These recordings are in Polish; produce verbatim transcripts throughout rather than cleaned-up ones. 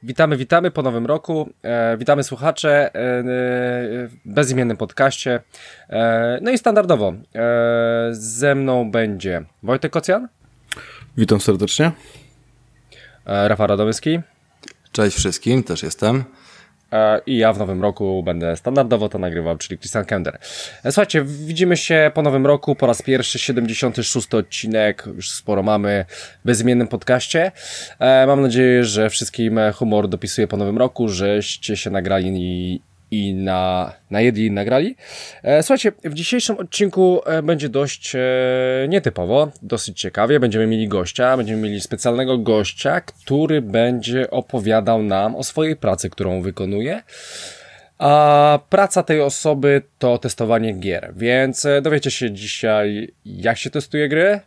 Witamy, witamy po nowym roku. E, witamy słuchacze e, w bezimiennym podcaście. E, no i standardowo e, ze mną będzie Wojtek Kocjan. Witam serdecznie. E, Rafał Radomyski. Cześć wszystkim, też jestem. I ja w nowym roku będę standardowo to nagrywał, czyli Christian Kender. Słuchajcie, widzimy się po nowym roku, po raz pierwszy, siedemdziesiąty szósty odcinek, już sporo mamy w bezimiennym podcaście. Mam nadzieję, że wszystkim humor dopisuje po nowym roku, żeście się nagrali i, i na, najedli i nagrali. Słuchajcie, w dzisiejszym odcinku będzie dość nietypowo, dosyć ciekawie. Będziemy mieli gościa, będziemy mieli specjalnego gościa, który będzie opowiadał nam o swojej pracy, którą wykonuje. A praca tej osoby to testowanie gier, więc dowiecie się dzisiaj, jak się testuje gry,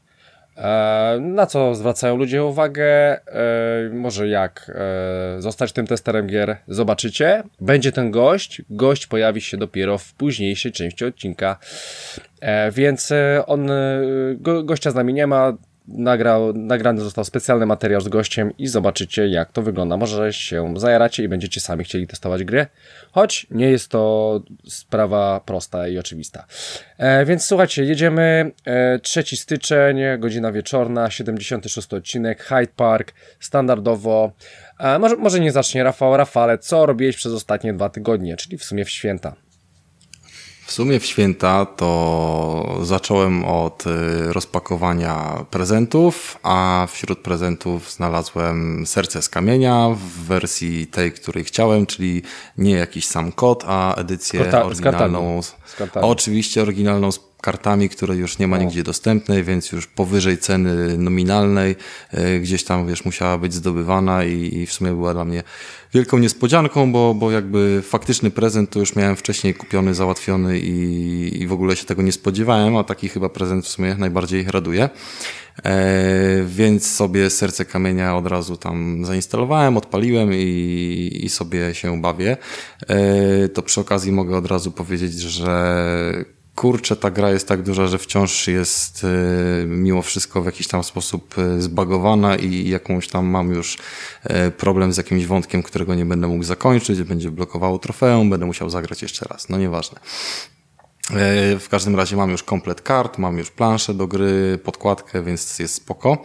na co zwracają ludzie uwagę, może jak zostać tym testerem gier, zobaczycie. Będzie ten gość, gość pojawi się dopiero w późniejszej części odcinka, więc on, go, gościa z nami nie ma, Nagrał, nagrany został specjalny materiał z gościem i zobaczycie, jak to wygląda. Może się zajaracie i będziecie sami chcieli testować gry, choć nie jest to sprawa prosta i oczywista. E, więc słuchajcie, jedziemy. E, trzeci styczeń, godzina wieczorna, siedemdziesiąty szósty odcinek, Hyde Park, standardowo. E, może, może nie zacznie Rafał. Rafale, co robiłeś przez ostatnie dwa tygodnie, czyli w sumie w święta? W sumie w święta to zacząłem od rozpakowania prezentów, a wśród prezentów znalazłem serce z kamienia w wersji tej, której chciałem, czyli nie jakiś sam kod, a edycję Karta- oryginalną. Z kartami. Z kartami. Oczywiście oryginalną z kartami, które już nie ma nigdzie dostępnej, więc już powyżej ceny nominalnej gdzieś tam, wiesz, musiała być zdobywana i, i w sumie była dla mnie wielką niespodzianką, bo, bo jakby faktyczny prezent to już miałem wcześniej kupiony, załatwiony i, i w ogóle się tego nie spodziewałem, a taki chyba prezent w sumie najbardziej raduje. E, więc sobie serce kamienia od razu tam zainstalowałem, odpaliłem i, i sobie się bawię. E, to przy okazji mogę od razu powiedzieć, że kurczę, ta gra jest tak duża, że wciąż jest y, mimo wszystko w jakiś tam sposób y, zbagowana i jakąś tam mam już y, problem z jakimś wątkiem, którego nie będę mógł zakończyć, będzie blokowało trofeum, będę musiał zagrać jeszcze raz, no nieważne. Y, w każdym razie mam już komplet kart, mam już planszę do gry, podkładkę, więc jest spoko.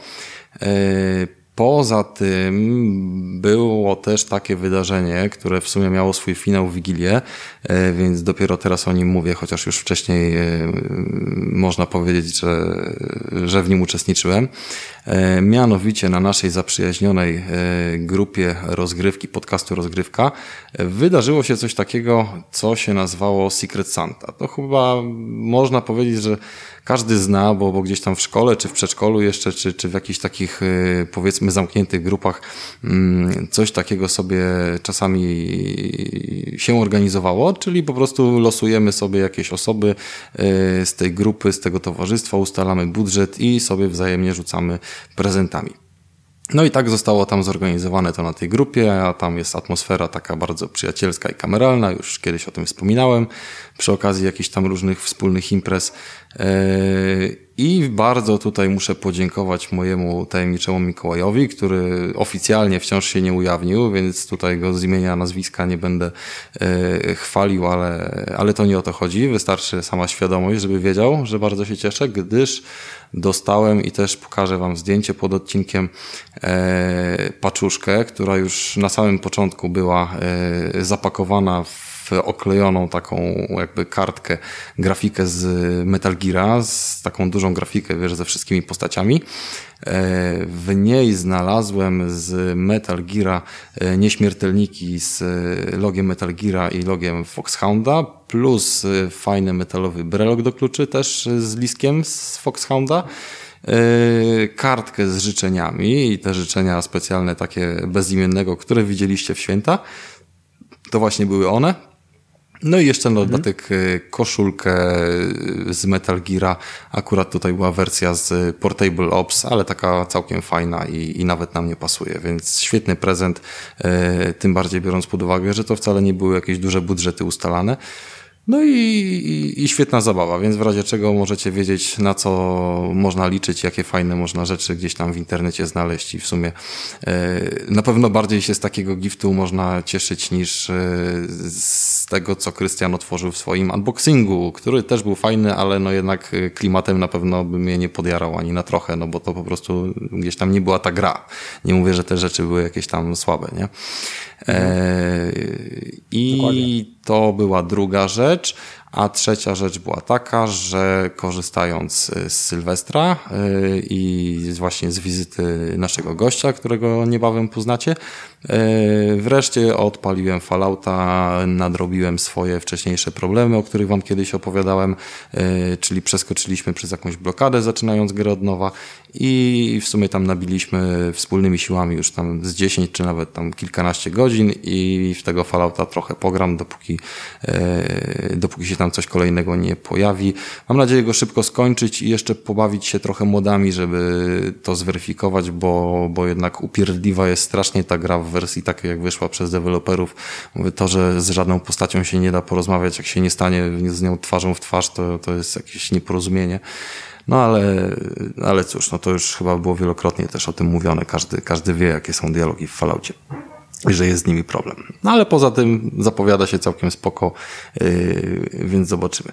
Y, Poza tym było też takie wydarzenie, które w sumie miało swój finał w Wigilię, więc dopiero teraz o nim mówię, chociaż już wcześniej można powiedzieć, że, że w nim uczestniczyłem. Mianowicie na naszej zaprzyjaźnionej grupie rozgrywki, podcastu Rozgrywka, wydarzyło się coś takiego, co się nazywało Secret Santa. To chyba można powiedzieć, że każdy zna, bo, bo gdzieś tam w szkole, czy w przedszkolu jeszcze, czy, czy w jakichś takich, powiedzmy, zamkniętych grupach coś takiego sobie czasami się organizowało, czyli po prostu losujemy sobie jakieś osoby z tej grupy, z tego towarzystwa, ustalamy budżet i sobie wzajemnie rzucamy prezentami. No i tak zostało tam zorganizowane to na tej grupie, a tam jest atmosfera taka bardzo przyjacielska i kameralna, już kiedyś o tym wspominałem, przy okazji jakichś tam różnych wspólnych imprez. I bardzo tutaj muszę podziękować mojemu tajemniczemu Mikołajowi, który oficjalnie wciąż się nie ujawnił, więc tutaj go z imienia, nazwiska nie będę chwalił, ale, ale to nie o to chodzi. Wystarczy sama świadomość, żeby wiedział, że bardzo się cieszę, gdyż dostałem i też pokażę wam zdjęcie pod odcinkiem paczuszkę, która już na samym początku była zapakowana w oklejoną taką jakby kartkę, grafikę z Metal Geara, z taką dużą grafikę, wiesz, ze wszystkimi postaciami. W niej znalazłem z Metal Geara nieśmiertelniki z logiem Metal Geara i logiem Foxhounda, plus fajny metalowy brelok do kluczy też z listkiem z Foxhounda. Kartkę z życzeniami i te życzenia specjalne takie bezimiennego, które widzieliście w święta, to właśnie były one. No i jeszcze na dodatek koszulkę z Metal Geara. Akurat tutaj była wersja z Portable Ops, ale taka całkiem fajna i, i nawet na mnie pasuje, więc świetny prezent, tym bardziej biorąc pod uwagę, że to wcale nie były jakieś duże budżety ustalane. No i, i, i świetna zabawa, więc w razie czego możecie wiedzieć, na co można liczyć, jakie fajne można rzeczy gdzieś tam w internecie znaleźć i w sumie e, na pewno bardziej się z takiego giftu można cieszyć niż e, z tego, co Krystian otworzył w swoim unboxingu, który też był fajny, ale no jednak klimatem na pewno by mnie nie podjarał ani na trochę, no bo to po prostu gdzieś tam nie była ta gra. Nie mówię, że te rzeczy były jakieś tam słabe, nie? E, I Dokładnie. To była druga rzecz, a trzecia rzecz była taka, że korzystając z Sylwestra i właśnie z wizyty naszego gościa, którego niebawem poznacie, wreszcie odpaliłem Fallouta, nadrobiłem swoje wcześniejsze problemy, o których wam kiedyś opowiadałem, czyli przeskoczyliśmy przez jakąś blokadę, zaczynając grę od nowa i w sumie tam nabiliśmy wspólnymi siłami już tam z dziesięć czy nawet tam kilkanaście godzin i w tego Fallouta trochę pogram, dopóki, dopóki się tam coś kolejnego nie pojawi. Mam nadzieję go szybko skończyć i jeszcze pobawić się trochę modami, żeby to zweryfikować, bo, bo jednak upierdliwa jest strasznie ta gra w wersji takiej, jak wyszła przez deweloperów. To, że z żadną postacią się nie da porozmawiać, jak się nie stanie z nią twarzą w twarz, to, to jest jakieś nieporozumienie. No ale, ale cóż, no to już chyba było wielokrotnie też o tym mówione. Każdy, każdy wie, jakie są dialogi w Falloutie i że jest z nimi problem. No ale poza tym zapowiada się całkiem spoko, yy, więc zobaczymy.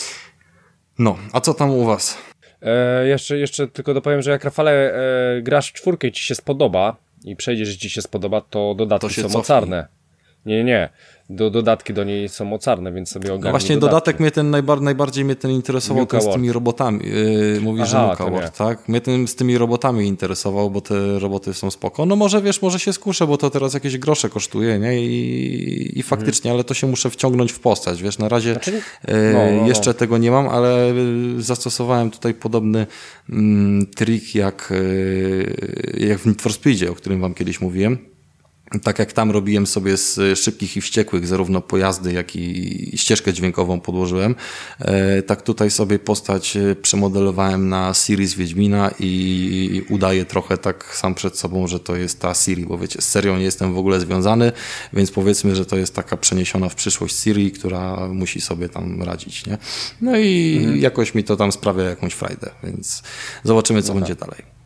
No, a co tam u was? E, jeszcze, jeszcze tylko dopowiem, że jak Rafale e, grasz w czwórkę i ci się spodoba i przejdziesz, że ci się spodoba, to dodatki to się są cofnij. mocarne. Nie, nie, nie. Do, dodatki do niej są mocarne, więc sobie ogarnij. No właśnie dodatki. dodatek mnie ten najbar- najbardziej mnie ten interesował ten z tymi robotami. Yy, mówisz, Aha, że Nuka World, tak? Mnie ten z tymi robotami interesował, bo te roboty są spoko. No może wiesz, może się skuszę, bo to teraz jakieś grosze kosztuje, nie? I, i faktycznie, mhm. ale to się muszę wciągnąć w postać, wiesz? Na razie znaczy, yy, no, no, jeszcze no. tego nie mam, ale zastosowałem tutaj podobny mm, trik jak, yy, jak w Need for Speedzie, o którym wam kiedyś mówiłem. Tak jak tam robiłem sobie z Szybkich i Wściekłych zarówno pojazdy, jak i ścieżkę dźwiękową podłożyłem, tak tutaj sobie postać przemodelowałem na Siri z Wiedźmina i udaję trochę tak sam przed sobą, że to jest ta Siri, bo wiecie, z serią nie jestem w ogóle związany, więc powiedzmy, że to jest taka przeniesiona w przyszłość Siri, która musi sobie tam radzić, nie? No i mhm. jakoś mi to tam sprawia jakąś frajdę, więc zobaczymy, co no będzie tak. dalej.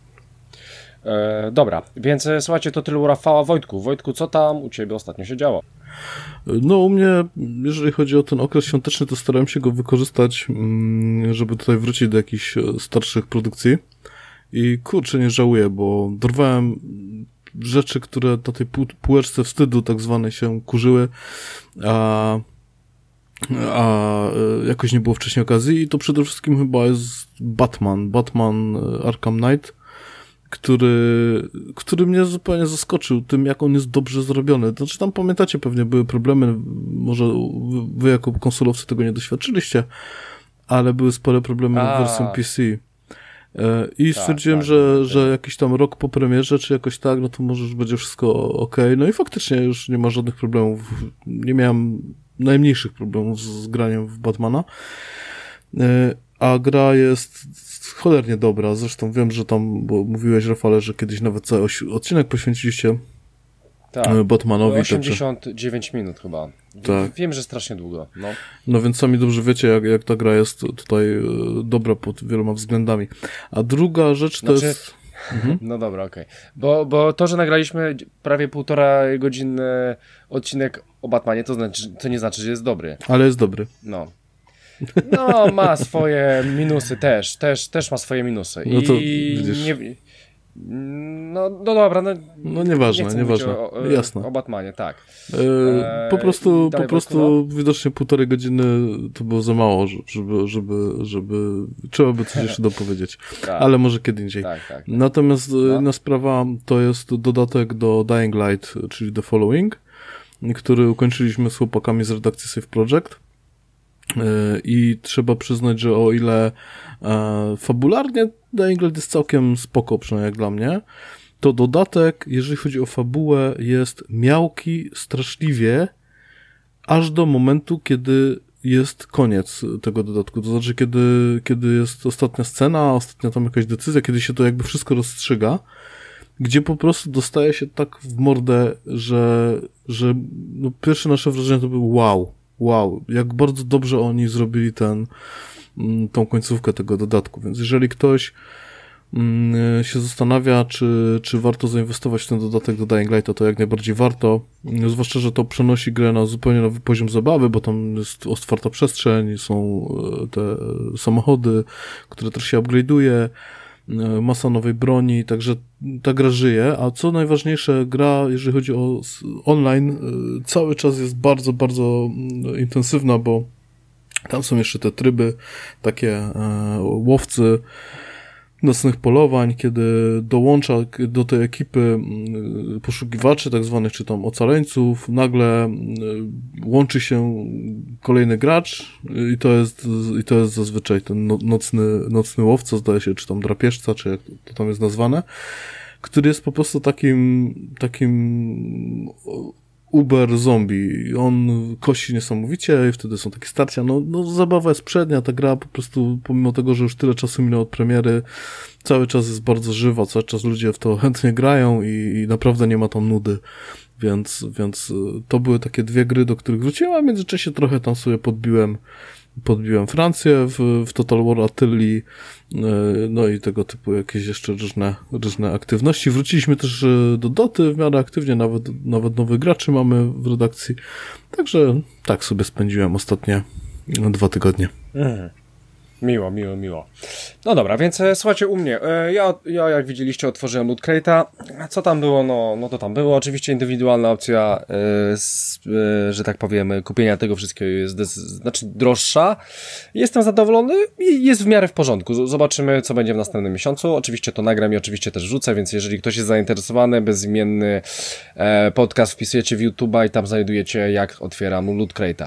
E, dobra, więc słuchajcie, to tyle u Rafała. Wojtku, Wojtku, co tam u ciebie ostatnio się działo? No u mnie, jeżeli chodzi o ten okres świąteczny, to starałem się go wykorzystać, żeby tutaj wrócić do jakichś starszych produkcji i kurczę, nie żałuję, bo dorwałem rzeczy, które na tej pół, półeczce wstydu tak zwanej się kurzyły, a a jakoś nie było wcześniej okazji i to przede wszystkim chyba jest Batman, Batman Arkham Knight, który, który mnie zupełnie zaskoczył tym, jak on jest dobrze zrobiony. Znaczy tam pamiętacie, pewnie były problemy, może wy jako konsolowcy tego nie doświadczyliście, ale były spore problemy z wersją P C. I stwierdziłem, tak, tak, że, tak. że jakiś tam rok po premierze, czy jakoś tak, no to może już będzie wszystko okej. No i faktycznie już nie ma żadnych problemów. Nie miałem najmniejszych problemów z, z graniem w Batmana. A gra jest cholernie dobra. Zresztą wiem, że tam, bo mówiłeś, Rafale, że kiedyś nawet cały odcinek poświęciliście tak. Batmanowi. osiemdziesiąt dziewięć minut chyba. Tak. Wiem, że strasznie długo. No, no więc sami dobrze wiecie, jak, jak ta gra jest tutaj dobra pod wieloma względami. A druga rzecz to znaczy... jest... Mhm. No dobra, okej. Okay. Bo, bo to, że nagraliśmy prawie półtora godzinny odcinek o Batmanie, to, znaczy, to nie znaczy, że jest dobry. Ale jest dobry. No. No, ma swoje minusy też, też, też ma swoje minusy. No to I widzisz. Nie, no, no dobra, no, no nieważne, nie nieważne. O, o, Jasne. O Batmanie, tak. E, po prostu, po prostu widocznie półtorej godziny to było za mało, żeby, żeby, żeby trzeba by coś jeszcze dopowiedzieć. Tak. Ale może kiedy indziej. Tak, tak, tak. Natomiast no. inna sprawa to jest dodatek do Dying Light, czyli The Following, który ukończyliśmy z chłopakami z redakcji Save Project. I trzeba przyznać, że o ile e, fabularnie Dying Light jest całkiem spoko, przynajmniej jak dla mnie, to dodatek, jeżeli chodzi o fabułę, jest miałki straszliwie aż do momentu, kiedy jest koniec tego dodatku. To znaczy, kiedy, kiedy jest ostatnia scena, ostatnia tam jakaś decyzja, kiedy się to jakby wszystko rozstrzyga, gdzie po prostu dostaje się tak w mordę, że, że no pierwsze nasze wrażenie to było wow. wow, jak bardzo dobrze oni zrobili ten, tą końcówkę tego dodatku, więc jeżeli ktoś się zastanawia, czy, czy warto zainwestować w ten dodatek do Dying Lighta, to jak najbardziej warto, zwłaszcza, że to przenosi grę na zupełnie nowy poziom zabawy, bo tam jest otwarta przestrzeń, są te samochody, które też się upgrade'uje, masa nowej broni, także ta gra żyje, a co najważniejsze, gra, jeżeli chodzi o online, cały czas jest bardzo, bardzo intensywna, bo tam są jeszcze te tryby, takie e, łowcy nocnych polowań, kiedy dołącza do tej ekipy poszukiwaczy, tak zwanych, czy tam ocaleńców, nagle łączy się kolejny gracz i to jest, i to jest zazwyczaj ten nocny, nocny łowca, zdaje się, czy tam drapieżca, czy jak to tam jest nazwane, który jest po prostu takim, takim uber zombie. On kosi niesamowicie i wtedy są takie starcia. No, no zabawa jest przednia, ta gra po prostu, pomimo tego, że już tyle czasu minęło od premiery, cały czas jest bardzo żywa, cały czas ludzie w to chętnie grają i, i naprawdę nie ma tam nudy. Więc, więc to były takie dwie gry, do których wróciłem, a w międzyczasie trochę tam sobie podbiłem podbiłem Francję w, w Total War Attili, no i tego typu jakieś jeszcze różne, różne aktywności. Wróciliśmy też do Doty w miarę aktywnie, nawet, nawet nowych graczy mamy w redakcji, także tak sobie spędziłem ostatnie dwa tygodnie. Mm. Miło, miło, miło. No dobra, więc e, słuchajcie, u mnie, e, ja, ja jak widzieliście otworzyłem Loot Crate'a, co tam było, no, no to tam było, oczywiście indywidualna opcja, e, s, e, że tak powiem, kupienia tego wszystkiego jest des, znaczy droższa, jestem zadowolony i jest w miarę w porządku, zobaczymy co będzie w następnym miesiącu, oczywiście to nagram i oczywiście też wrzucę, więc jeżeli ktoś jest zainteresowany, bezimienny e, podcast wpisujecie w YouTube'a i tam znajdujecie jak otwieram Loot Crate'a.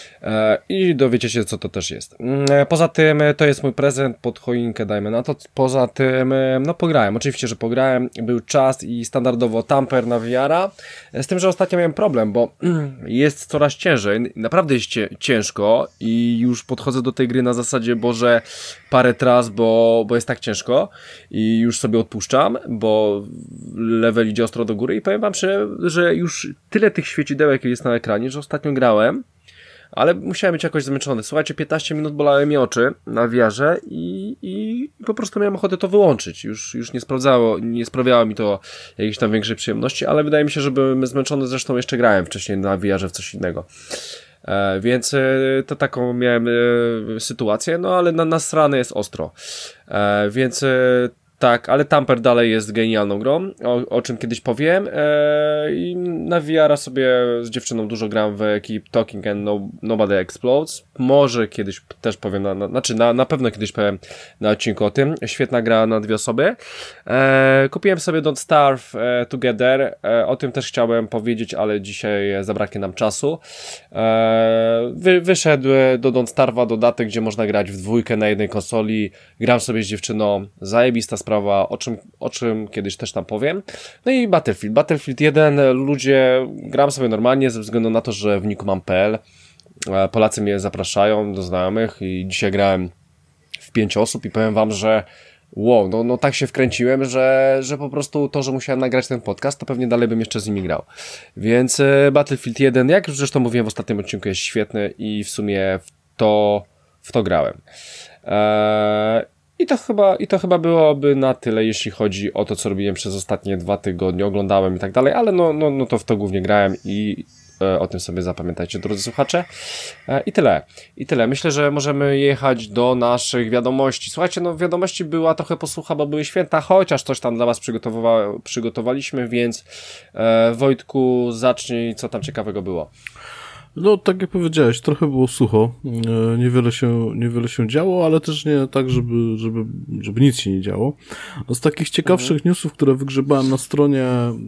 I dowiecie się, co to też jest. Poza tym, to jest mój prezent pod choinkę, dajmy na to. Poza tym, no pograłem. Oczywiście, że pograłem. Był czas i standardowo tamper na V R-a. Z tym, że ostatnio miałem problem, bo jest coraz ciężej. Naprawdę jest ciężko i już podchodzę do tej gry na zasadzie, Boże, parę tras, bo, bo jest tak ciężko i już sobie odpuszczam, bo level idzie ostro do góry i powiem wam, że, że już tyle tych świecidełek jest na ekranie, że ostatnio grałem, ale musiałem być jakoś zmęczony. Słuchajcie, piętnaście minut bolały mi oczy na V R-ze i, i po prostu miałem ochotę to wyłączyć. Już, już nie sprawdzało, nie sprawiało mi to jakiejś tam większej przyjemności, ale wydaje mi się, że byłem zmęczony, zresztą jeszcze grałem wcześniej na V R-ze w coś innego. E, więc e, to taką miałem e, sytuację, no ale na, na strony jest ostro. E, więc e, tak, ale Tamper dalej jest genialną grą, o, o czym kiedyś powiem. Eee, I na V R-a sobie z dziewczyną dużo gram w Keep Talking and no, Nobody Explodes. Może kiedyś też powiem, na, na, znaczy na, na pewno kiedyś powiem na odcinku o tym. Świetna gra na dwie osoby. Eee, kupiłem sobie Don't Starve e, Together. E, o tym też chciałem powiedzieć, ale dzisiaj zabraknie nam czasu. E, wy, wyszedł do Don't Starve'a dodatek, gdzie można grać w dwójkę na jednej konsoli. Gram sobie z dziewczyną. Zajebista sprawa. Sprawa, o czym, o czym kiedyś też tam powiem. No i Battlefield. Battlefield jeden, ludzie, gram sobie normalnie ze względu na to, że w niku mam kropka pe el. Polacy mnie zapraszają do znajomych i dzisiaj grałem w pięć osób i powiem wam, że wow, no, no tak się wkręciłem, że, że po prostu to, że musiałem nagrać ten podcast, to pewnie dalej bym jeszcze z nimi grał. Więc e, Battlefield jeden, jak już zresztą mówiłem w ostatnim odcinku, jest świetny i w sumie w to, w to grałem. Eee, I to chyba, i to chyba byłoby na tyle, jeśli chodzi o to, co robiłem przez ostatnie dwa tygodnie, oglądałem i tak dalej, ale no, no, no to w to głównie grałem i e, o tym sobie zapamiętajcie, drodzy słuchacze. E, I tyle. I tyle. Myślę, że możemy jechać do naszych wiadomości. Słuchajcie, no wiadomości była trochę posłucha, bo były święta, chociaż coś tam dla was przygotowa- przygotowaliśmy, więc e, Wojtku, zacznij, co tam ciekawego było. No, tak jak powiedziałeś, trochę było sucho, niewiele się, niewiele się działo, ale też nie tak, żeby, żeby, żeby nic się nie działo. Z takich ciekawszych mhm. newsów, które wygrzebałem na stronie,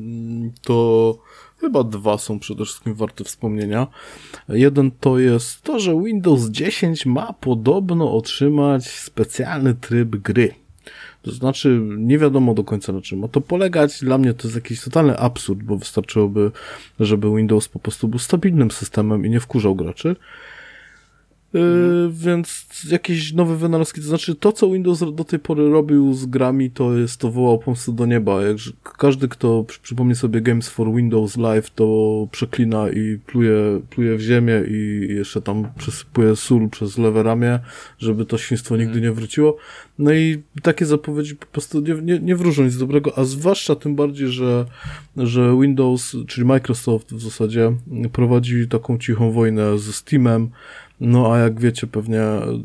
to chyba dwa są przede wszystkim warte wspomnienia. Jeden to jest to, że Windows dziesięć ma podobno otrzymać specjalny tryb gry. To znaczy, nie wiadomo do końca na czym ma to polegać. Dla mnie to jest jakiś totalny absurd, bo wystarczyłoby, żeby Windows po prostu był stabilnym systemem i nie wkurzał graczy. Yy, więc jakieś nowe wynalazki, to znaczy to, co Windows do tej pory robił z grami, to jest to wołał pomstę do nieba. Jak każdy, kto przy, przypomni sobie Games for Windows Live, to przeklina i pluje, pluje w ziemię i jeszcze tam przesypuje sól przez lewe ramię, żeby to świństwo nigdy nie wróciło. No i takie zapowiedzi po prostu nie, nie, nie wróżą nic dobrego, a zwłaszcza tym bardziej, że, że Windows, czyli Microsoft w zasadzie prowadzi taką cichą wojnę ze Steamem. No a jak wiecie pewnie,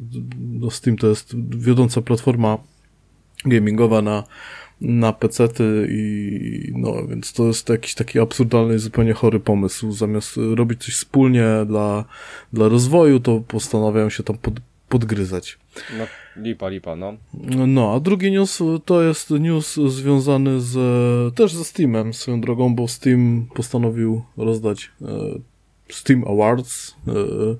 no Steam to jest wiodąca platforma gamingowa na, na pecety i no więc to jest jakiś taki absurdalny i zupełnie chory pomysł. Zamiast robić coś wspólnie dla, dla rozwoju, to postanawiają się tam pod, podgryzać. No, lipa, lipa, no. No, a drugi news to jest news związany z, też ze Steamem swoją drogą, bo Steam postanowił rozdać e, Steam Awards. E,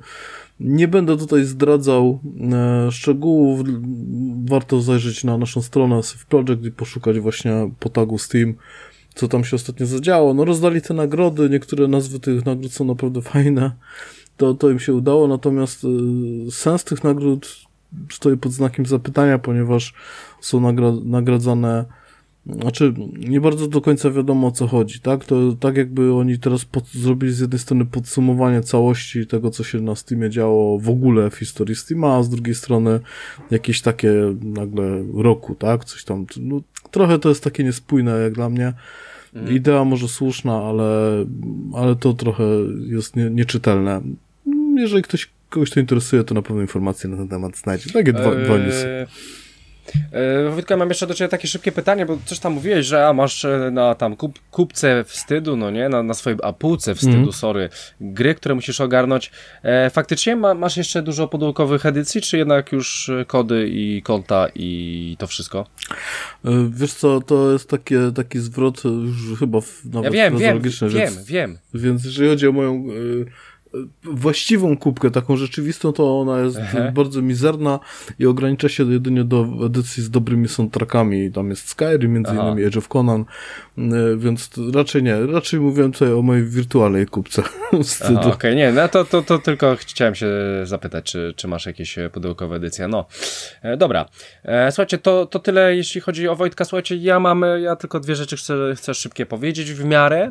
Nie będę tutaj zdradzał e, szczegółów. Warto zajrzeć na naszą stronę Civ Project i poszukać właśnie po tagu Steam, co tam się ostatnio zadziało. No rozdali te nagrody, niektóre nazwy tych nagród są naprawdę fajne. To, to im się udało, natomiast e, sens tych nagród stoi pod znakiem zapytania, ponieważ są nagra- nagradzane, znaczy nie bardzo do końca wiadomo, o co chodzi, tak? To tak jakby oni teraz pod, zrobili z jednej strony podsumowanie całości tego, co się na Steamie działo w ogóle w historii Steama, a z drugiej strony jakieś takie nagle roku, tak? Coś tam, no, trochę to jest takie niespójne jak dla mnie. Mhm. Idea może słuszna, ale, ale to trochę jest nie, nieczytelne. Jeżeli ktoś kogoś to interesuje, to na pewno informacje na ten temat znajdzie. Takie dwa, eee... dwa newsy. Wojtka, mam jeszcze do ciebie takie szybkie pytanie, bo coś tam mówiłeś, że a masz na tam kup, kupce wstydu, no nie, na, na swojej, a półce wstydu, mm. sorry, gry, które musisz ogarnąć. E, faktycznie ma, masz jeszcze dużo pudełkowych edycji, czy jednak już kody i konta i to wszystko? E, wiesz co, to jest takie, taki zwrot już chyba w, nawet ja wiem, wiem, więc, wiem, wiem. Więc jeżeli chodzi o moją e, właściwą kubkę, taką rzeczywistą, to ona jest Aha. bardzo mizerna i ogranicza się jedynie do edycji z dobrymi soundtrackami. Tam jest Skyrim, między Aha. innymi Age of Conan, więc raczej nie. Raczej mówiłem tutaj o mojej wirtualnej kubce. Okej, okay, nie, no to, to, to tylko chciałem się zapytać, czy, czy masz jakieś pudełkowe edycje. No, e, dobra. E, słuchajcie, to, to tyle, jeśli chodzi o Wojtka. Słuchajcie, ja mam, ja tylko dwie rzeczy chcę, chcę szybkie powiedzieć w miarę.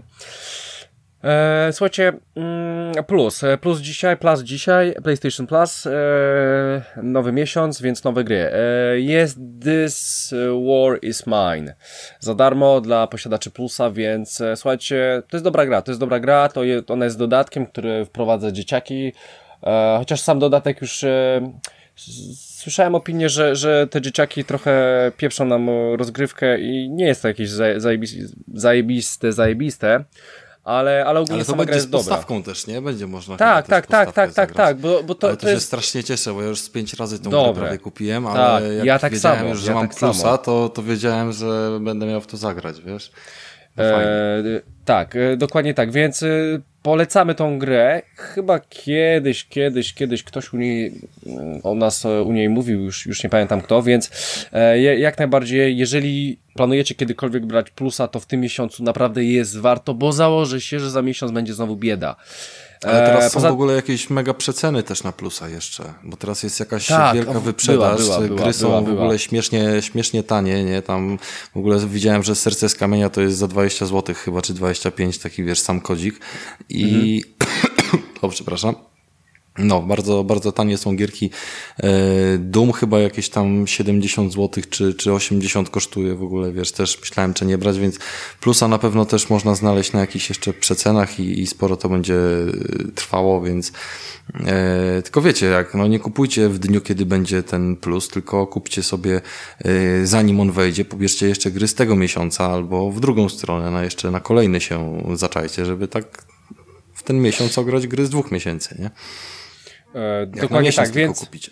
E, słuchajcie, mm, plus, plus dzisiaj, plus dzisiaj, PlayStation Plus, e, nowy miesiąc, więc nowe gry. E, jest This War Is Mine, za darmo dla posiadaczy Plusa, więc e, słuchajcie, to jest dobra gra, to jest dobra gra, to je, ona jest dodatkiem, który wprowadza dzieciaki, e, chociaż sam dodatek już... E, Słyszałem opinię, że, że te dzieciaki trochę pieprzą nam rozgrywkę i nie jest to jakieś zajebiste, zajebiste, ale, ale ogólnie ale to sama gra będzie jest z dobra. podstawką też, nie? Będzie można tak, tak, tak, tak, tak, tak, bo, bo to, ale to, to się jest... strasznie cieszę, bo ja już z pięć razy tą Dobre. grę prawie kupiłem, ale tak, jak ja tak wiedziałem samo, już, że ja mam tak plusa, to, to wiedziałem, że będę miał w to zagrać, wiesz? No e, tak, e, dokładnie tak, więc e, polecamy tą grę. Chyba kiedyś, kiedyś, kiedyś ktoś u niej, o nas u niej mówił, już, już nie pamiętam kto, więc e, jak najbardziej, jeżeli planujecie kiedykolwiek brać plusa, to w tym miesiącu naprawdę jest warto, bo założy się, że za miesiąc będzie znowu bieda. Ale teraz e, są poza... w ogóle jakieś mega przeceny też na plusa jeszcze, bo teraz jest jakaś tak, wielka wyprzedaż, była, była, gry była, są była, w ogóle była. śmiesznie, śmiesznie tanie, nie? Tam w ogóle widziałem, że Serce z Kamienia to jest za dwadzieścia złotych chyba, czy dwadzieścia pięć, taki wiesz, sam kodzik i... Mhm. o, przepraszam. No, bardzo, bardzo tanie są gierki. Doom chyba jakieś tam siedemdziesiąt złotych czy, czy osiemdziesiąt kosztuje w ogóle, wiesz, też myślałem, czy nie brać, więc plusa na pewno też można znaleźć na jakichś jeszcze przecenach i, i sporo to będzie trwało, więc e, tylko wiecie, jak, no nie kupujcie w dniu, kiedy będzie ten plus, tylko kupcie sobie e, zanim on wejdzie, pobierzcie jeszcze gry z tego miesiąca albo w drugą stronę, na jeszcze na kolejny się zaczajcie, żeby tak w ten miesiąc ograć gry z dwóch miesięcy, nie? E, dokładnie tak, więc kupicie.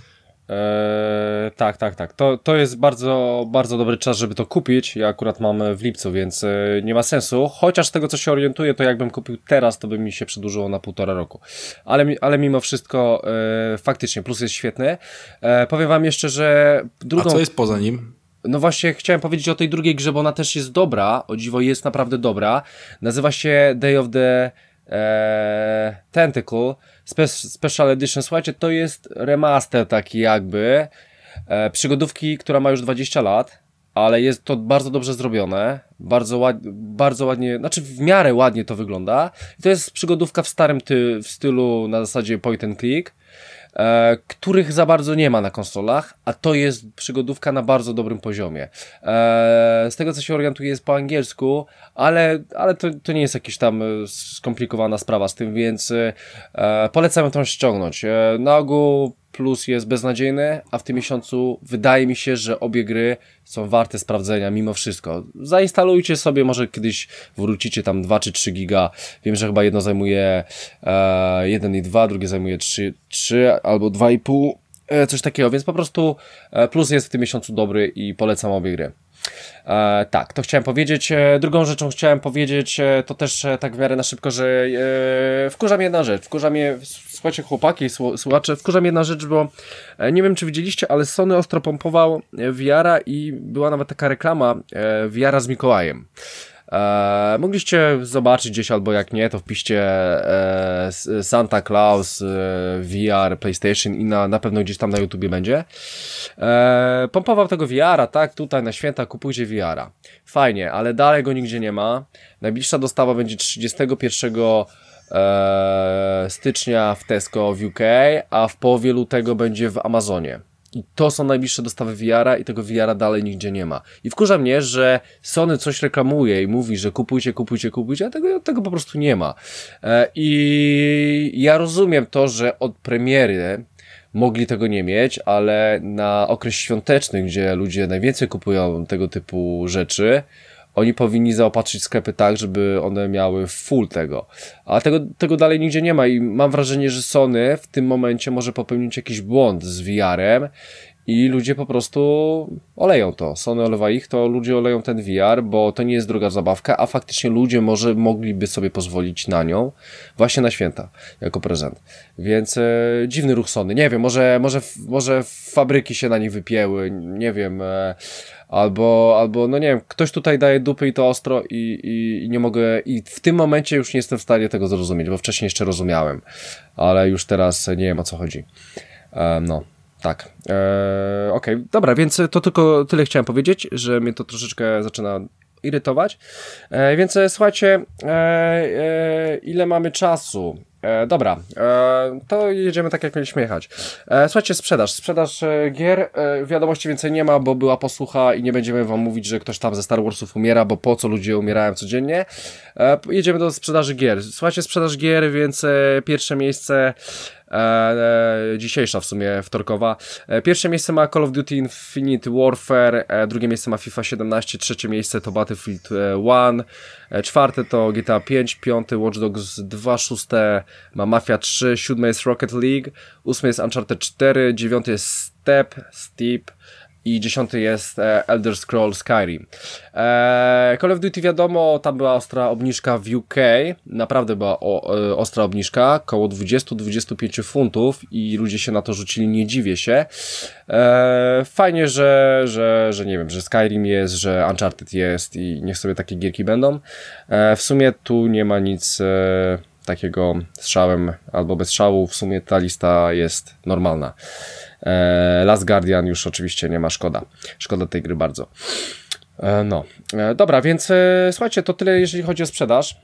E, tak, tak, tak. To, to jest bardzo, bardzo dobry czas, żeby to kupić. Ja akurat mam w lipcu, więc e, nie ma sensu. Chociaż z tego, co się orientuję, to jakbym kupił teraz, to by mi się przedłużyło na półtora roku. Ale, ale mimo wszystko e, faktycznie plus jest świetny. E, powiem wam jeszcze, że drugą... A co jest poza nim? No właśnie chciałem powiedzieć o tej drugiej grze, bo ona też jest dobra. O dziwo jest naprawdę dobra. Nazywa się Day of the e, Tentacle Spe Special Edition. Słuchajcie, to jest remaster taki jakby e, przygodówki, która ma już dwadzieścia lat, ale jest to bardzo dobrze zrobione, bardzo, ład, bardzo ładnie, znaczy w miarę ładnie to wygląda. I to jest przygodówka w starym ty, w stylu na zasadzie point and click, e, których za bardzo nie ma na konsolach, a to jest przygodówka na bardzo dobrym poziomie. E, z tego co się orientuję jest po angielsku, ale, ale to, to nie jest jakaś tam skomplikowana sprawa z tym, więc e, polecam to ściągnąć. E, na ogół Plus jest beznadziejny, a w tym miesiącu wydaje mi się, że obie gry są warte sprawdzenia mimo wszystko. Zainstalujcie sobie, może kiedyś wrócicie tam dwa czy trzy giga. Wiem, że chyba jedno zajmuje e, jeden i dwa, drugie zajmuje trzy, trzy albo dwa i pół, e, coś takiego, więc po prostu e, Plus jest w tym miesiącu dobry i polecam obie gry. E, tak, to chciałem powiedzieć. E, drugą rzeczą chciałem powiedzieć, e, to też e, tak w miarę na szybko, że e, wkurza mnie jedna rzecz, wkurza mnie, słuchajcie chłopaki, słuchacze, wkurza mnie jedna rzecz, bo e, nie wiem czy widzieliście, ale Sony ostro pompował V R-a i była nawet taka reklama e, V R-a z Mikołajem. E, mogliście zobaczyć gdzieś, albo jak nie, to wpiszcie e, Santa Claus e, V R PlayStation i na, na pewno gdzieś tam na YouTubie będzie. E, pompował tego V R-a, tak, tutaj na święta kupujcie V R-a. Fajnie, ale dalej go nigdzie nie ma. Najbliższa dostawa będzie trzydziestego pierwszego e, stycznia w Tesco w U K, a w połowie lutego będzie w Amazonie. I to są najbliższe dostawy V R-a i tego V R-a dalej nigdzie nie ma. I wkurza mnie, że Sony coś reklamuje i mówi, że kupujcie, kupujcie, kupujcie, a tego, tego po prostu nie ma. E, I ja rozumiem to, że od premiery mogli tego nie mieć, ale na okres świąteczny, gdzie ludzie najwięcej kupują tego typu rzeczy, oni powinni zaopatrzyć sklepy tak, żeby one miały full tego. A tego, tego dalej nigdzie nie ma i mam wrażenie, że Sony w tym momencie może popełnić jakiś błąd z V R-em i ludzie po prostu oleją to. Sony olewa ich, to ludzie oleją ten V R, bo to nie jest droga zabawka, a faktycznie ludzie może mogliby sobie pozwolić na nią właśnie na święta, jako prezent. Więc e, dziwny ruch Sony. Nie wiem, może, może, może fabryki się na nich wypięły, nie wiem, e, albo, albo, no nie wiem, ktoś tutaj daje dupy i to ostro i, i, i nie mogę, i w tym momencie już nie jestem w stanie tego zrozumieć, bo wcześniej jeszcze rozumiałem, ale już teraz nie wiem, o co chodzi. E, no. Tak, eee, okej, okay. Dobra, więc to tylko tyle chciałem powiedzieć, że mnie to troszeczkę zaczyna irytować, e, więc słuchajcie, e, e, ile mamy czasu? E, dobra, e, to jedziemy tak jak mieliśmy jechać. E, słuchajcie, sprzedaż, sprzedaż e, gier, e, wiadomości więcej nie ma, bo była posłucha i nie będziemy wam mówić, że ktoś tam ze Star Warsów umiera, bo po co ludzie umierają codziennie. E, jedziemy do sprzedaży gier. Słuchajcie, sprzedaż gier, więc e, pierwsze miejsce E, e, dzisiejsza w sumie wtorkowa. E, pierwsze miejsce ma Call of Duty Infinite Warfare, e, drugie miejsce ma FIFA siedemnaście, trzecie miejsce to Battlefield jeden, e, czwarte to G T A pięć, piąte Watch Dogs dwa, szóste ma Mafia trzy, siódme jest Rocket League, ósme jest Uncharted cztery, dziewiąty jest Step, Steep i dziesiąty jest e, Elder Scrolls Skyrim. E, Call of Duty wiadomo, tam była ostra obniżka w U K, naprawdę była o, e, ostra obniżka, około dwadzieścia do dwudziestu pięciu funtów i ludzie się na to rzucili, nie dziwię się. E, fajnie, że, że, że nie wiem, że Skyrim jest, że Uncharted jest i niech sobie takie gierki będą. E, w sumie tu nie ma nic e, takiego strzałem albo bez strzału, w sumie ta lista jest normalna. Last Guardian już oczywiście nie ma, szkoda. Szkoda tej gry bardzo. No, dobra, więc słuchajcie, to tyle jeżeli chodzi o sprzedaż.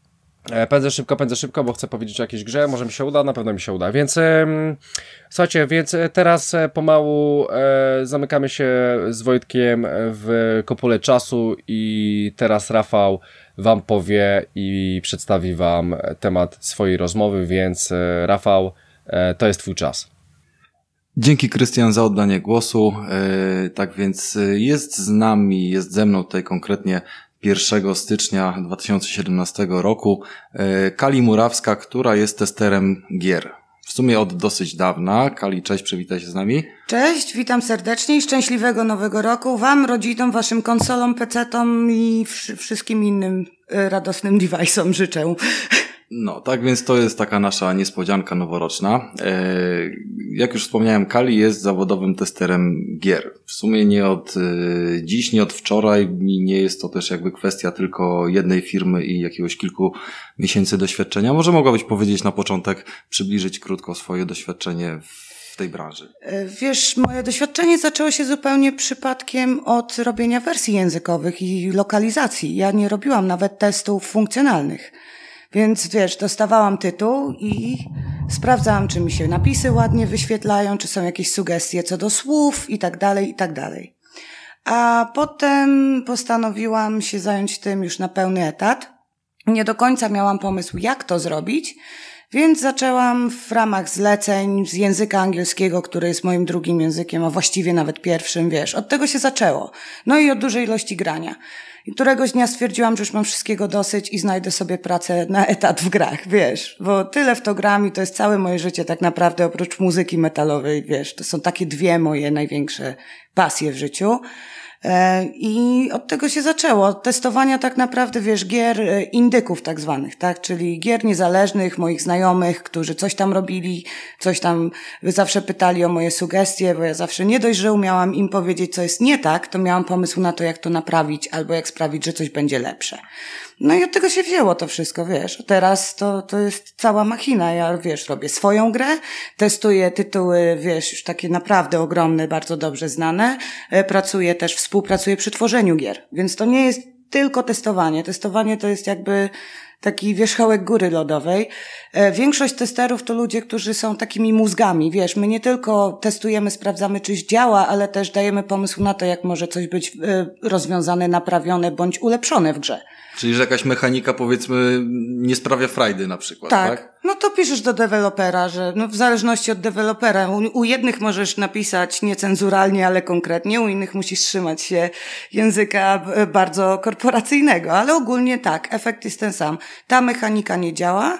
Pędzę szybko, pędzę szybko, bo chcę powiedzieć o jakiejś grze, może mi się uda, na pewno mi się uda, więc słuchajcie, więc teraz pomału zamykamy się z Wojtkiem w kopule czasu i teraz Rafał wam powie i przedstawi wam temat swojej rozmowy, więc Rafał, to jest twój czas. Dzięki, Krystian, za oddanie głosu. E, tak więc jest z nami, jest ze mną tutaj konkretnie pierwszego stycznia dwa tysiące siedemnastego roku e, Kali Murawska, która jest testerem gier. W sumie od dosyć dawna. Kali, cześć, przywitaj się z nami. Cześć, witam serdecznie i szczęśliwego nowego roku wam, rodzinom, waszym konsolom, pecetom i wsz- wszystkim innym e, radosnym device'om życzę. No, tak więc to jest taka nasza niespodzianka noworoczna. E, jak już wspomniałem, Kali jest zawodowym testerem gier. W sumie nie od e, dziś, nie od wczoraj i nie jest to też jakby kwestia tylko jednej firmy i jakiegoś kilku miesięcy doświadczenia. Może mogłabyś powiedzieć na początek, przybliżyć krótko swoje doświadczenie w tej branży? Wiesz, moje doświadczenie zaczęło się zupełnie przypadkiem od robienia wersji językowych i lokalizacji. Ja nie robiłam nawet testów funkcjonalnych. Więc wiesz, dostawałam tytuł i sprawdzałam, czy mi się napisy ładnie wyświetlają, czy są jakieś sugestie co do słów i tak dalej, i tak dalej. A potem postanowiłam się zająć tym już na pełny etat. Nie do końca miałam pomysł, jak to zrobić, więc zaczęłam w ramach zleceń z języka angielskiego, który jest moim drugim językiem, a właściwie nawet pierwszym, wiesz, od tego się zaczęło. No i od dużej ilości grania. I któregoś dnia stwierdziłam, że już mam wszystkiego dosyć i znajdę sobie pracę na etat w grach, wiesz, bo tyle w to gram i to jest całe moje życie tak naprawdę, oprócz muzyki metalowej, wiesz, to są takie dwie moje największe pasje w życiu. I od tego się zaczęło, od testowania tak naprawdę, wiesz, gier indyków tak zwanych, tak, czyli gier niezależnych, moich znajomych, którzy coś tam robili, coś tam zawsze pytali o moje sugestie, bo ja zawsze nie dość, że umiałam im powiedzieć, co jest nie tak, to miałam pomysł na to, jak to naprawić, albo jak sprawić, że coś będzie lepsze. No i od tego się wzięło to wszystko, wiesz. Teraz to, to jest cała machina. Ja, wiesz, robię swoją grę, testuję tytuły, wiesz, już takie naprawdę ogromne, bardzo dobrze znane. Pracuję też, współpracuję przy tworzeniu gier. Więc to nie jest tylko testowanie. Testowanie to jest jakby taki wierzchołek góry lodowej. Większość testerów to ludzie, którzy są takimi mózgami, wiesz, my nie tylko testujemy, sprawdzamy, czyś działa, ale też dajemy pomysł na to, jak może coś być rozwiązane, naprawione bądź ulepszone w grze. Czyli, że jakaś mechanika, powiedzmy, nie sprawia frajdy na przykład, tak? Tak. No to piszesz do dewelopera, że no w zależności od dewelopera. U, u jednych możesz napisać niecenzuralnie, ale konkretnie, u innych musisz trzymać się języka bardzo korporacyjnego, ale ogólnie tak, efekt jest ten sam. Ta mechanika nie działa,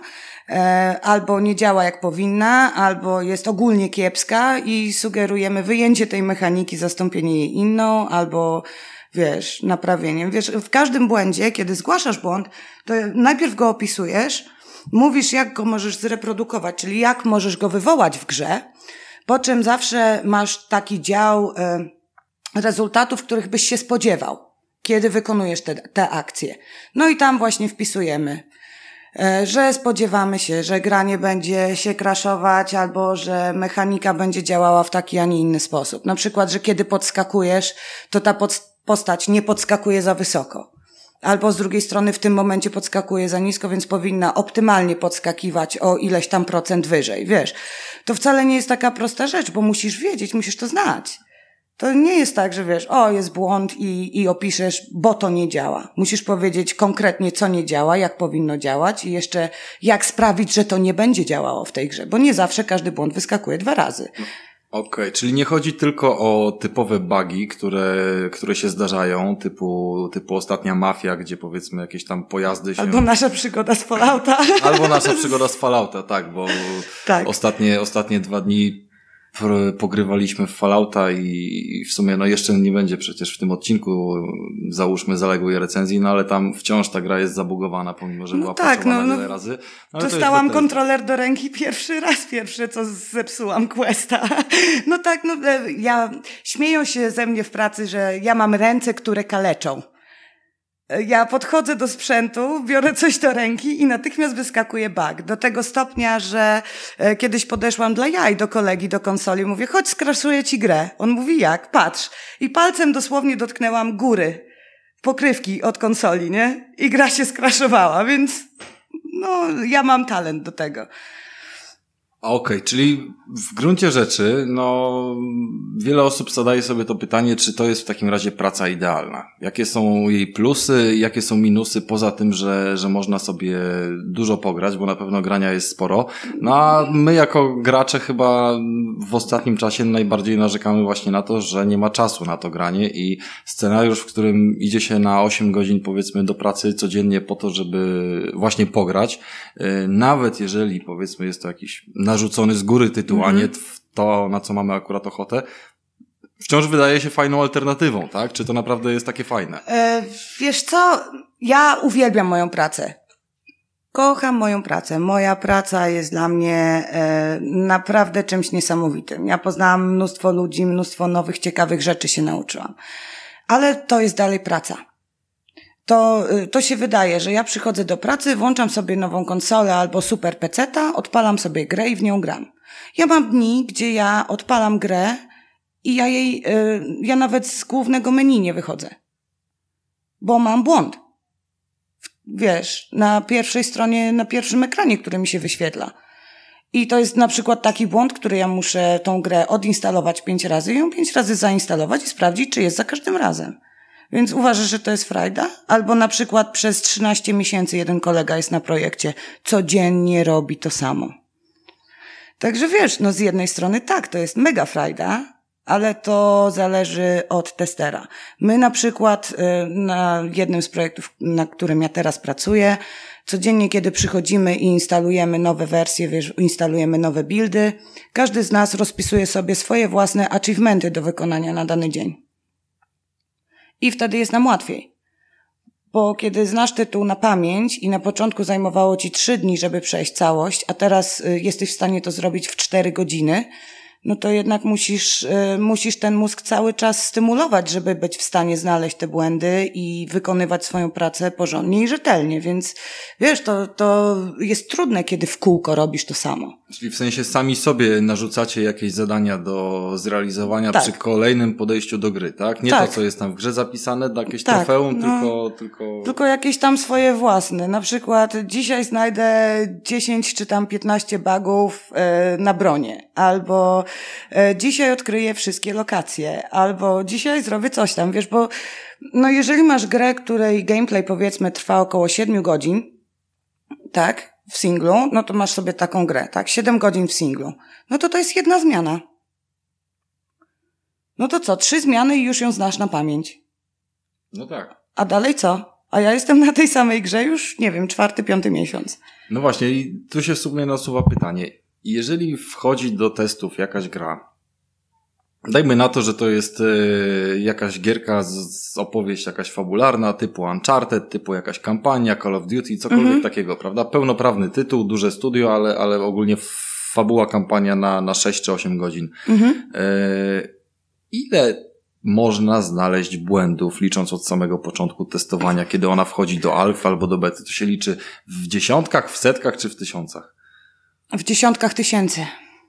e, albo nie działa jak powinna, albo jest ogólnie kiepska i sugerujemy wyjęcie tej mechaniki, zastąpienie jej inną, albo wiesz, naprawieniem. Wiesz, w każdym błędzie, kiedy zgłaszasz błąd, to najpierw go opisujesz, mówisz, jak go możesz zreprodukować, czyli jak możesz go wywołać w grze, po czym zawsze masz taki dział y, rezultatów, których byś się spodziewał, kiedy wykonujesz te, te akcje. No i tam właśnie wpisujemy, y, że spodziewamy się, że gra nie będzie się crashować, albo że mechanika będzie działała w taki, a nie inny sposób. Na przykład, że kiedy podskakujesz, to ta pod, postać nie podskakuje za wysoko. Albo z drugiej strony w tym momencie podskakuje za nisko, więc powinna optymalnie podskakiwać o ileś tam procent wyżej, wiesz. To wcale nie jest taka prosta rzecz, bo musisz wiedzieć, musisz to znać. To nie jest tak, że wiesz, o, jest błąd i, i opiszesz, bo to nie działa. Musisz powiedzieć konkretnie, co nie działa, jak powinno działać i jeszcze jak sprawić, że to nie będzie działało w tej grze, bo nie zawsze każdy błąd wyskakuje dwa razy. Okej, okay, czyli nie chodzi tylko o typowe bugi, które, które się zdarzają, typu, typu ostatnia Mafia, gdzie powiedzmy jakieś tam pojazdy się... Albo nasza przygoda z Fallouta. Albo nasza przygoda z Fallouta, tak, bo tak. Ostatnie, ostatnie dwa dni pogrywaliśmy w Fallouta i w sumie no jeszcze nie będzie przecież w tym odcinku, załóżmy, zaległej recenzji, no ale tam wciąż ta gra jest zabugowana, pomimo że no była tak, patchowana no, wiele no, razy. No, dostałam kontroler do ręki pierwszy raz, pierwsze co zepsułam questa. No tak, no ja, śmieją się ze mnie w pracy, że ja mam ręce, które kaleczą. Ja podchodzę do sprzętu, biorę coś do ręki i natychmiast wyskakuje bug. Do tego stopnia, że kiedyś podeszłam dla jaj do kolegi do konsoli, mówię, chodź, skraszuję ci grę. On mówi, jak? Patrz. I palcem dosłownie dotknęłam góry pokrywki od konsoli, nie? I gra się skraszowała, więc no, ja mam talent do tego. Okej, okay, czyli w gruncie rzeczy, no, wiele osób zadaje sobie to pytanie, czy to jest w takim razie praca idealna. Jakie są jej plusy, jakie są minusy, poza tym, że, że można sobie dużo pograć, bo na pewno grania jest sporo. No a my jako gracze chyba w ostatnim czasie najbardziej narzekamy właśnie na to, że nie ma czasu na to granie i scenariusz, w którym idzie się na osiem godzin powiedzmy do pracy codziennie po to, żeby właśnie pograć, nawet jeżeli powiedzmy jest to jakiś narzucony z góry tytuł, mm-hmm. a nie to, na co mamy akurat ochotę, wciąż wydaje się fajną alternatywą, tak? Czy to naprawdę jest takie fajne? E, wiesz co? Ja uwielbiam moją pracę. Kocham moją pracę. Moja praca jest dla mnie e, naprawdę czymś niesamowitym. Ja poznałam mnóstwo ludzi, mnóstwo nowych, ciekawych rzeczy się nauczyłam. Ale to jest dalej praca. To, to się wydaje, że ja przychodzę do pracy, włączam sobie nową konsolę albo super peceta, odpalam sobie grę i w nią gram. Ja mam dni, gdzie ja odpalam grę i ja jej, y, ja nawet z głównego menu nie wychodzę. Bo mam błąd. Wiesz, na pierwszej stronie, na pierwszym ekranie, który mi się wyświetla. I to jest na przykład taki błąd, który ja muszę tą grę odinstalować pięć razy i ją pięć razy zainstalować i sprawdzić, czy jest za każdym razem. Więc uważasz, że to jest frajda? Albo na przykład przez trzynaście miesięcy jeden kolega jest na projekcie, codziennie robi to samo. Także wiesz, no z jednej strony tak, to jest mega frajda, ale to zależy od testera. My na przykład na jednym z projektów, na którym ja teraz pracuję, codziennie, kiedy przychodzimy i instalujemy nowe wersje, wiesz, instalujemy nowe buildy, każdy z nas rozpisuje sobie swoje własne achievementy do wykonania na dany dzień. I wtedy jest nam łatwiej. Bo kiedy znasz tytuł na pamięć i na początku zajmowało ci trzy dni, żeby przejść całość, a teraz jesteś w stanie to zrobić w cztery godziny, no to jednak musisz, musisz ten mózg cały czas stymulować, żeby być w stanie znaleźć te błędy i wykonywać swoją pracę porządnie i rzetelnie. Więc wiesz, to, to jest trudne, kiedy w kółko robisz to samo. Czyli w sensie sami sobie narzucacie jakieś zadania do zrealizowania tak. przy kolejnym podejściu do gry, tak? Nie tak. to, co jest tam w grze zapisane, jakieś tak, trofeum, no, tylko, tylko... Tylko jakieś tam swoje własne. Na przykład dzisiaj znajdę dziesięć czy tam piętnaście bugów e, na bronie. Albo e, dzisiaj odkryję wszystkie lokacje. Albo dzisiaj zrobię coś tam, wiesz, bo no jeżeli masz grę, której gameplay powiedzmy trwa około siedem godzin, tak, w singlu, no to masz sobie taką grę, tak, siedem godzin w singlu. No to to jest jedna zmiana. No to co, trzy zmiany i już ją znasz na pamięć. No tak. A dalej co? A ja jestem na tej samej grze już, nie wiem, czwarty, piąty miesiąc. No właśnie, i tu się w sumie nasuwa pytanie. Jeżeli wchodzi do testów jakaś gra, dajmy na to, że to jest y, jakaś gierka z, z opowieść jakaś fabularna, typu Uncharted, typu jakaś kampania, Call of Duty, cokolwiek mhm. takiego, prawda? Pełnoprawny tytuł, duże studio, ale, ale ogólnie fabuła, kampania na, na sześć czy osiem godzin. Mhm. Y, ile można znaleźć błędów, licząc od samego początku testowania, kiedy ona wchodzi do alfy albo do bety? To się liczy w dziesiątkach, w setkach czy w tysiącach? W dziesiątkach tysięcy.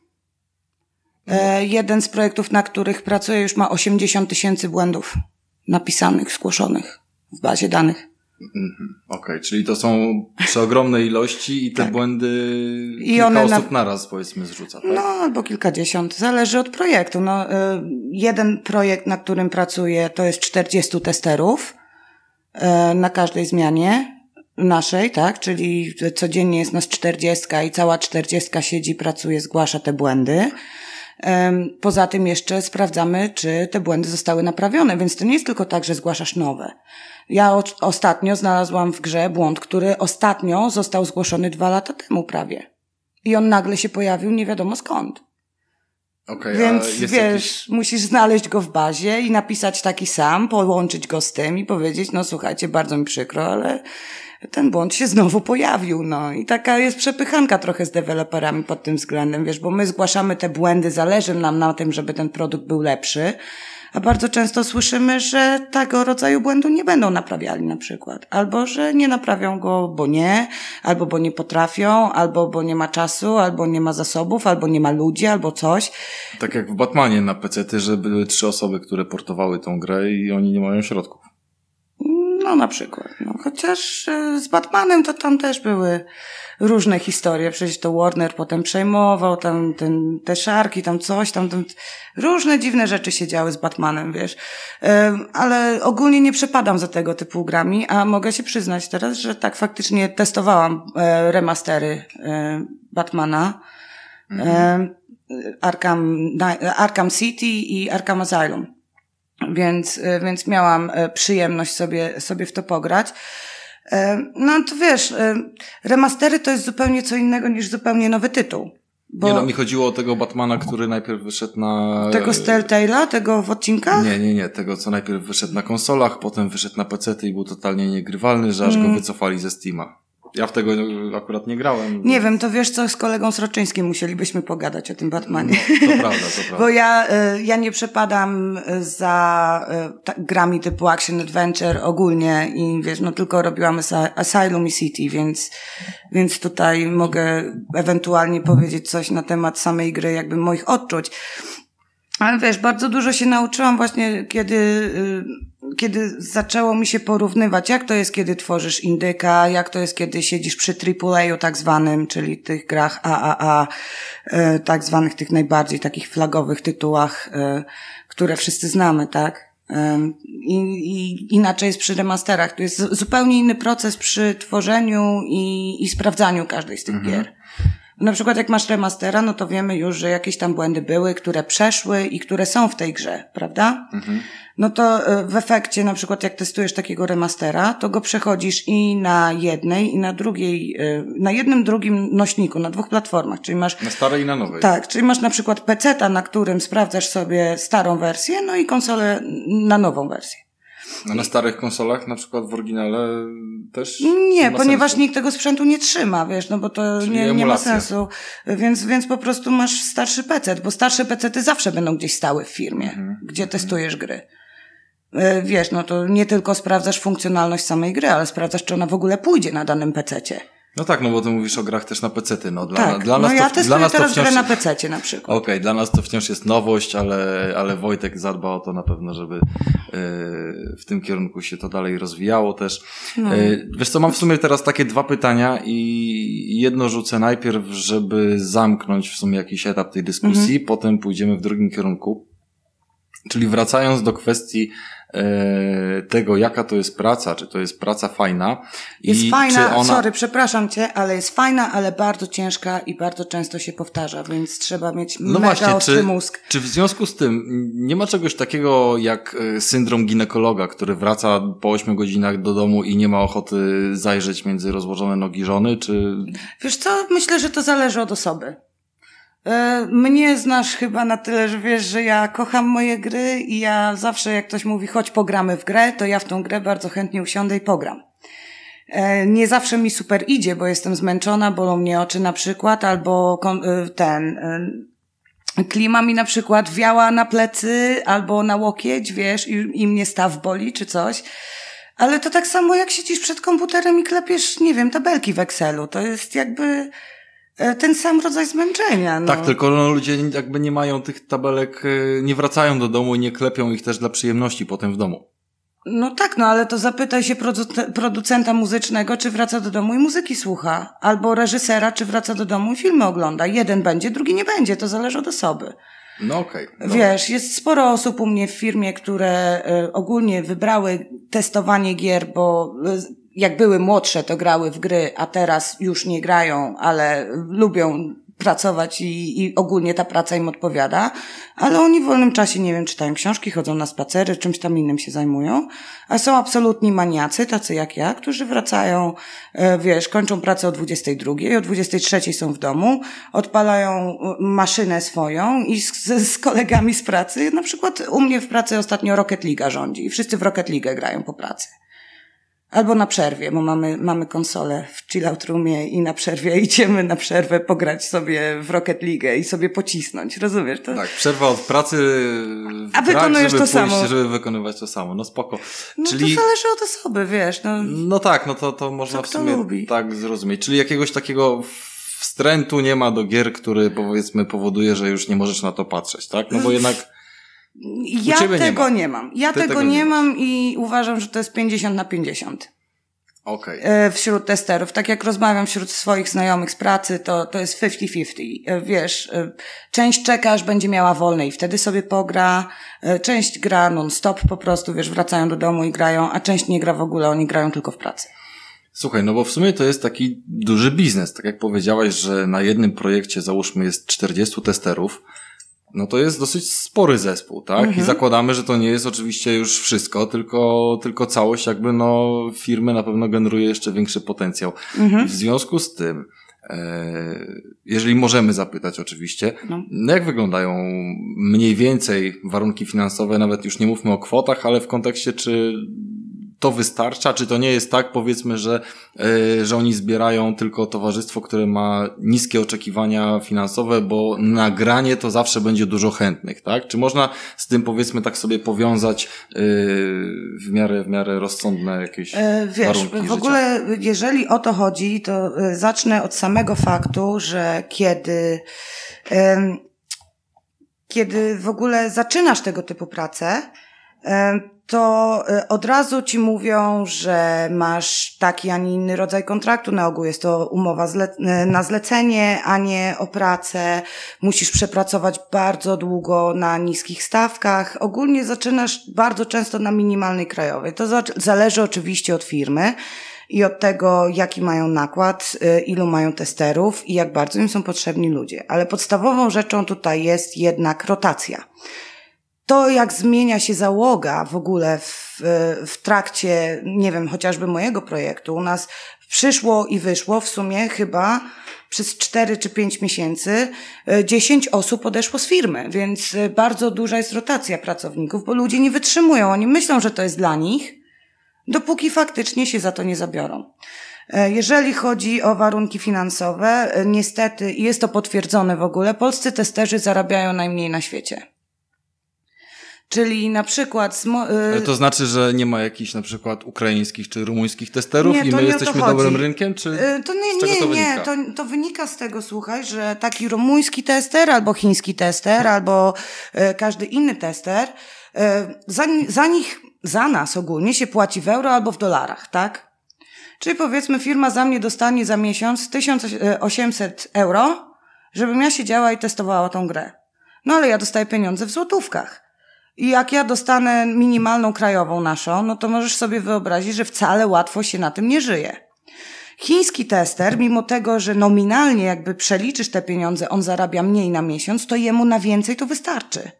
E, jeden z projektów, na których pracuję, już ma osiemdziesiąt tysięcy błędów napisanych, zgłoszonych w bazie danych. Mhm. Okej, okay, czyli to są przeogromne ilości i te tak. błędy I kilka one osób na... naraz, powiedzmy, zrzuca, tak? No, albo kilkadziesiąt. Zależy od projektu. No, y, jeden projekt, na którym pracuję, to jest czterdziestu testerów y, na każdej zmianie naszej, tak? Czyli codziennie jest nas czterdziestka i cała czterdziestka siedzi, pracuje, zgłasza te błędy. Poza tym jeszcze sprawdzamy, czy te błędy zostały naprawione, więc to nie jest tylko tak, że zgłaszasz nowe. Ja o, ostatnio znalazłam w grze błąd, który ostatnio został zgłoszony dwa lata temu prawie. I on nagle się pojawił nie wiadomo skąd. Okay, więc wiesz, jakiś... musisz znaleźć go w bazie i napisać taki sam, połączyć go z tym i powiedzieć, no słuchajcie, bardzo mi przykro, ale ten błąd się znowu pojawił, no. I taka jest przepychanka trochę z deweloperami pod tym względem, wiesz, bo my zgłaszamy te błędy, zależy nam na tym, żeby ten produkt był lepszy, a bardzo często słyszymy, że tego rodzaju błędu nie będą naprawiali na przykład. Albo, że nie naprawią go, bo nie, albo bo nie potrafią, albo bo nie ma czasu, albo nie ma zasobów, albo nie ma ludzi, albo coś. Tak jak w Batmanie na pecety, że były trzy osoby, które portowały tą grę i oni nie mają środków. No na przykład. No, chociaż z Batmanem to tam też były różne historie. Przecież to Warner potem przejmował, tam ten, te szarki, tam coś, tam, tam różne dziwne rzeczy się działy z Batmanem, wiesz. Ale ogólnie nie przepadam za tego typu grami, a mogę się przyznać teraz, że tak faktycznie testowałam remastery Batmana, mhm. Arkham, Arkham City i Arkham Asylum. Więc, więc miałam przyjemność sobie, sobie w to pograć. No to wiesz, remastery to jest zupełnie co innego niż zupełnie nowy tytuł. Bo nie no, mi chodziło o tego Batmana, który najpierw wyszedł na... Tego z Telltale'a, tego w odcinkach? Nie, nie, nie, tego co najpierw wyszedł na konsolach, potem wyszedł na pecety i był totalnie niegrywalny, że aż mm. go wycofali ze Steama. Ja w tego akurat nie grałem. Nie wiem, to wiesz co, z kolegą Sroczyńskim musielibyśmy pogadać o tym Batmanie. No, to prawda, to prawda. Bo ja, ja nie przepadam za ta, grami typu Action Adventure ogólnie i wiesz, no tylko robiłam Asylum i City, więc, więc tutaj mogę ewentualnie powiedzieć coś na temat samej gry, jakby moich odczuć. Ale wiesz, bardzo dużo się nauczyłam właśnie, kiedy, kiedy zaczęło mi się porównywać, jak to jest, kiedy tworzysz indyka, jak to jest, kiedy siedzisz przy triple A tak zwanym, czyli tych grach A A A, tak zwanych tych najbardziej takich flagowych tytułach, które wszyscy znamy, tak? I, i inaczej jest przy remasterach. To jest zupełnie inny proces przy tworzeniu i, i sprawdzaniu każdej z tych mhm. gier. Na przykład jak masz remastera, no to wiemy już, że jakieś tam błędy były, które przeszły i które są w tej grze, prawda? Mhm. No to w efekcie, na przykład jak testujesz takiego remastera, to go przechodzisz i na jednej, i na drugiej, na jednym, drugim nośniku, na dwóch platformach, czyli masz... Na starej i na nowej. Tak, czyli masz na przykład peceta, na którym sprawdzasz sobie starą wersję, no i konsolę na nową wersję. A na starych konsolach, na przykład w oryginale też? Nie, ponieważ sensu. Nikt tego sprzętu nie trzyma, wiesz, no bo to nie, nie ma sensu. Więc, więc po prostu masz starszy pecet, bo starsze pecety zawsze będą gdzieś stały w firmie, mhm. gdzie testujesz gry. Wiesz, no to nie tylko sprawdzasz funkcjonalność samej gry, ale sprawdzasz, czy ona w ogóle pójdzie na danym pececie. No tak, no bo ty mówisz o grach też na pecety, no dla, tak, dla nas no ja to, testuję dla nas teraz to wciąż... grę na pececie na przykład. Okej, okay, dla nas to wciąż jest nowość, ale, ale Wojtek zadba o to na pewno, żeby yy, w tym kierunku się to dalej rozwijało też. No. Yy, wiesz co, mam w sumie teraz takie dwa pytania i jedno rzucę najpierw, żeby zamknąć w sumie jakiś etap tej dyskusji, mhm. potem pójdziemy w drugim kierunku. Czyli wracając do kwestii e, tego, jaka to jest praca, czy to jest praca fajna. Jest i fajna, czy ona... sorry, przepraszam cię, ale jest fajna, ale bardzo ciężka i bardzo często się powtarza, więc trzeba mieć no mega właśnie, ostry czy, mózg. Czy w związku z tym nie ma czegoś takiego jak syndrom ginekologa, który wraca po ośmiu godzinach do domu i nie ma ochoty zajrzeć między rozłożone nogi żony, czy... Wiesz co, myślę, że to zależy od osoby. Mnie znasz chyba na tyle, że wiesz, że ja kocham moje gry i ja zawsze jak ktoś mówi chodź pogramy w grę, to ja w tą grę bardzo chętnie usiądę i pogram. Nie zawsze mi super idzie, bo jestem zmęczona, bolą mnie oczy na przykład, albo ten klima mi na przykład wiała na plecy albo na łokieć, wiesz, i, i mnie staw boli czy coś. Ale to tak samo jak siedzisz przed komputerem i klepiesz, nie wiem, tabelki w Excelu. To jest jakby... ten sam rodzaj zmęczenia. No. Tak, tylko no, ludzie jakby nie mają tych tabelek, nie wracają do domu i nie klepią ich też dla przyjemności potem w domu. No tak, no ale to zapytaj się produ- producenta muzycznego, czy wraca do domu i muzyki słucha. Albo reżysera, czy wraca do domu i filmy ogląda. Jeden będzie, drugi nie będzie, to zależy od osoby. No okej. Okay, wiesz, jest sporo osób u mnie w firmie, które y, ogólnie wybrały testowanie gier, bo... Y, jak były młodsze, to grały w gry, a teraz już nie grają, ale lubią pracować i, i ogólnie ta praca im odpowiada, ale oni w wolnym czasie, nie wiem, czytają książki, chodzą na spacery, czymś tam innym się zajmują, a są absolutni maniacy, tacy jak ja, którzy wracają, wiesz, kończą pracę o dwudziestej drugiej, o dwudziestej trzeciej są w domu, odpalają maszynę swoją i z, z kolegami z pracy, na przykład u mnie w pracy ostatnio Rocket League rządzi i wszyscy w Rocket League grają po pracy. Albo na przerwie, bo mamy, mamy konsolę w chill-out roomie i na przerwie idziemy na przerwę pograć sobie w Rocket League i sobie pocisnąć, rozumiesz? To... Tak, przerwa od pracy w A wykonujesz grach, żeby to pójść, samo. żeby wykonywać to samo, no spoko. No Czyli... to zależy od osoby, wiesz. No, no tak, no to, to można to w sumie lubi. tak zrozumieć. Czyli jakiegoś takiego wstrętu nie ma do gier, który powiedzmy powoduje, że już nie możesz na to patrzeć, tak? No bo jednak... Ja tego nie, nie mam. Ja tego, tego nie, nie mam i uważam, że to jest pięćdziesiąt na pięćdziesiąt. Okay. Wśród testerów. Tak jak rozmawiam wśród swoich znajomych z pracy, to, to jest pięćdziesiąt pięćdziesiąt. Wiesz, część czeka, aż będzie miała wolne i wtedy sobie pogra, część gra non-stop po prostu, wiesz, wracają do domu i grają, a część nie gra w ogóle, oni grają tylko w pracy. Słuchaj, no bo w sumie to jest taki duży biznes. Tak jak powiedziałaś, że na jednym projekcie załóżmy jest czterdziestu testerów, no to jest dosyć spory zespół, tak? Mhm. I zakładamy, że to nie jest oczywiście już wszystko, tylko, tylko całość jakby no firmy na pewno generuje jeszcze większy potencjał. Mhm. W związku z tym, e, jeżeli możemy zapytać oczywiście, no. no jak wyglądają mniej więcej warunki finansowe, nawet już nie mówmy o kwotach, ale w kontekście czy to wystarcza? Czy to nie jest tak, powiedzmy, że, yy, że oni zbierają tylko towarzystwo, które ma niskie oczekiwania finansowe, bo nagranie to zawsze będzie dużo chętnych, tak? Czy można z tym, powiedzmy, tak sobie powiązać yy, w miarę, w miarę rozsądne jakieś e, wiesz, warunki w życia? ogóle, jeżeli o to chodzi, to e, zacznę od samego faktu, że kiedy e, kiedy w ogóle zaczynasz tego typu pracę, e, to od razu ci mówią, że masz taki, a nie inny rodzaj kontraktu. Na ogół jest to umowa zle- na zlecenie, a nie o pracę. Musisz przepracować bardzo długo na niskich stawkach. Ogólnie zaczynasz bardzo często na minimalnej krajowej. To za- zależy oczywiście od firmy i od tego, jaki mają nakład, ilu mają testerów i jak bardzo im są potrzebni ludzie. Ale podstawową rzeczą tutaj jest jednak rotacja. To, jak zmienia się załoga w ogóle w, w trakcie, nie wiem, chociażby mojego projektu, u nas przyszło i wyszło w sumie chyba przez cztery czy pięć miesięcy dziesięć osób odeszło z firmy, więc bardzo duża jest rotacja pracowników, bo ludzie nie wytrzymują. Oni myślą, że to jest dla nich, dopóki faktycznie się za to nie zabiorą. Jeżeli chodzi o warunki finansowe, niestety, i jest to potwierdzone w ogóle, polscy testerzy zarabiają najmniej na świecie. Czyli na przykład... Smo- Ale to znaczy, że nie ma jakichś na przykład ukraińskich czy rumuńskich testerów nie, i my jesteśmy dobrym rynkiem? Czy to nie, z czego nie, to nie, wynika? to, to wynika z tego, słuchaj, że taki rumuński tester albo chiński tester albo e, każdy inny tester, e, za, za nich, za nas ogólnie się płaci w euro albo w dolarach, tak? Czyli powiedzmy firma za mnie dostanie za miesiąc tysiąc osiemset euro, żebym ja siedziała i testowała tą grę. No ale ja dostaję pieniądze w złotówkach. I jak ja dostanę minimalną krajową naszą, no to możesz sobie wyobrazić, że wcale łatwo się na tym nie żyje. Chiński tester, mimo tego, że nominalnie jakby przeliczysz te pieniądze, on zarabia mniej na miesiąc, to jemu na więcej to wystarczy.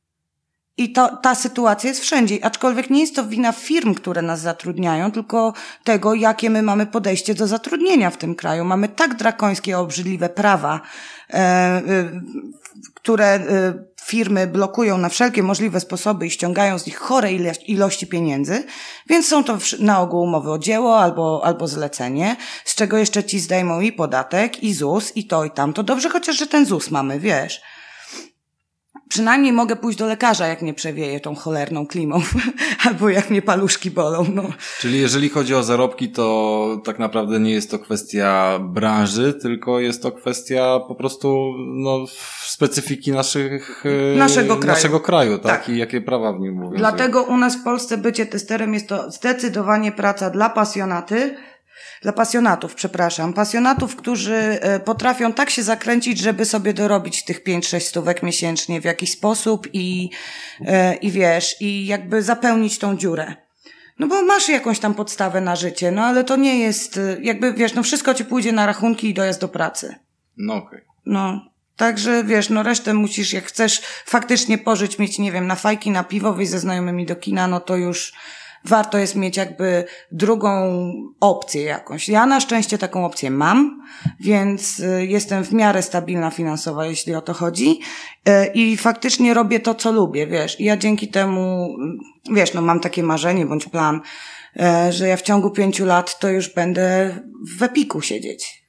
I to, ta sytuacja jest wszędzie, aczkolwiek nie jest to wina firm, które nas zatrudniają, tylko tego, jakie my mamy podejście do zatrudnienia w tym kraju. Mamy tak drakońskie, obrzydliwe prawa, e, e, które e, firmy blokują na wszelkie możliwe sposoby i ściągają z nich chore ilości pieniędzy, więc są to na ogół umowy o dzieło albo, albo zlecenie, z czego jeszcze ci zdejmą i podatek, i ZUS, i to, i tamto. Dobrze chociaż, że ten ZUS mamy, wiesz. Przynajmniej mogę pójść do lekarza, jak mnie przewieje tą cholerną klimą, albo jak mnie paluszki bolą. No. Czyli jeżeli chodzi o zarobki, to tak naprawdę nie jest to kwestia branży, tylko jest to kwestia po prostu no, specyfiki naszych, naszego kraju, naszego kraju tak? tak? I jakie prawa w nim mówią. Dlatego u nas w Polsce bycie testerem jest to zdecydowanie praca dla pasjonaty, Dla pasjonatów, przepraszam. Pasjonatów, którzy potrafią tak się zakręcić, żeby sobie dorobić tych pięć sześć stówek miesięcznie w jakiś sposób i, i wiesz, i jakby zapełnić tą dziurę. No bo masz jakąś tam podstawę na życie, no ale to nie jest, jakby wiesz, no wszystko ci pójdzie na rachunki i dojazd do pracy. No okej. Okay. No. Także wiesz, no resztę musisz, jak chcesz faktycznie pożyć, mieć, nie wiem, na fajki, na piwo, wyjść ze znajomymi do kina, no to już warto jest mieć jakby drugą opcję jakąś. Ja na szczęście taką opcję mam, więc jestem w miarę stabilna finansowo, jeśli o to chodzi. I faktycznie robię to, co lubię, wiesz. I ja dzięki temu, wiesz, no mam takie marzenie bądź plan, że ja w ciągu pięciu lat to już będę w Epiku siedzieć.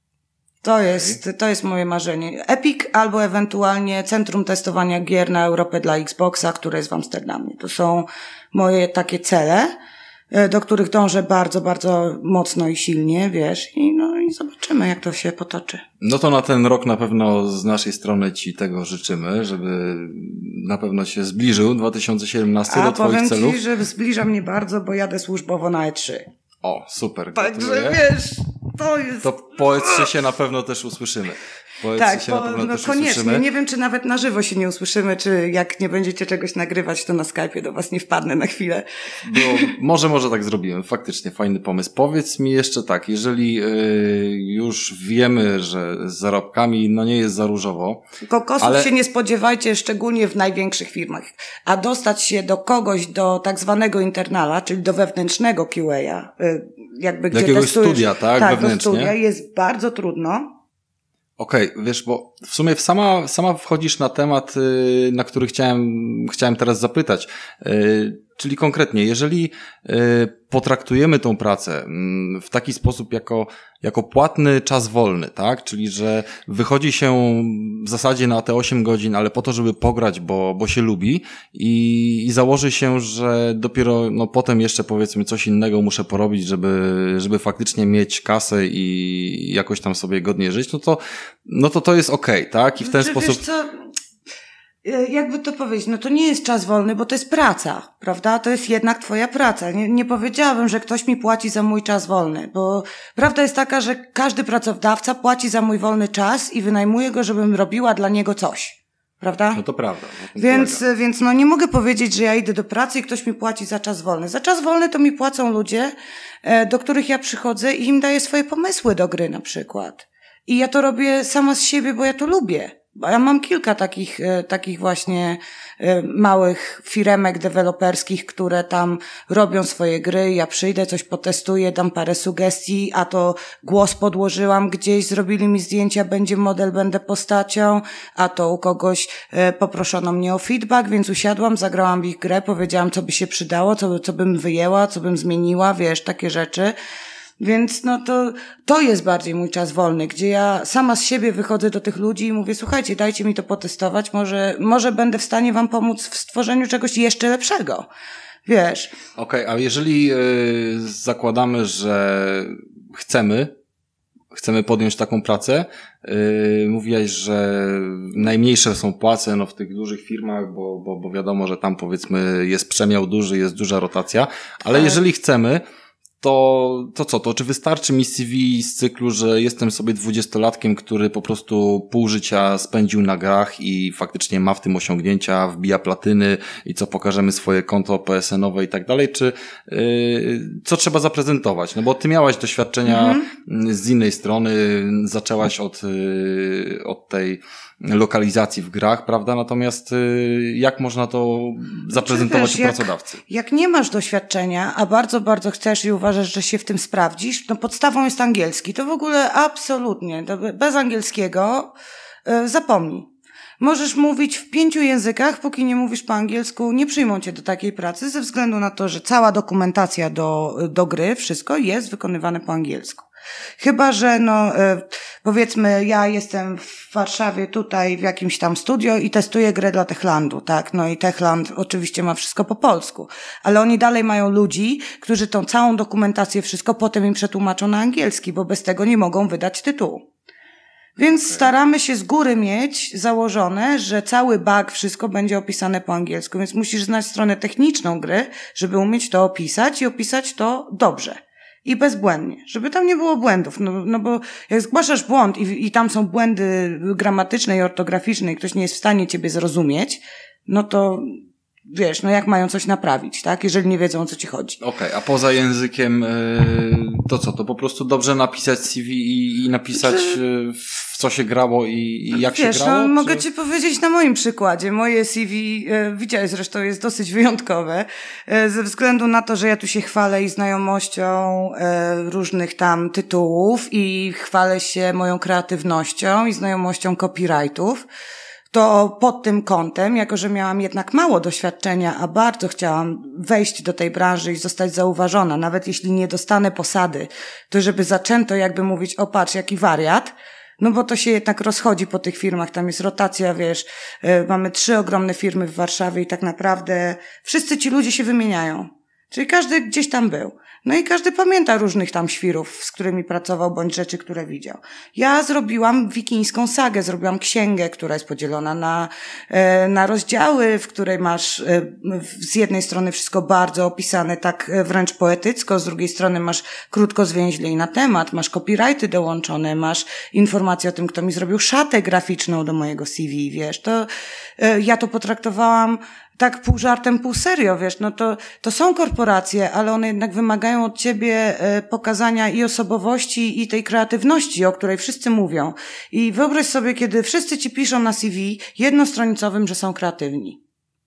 To jest, to jest moje marzenie. Epic albo ewentualnie Centrum Testowania Gier na Europę dla Xboxa, które jest w Amsterdamie. To są moje takie cele, do których dążę bardzo, bardzo mocno i silnie, wiesz, i no i zobaczymy, jak to się potoczy. No to na ten rok na pewno z naszej strony ci tego życzymy, żeby na pewno się zbliżył dwa tysiące siedemnasty do twoich celów. A powiem ci, że zbliża mnie bardzo, bo jadę służbowo na E trzy. O, super. Także wiesz, to jest... To po E trzy się na pewno też usłyszymy. Po E trzy tak, się po, na pewno no też koniecznie. usłyszymy. Nie wiem, czy nawet na żywo się nie usłyszymy, czy jak nie będziecie czegoś nagrywać, to na Skype'ie do was nie wpadnę na chwilę. Bo może, może tak zrobiłem. Faktycznie fajny pomysł. Powiedz mi jeszcze tak, jeżeli y, już wiemy, że z zarobkami no nie jest za różowo. Kokosów ale... się nie spodziewajcie, szczególnie w największych firmach. A dostać się do kogoś, do tak zwanego internala, czyli do wewnętrznego Q A, y, jakby do gdzie jakiegoś testujesz, studia, tak? Tak, wewnętrznie. do studia jest bardzo trudno. Okej, okay, wiesz, bo w sumie sama, sama wchodzisz na temat, na który chciałem, chciałem teraz zapytać. czyli konkretnie, jeżeli y, potraktujemy tą pracę y, w taki sposób jako, jako płatny czas wolny, tak? Czyli, że wychodzi się w zasadzie na te osiem godzin, ale po to, żeby pograć, bo, bo się lubi i, i założy się, że dopiero no, potem jeszcze powiedzmy coś innego muszę porobić, żeby, żeby faktycznie mieć kasę i jakoś tam sobie godnie żyć, no to, no to to jest okej, okay, tak? I w ten Czy, sposób... Wiesz co? Jakby to powiedzieć, no to nie jest czas wolny, bo to jest praca, prawda? To jest jednak twoja praca. Nie, nie powiedziałabym, że ktoś mi płaci za mój czas wolny, bo prawda jest taka, że każdy pracodawca płaci za mój wolny czas i wynajmuje go, żebym robiła dla niego coś, prawda? No to prawda. Więc, więc no nie mogę powiedzieć, że ja idę do pracy i ktoś mi płaci za czas wolny. Za czas wolny to mi płacą ludzie, do których ja przychodzę i im daję swoje pomysły do gry na przykład. I ja to robię sama z siebie, bo ja to lubię. Ja mam kilka takich, takich właśnie małych firemek deweloperskich, które tam robią swoje gry. Ja przyjdę, coś potestuję, dam parę sugestii, a to głos podłożyłam gdzieś, zrobili mi zdjęcia, będzie model, będę postacią, a to u kogoś poproszono mnie o feedback, więc usiadłam, zagrałam w ich grę, powiedziałam, co by się przydało, co, co bym wyjęła, co bym zmieniła, wiesz, takie rzeczy. Więc no to, to jest bardziej mój czas wolny, gdzie ja sama z siebie wychodzę do tych ludzi i mówię, słuchajcie, dajcie mi to potestować, może, może będę w stanie wam pomóc w stworzeniu czegoś jeszcze lepszego. Wiesz. Okej, okay, a jeżeli y, zakładamy, że chcemy, chcemy podjąć taką pracę, yy, mówiłaś, że najmniejsze są płace no, w tych dużych firmach, bo, bo, bo wiadomo, że tam powiedzmy jest przemiał duży, jest duża rotacja, ale tak. Jeżeli chcemy, to, to co, to czy wystarczy mi C V z cyklu, że jestem sobie dwudziestolatkiem, który po prostu pół życia spędził na grach i faktycznie ma w tym osiągnięcia, wbija platyny i co, pokażemy swoje konto P S N-owe i tak dalej, czy yy, co trzeba zaprezentować? No bo ty miałaś doświadczenia mm-hmm. z innej strony, zaczęłaś od, yy, od tej lokalizacji w grach, prawda? Natomiast y, jak można to zaprezentować wiesz, u pracodawcy? Jak, jak nie masz doświadczenia, a bardzo, bardzo chcesz i uważasz, że się w tym sprawdzisz, no podstawą jest angielski. To w ogóle absolutnie, to bez angielskiego y, zapomnij. Możesz mówić w pięciu językach, póki nie mówisz po angielsku, nie przyjmą cię do takiej pracy ze względu na to, że cała dokumentacja do, do gry, wszystko jest wykonywane po angielsku. Chyba, że no powiedzmy ja jestem w Warszawie tutaj w jakimś tam studio i testuję grę dla Techlandu, tak? No i Techland oczywiście ma wszystko po polsku, ale oni dalej mają ludzi, którzy tą całą dokumentację, wszystko potem im przetłumaczą na angielski, bo bez tego nie mogą wydać tytułu. Więc okay. staramy się z góry mieć założone, że cały bug, wszystko będzie opisane po angielsku, więc musisz znać stronę techniczną gry, żeby umieć to opisać i opisać to dobrze. I bezbłędnie, żeby tam nie było błędów, no, no bo jak zgłaszasz błąd i, i tam są błędy gramatyczne i ortograficzne i ktoś nie jest w stanie ciebie zrozumieć, no to wiesz, no jak mają coś naprawić, tak? Jeżeli nie wiedzą, o co ci chodzi. Okej, okay, a poza językiem yy, to co? To po prostu dobrze napisać C V i, i napisać yy, w co się grało i, i jak wiesz, się grało? No, czy... mogę ci powiedzieć na moim przykładzie. Moje C V, yy, widziałeś zresztą, jest dosyć wyjątkowe, yy, ze względu na to, że ja tu się chwalę i znajomością yy, różnych tam tytułów i chwalę się moją kreatywnością i znajomością copyrightów. To pod tym kątem, jako że miałam jednak mało doświadczenia, a bardzo chciałam wejść do tej branży i zostać zauważona, nawet jeśli nie dostanę posady, to żeby zaczęto jakby mówić, o patrz, jaki wariat, no bo to się jednak rozchodzi po tych firmach, tam jest rotacja, wiesz, yy, mamy trzy ogromne firmy w Warszawie i tak naprawdę wszyscy ci ludzie się wymieniają, czyli każdy gdzieś tam był. No i każdy pamięta różnych tam świrów, z którymi pracował, bądź rzeczy, które widział. Ja zrobiłam wikińską sagę, zrobiłam księgę, która jest podzielona na, na rozdziały, w której masz z jednej strony wszystko bardzo opisane tak wręcz poetycko, z drugiej strony masz krótko zwięźlej na temat, masz copyrighty dołączone, masz informacje o tym, kto mi zrobił szatę graficzną do mojego C V, wiesz, to ja to potraktowałam tak pół żartem, pół serio, wiesz, no to, to są korporacje, ale one jednak wymagają od ciebie e, pokazania i osobowości, i tej kreatywności, o której wszyscy mówią. I wyobraź sobie, kiedy wszyscy ci piszą na C V jednostronicowym, że są kreatywni.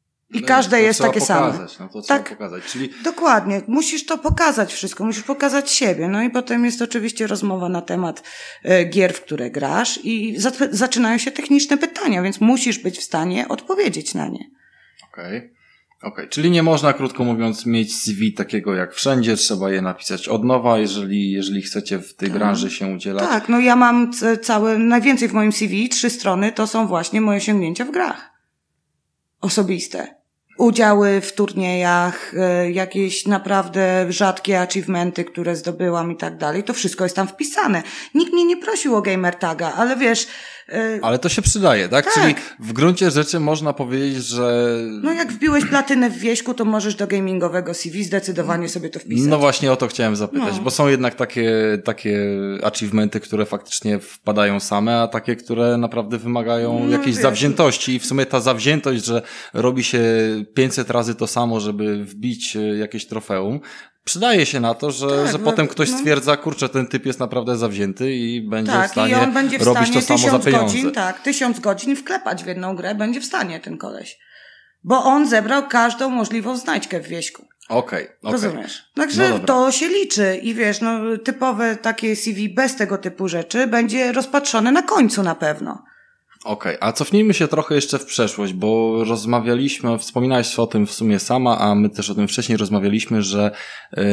I no, każde jest takie pokazać, same. No to trzeba tak, pokazać. Czyli... Dokładnie. Musisz to pokazać wszystko. Musisz pokazać siebie. No i potem jest oczywiście rozmowa na temat e, gier, w które grasz i za, zaczynają się techniczne pytania, więc musisz być w stanie odpowiedzieć na nie. Okej. Okej, okay, czyli nie można, krótko mówiąc, mieć C V takiego jak wszędzie, trzeba je napisać od nowa, jeżeli, jeżeli chcecie w tej tak. branży się udzielać. Tak, no ja mam całe, najwięcej w moim C V, trzy strony, to są właśnie moje osiągnięcia w grach. Osobiste. Udziały w turniejach, jakieś naprawdę rzadkie achievementy, które zdobyłam i tak dalej, to wszystko jest tam wpisane. Nikt mnie nie prosił o gamer taga, ale wiesz... Ale to się przydaje, tak? tak? Czyli w gruncie rzeczy można powiedzieć, że... No jak wbiłeś platynę w Wieśku, to możesz do gamingowego C V zdecydowanie sobie to wpisać. No właśnie o to chciałem zapytać, no. bo są jednak takie, takie achievementy, które faktycznie wpadają same, a takie, które naprawdę wymagają no, jakiejś wiesz. zawziętości i w sumie ta zawziętość, że robi się pięćset razy to samo, żeby wbić jakieś trofeum, przydaje się na to, że, tak, że no, potem ktoś no. stwierdza, kurczę, ten typ jest naprawdę zawzięty i będzie tak, w stanie i on będzie w robić stanie to samo za pieniądze. Godzin, tak, tysiąc godzin wklepać w jedną grę, będzie w stanie ten koleś. Bo on zebrał każdą możliwą znajdźkę w Wieśku. Okej, okay, okay. Rozumiesz? Także no to się liczy i wiesz, no typowe takie C V bez tego typu rzeczy będzie rozpatrzone na końcu na pewno. Okej, okay, a cofnijmy się trochę jeszcze w przeszłość, bo rozmawialiśmy, wspominałeś o tym w sumie sama, a my też o tym wcześniej rozmawialiśmy, że yy,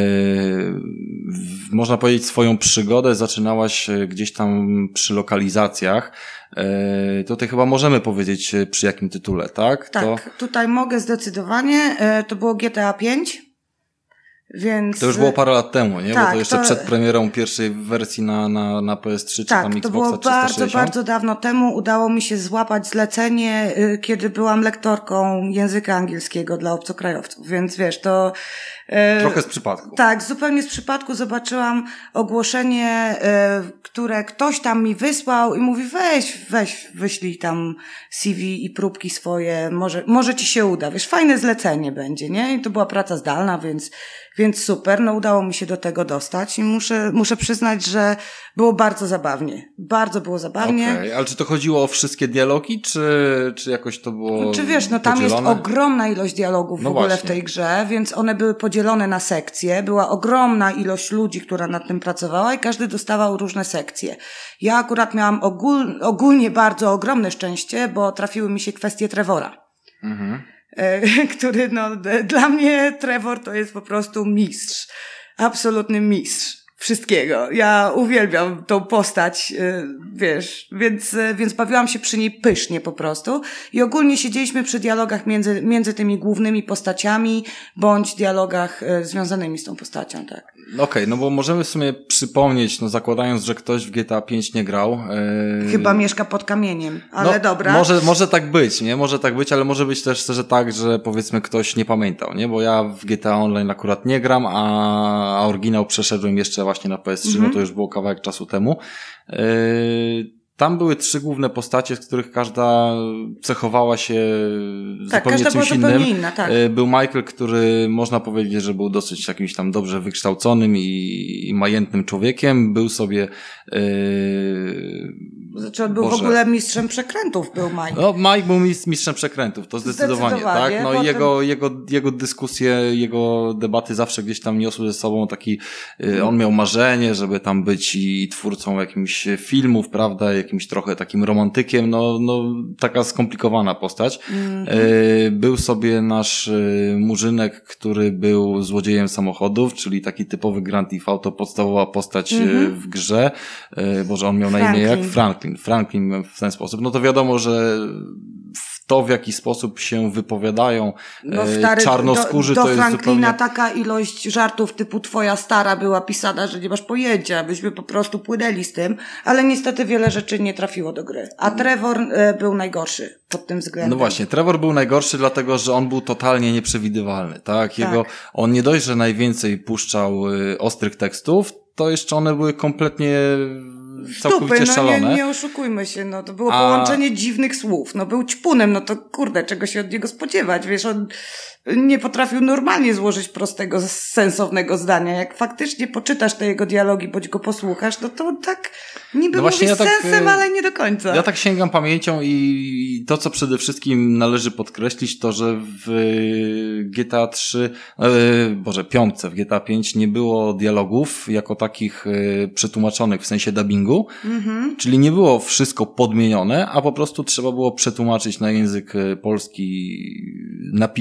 można powiedzieć swoją przygodę zaczynałaś gdzieś tam przy lokalizacjach. Yy, tutaj chyba możemy powiedzieć przy jakim tytule, tak? Tak, to... tutaj mogę zdecydowanie. Yy, to było G T A pięć. Więc... To już było parę lat temu, nie? Tak, bo to jeszcze to... przed premierą pierwszej wersji na, na, na P S trzy czy tak, tam Xboxa to było trzysta sześćdziesiąt. bardzo, bardzo dawno temu. Udało mi się złapać zlecenie, yy, kiedy byłam lektorką języka angielskiego dla obcokrajowców, więc wiesz, to... Yy, Trochę z przypadku. Tak, zupełnie z przypadku zobaczyłam ogłoszenie, yy, które ktoś tam mi wysłał i mówi weź, weź, wyślij tam C V i próbki swoje, może, może ci się uda, wiesz, fajne zlecenie będzie, nie? I to była praca zdalna, więc Więc super, no udało mi się do tego dostać i muszę, muszę przyznać, że było bardzo zabawnie. Bardzo było zabawnie. Okej, okay. Ale czy to chodziło o wszystkie dialogi, czy, czy jakoś to było Czy wiesz, no tam podzielone? jest ogromna ilość dialogów no w ogóle właśnie. w tej grze, więc one były podzielone na sekcje. Była ogromna ilość ludzi, która nad tym pracowała i każdy dostawał różne sekcje. Ja akurat miałam ogól, ogólnie bardzo ogromne szczęście, bo trafiły mi się kwestie Trevora. Mhm. Który, no, dla mnie Trevor to jest po prostu mistrz. Absolutny mistrz wszystkiego. Ja uwielbiam tą postać, wiesz, więc, więc bawiłam się przy niej pysznie po prostu i ogólnie siedzieliśmy przy dialogach między, między tymi głównymi postaciami, bądź dialogach związanymi z tą postacią, tak. Okej, okay, no bo możemy w sumie przypomnieć, no zakładając, że ktoś w G T A pięć nie grał. Yy... Chyba mieszka pod kamieniem, ale no, dobra. Może, może tak być, nie? Może tak być, ale może być też, że tak, że powiedzmy ktoś nie pamiętał, nie? Bo ja w G T A Online akurat nie gram, a, a oryginał przeszedłem jeszcze właśnie na P S trzy, mm-hmm. no to już było kawałek czasu temu. Yy... Tam były trzy główne postacie, z których każda cechowała się tak, zupełnie każda czymś była innym. Zupełnie inna, tak. Był Michael, który można powiedzieć, że był dosyć jakimś tam dobrze wykształconym i, i majętnym człowiekiem. Był sobie... Yy... Znaczy on był Boże. w ogóle mistrzem przekrętów, był Mike. No, Mike był mistrzem przekrętów, to zdecydowanie, zdecydowanie tak? No potem... i jego, jego, jego dyskusje, jego debaty zawsze gdzieś tam niosły ze sobą taki... Yy, on miał marzenie, żeby tam być i twórcą jakimś filmów, prawda? Jakimś trochę takim romantykiem, no, no taka skomplikowana postać. Mm-hmm. Yy, był sobie nasz yy, Murzynek, który był złodziejem samochodów, czyli taki typowy Grand Theft Auto, podstawowa postać mm-hmm. yy, w grze. Yy, Boże, on miał Franklin. na imię jak Franklin. Franklin w ten sposób. No to wiadomo, że w to, w jaki sposób się wypowiadają no, stary, czarnoskórzy, do, do to jest Franklina zupełnie... taka ilość żartów typu twoja stara była pisana, że nie masz pojęcia, byśmy po prostu płynęli z tym, ale niestety wiele rzeczy nie trafiło do gry. A Trevor e, był najgorszy pod tym względem. No właśnie, Trevor był najgorszy, dlatego że on był totalnie nieprzewidywalny, tak? Jego, tak. On nie dość, że najwięcej puszczał y, ostrych tekstów, to jeszcze one były kompletnie całkowicie Stupy, no szalone. Nie, nie oszukujmy się, no to było A... połączenie dziwnych słów, no był ćpunem, no to kurde, czego się od niego spodziewać, wiesz, on nie potrafił normalnie złożyć prostego, sensownego zdania. Jak faktycznie poczytasz te jego dialogi, bądź go posłuchasz, no to tak niby no mówi ja z sensem, tak, ale nie do końca. Ja tak sięgam pamięcią i to, co przede wszystkim należy podkreślić, to, że w G T A trzy, e, Boże, piątce, w G T A pięć nie było dialogów jako takich e, przetłumaczonych w sensie dubbingu, mm-hmm. czyli nie było wszystko podmienione, a po prostu trzeba było przetłumaczyć na język polski napisy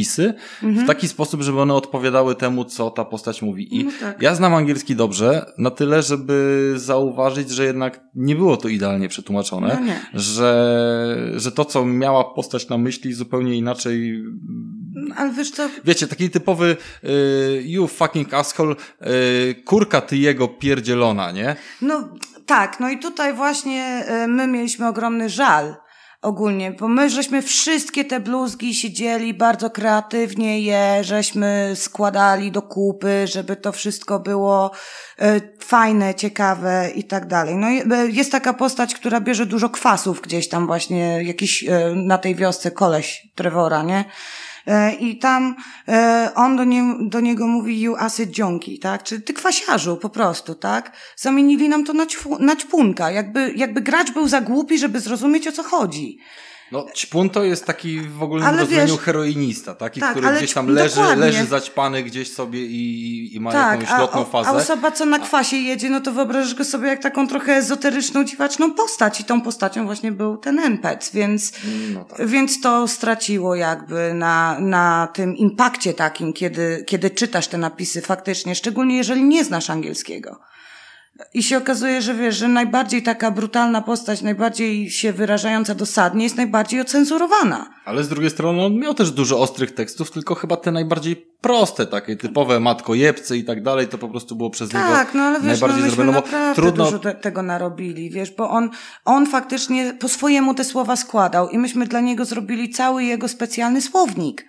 mhm. w taki sposób, żeby one odpowiadały temu, co ta postać mówi. I no tak. ja znam angielski dobrze, na tyle, żeby zauważyć, że jednak nie było to idealnie przetłumaczone, no że, że to, co miała postać na myśli, zupełnie inaczej... Ale wiesz co... Wiecie, taki typowy y, you fucking asshole, y, kurka ty jego pierdzielona, nie? No tak, no i tutaj właśnie y, my mieliśmy ogromny żal ogólnie, bo my żeśmy wszystkie te bluzgi siedzieli bardzo kreatywnie je, żeśmy składali do kupy, żeby to wszystko było y, fajne, ciekawe i tak dalej. No i, y, jest taka postać, która bierze dużo kwasów gdzieś tam właśnie, jakiś y, na tej wiosce koleś Trevora, nie? I tam e, on do, nie, do niego mówi you acid junkie, tak? Czyli ty kwasiarzu po prostu, tak? Zamienili nam to na, ćwu, na ćpunka. Jakby, jakby gracz był za głupi, żeby zrozumieć, o co chodzi. No, ćpun to jest taki w ogólnym ale rozumieniu wiesz, heroinista, taki, tak, który gdzieś tam ćpun, leży, dokładnie. leży zaćpany gdzieś sobie i, i ma tak, jakąś lotną a, fazę. A osoba, co na kwasie jedzie, no to wyobrażasz go sobie jak taką trochę ezoteryczną, dziwaczną postać i tą postacią właśnie był ten N P C, więc, no tak. więc to straciło jakby na, na tym impakcie takim, kiedy, kiedy czytasz te napisy faktycznie, szczególnie jeżeli nie znasz angielskiego. I się okazuje, że wiesz, że najbardziej taka brutalna postać, najbardziej się wyrażająca dosadnie jest najbardziej ocenzurowana. Ale z drugiej strony on miał też dużo ostrych tekstów, tylko chyba te najbardziej proste, takie typowe matkojebce i tak dalej, to po prostu było przez tak, niego no ale wiesz, najbardziej no, zrobione. naprawdę Trudno... dużo te, tego narobili, wiesz, bo on, on faktycznie po swojemu te słowa składał i myśmy dla niego zrobili cały jego specjalny słownik.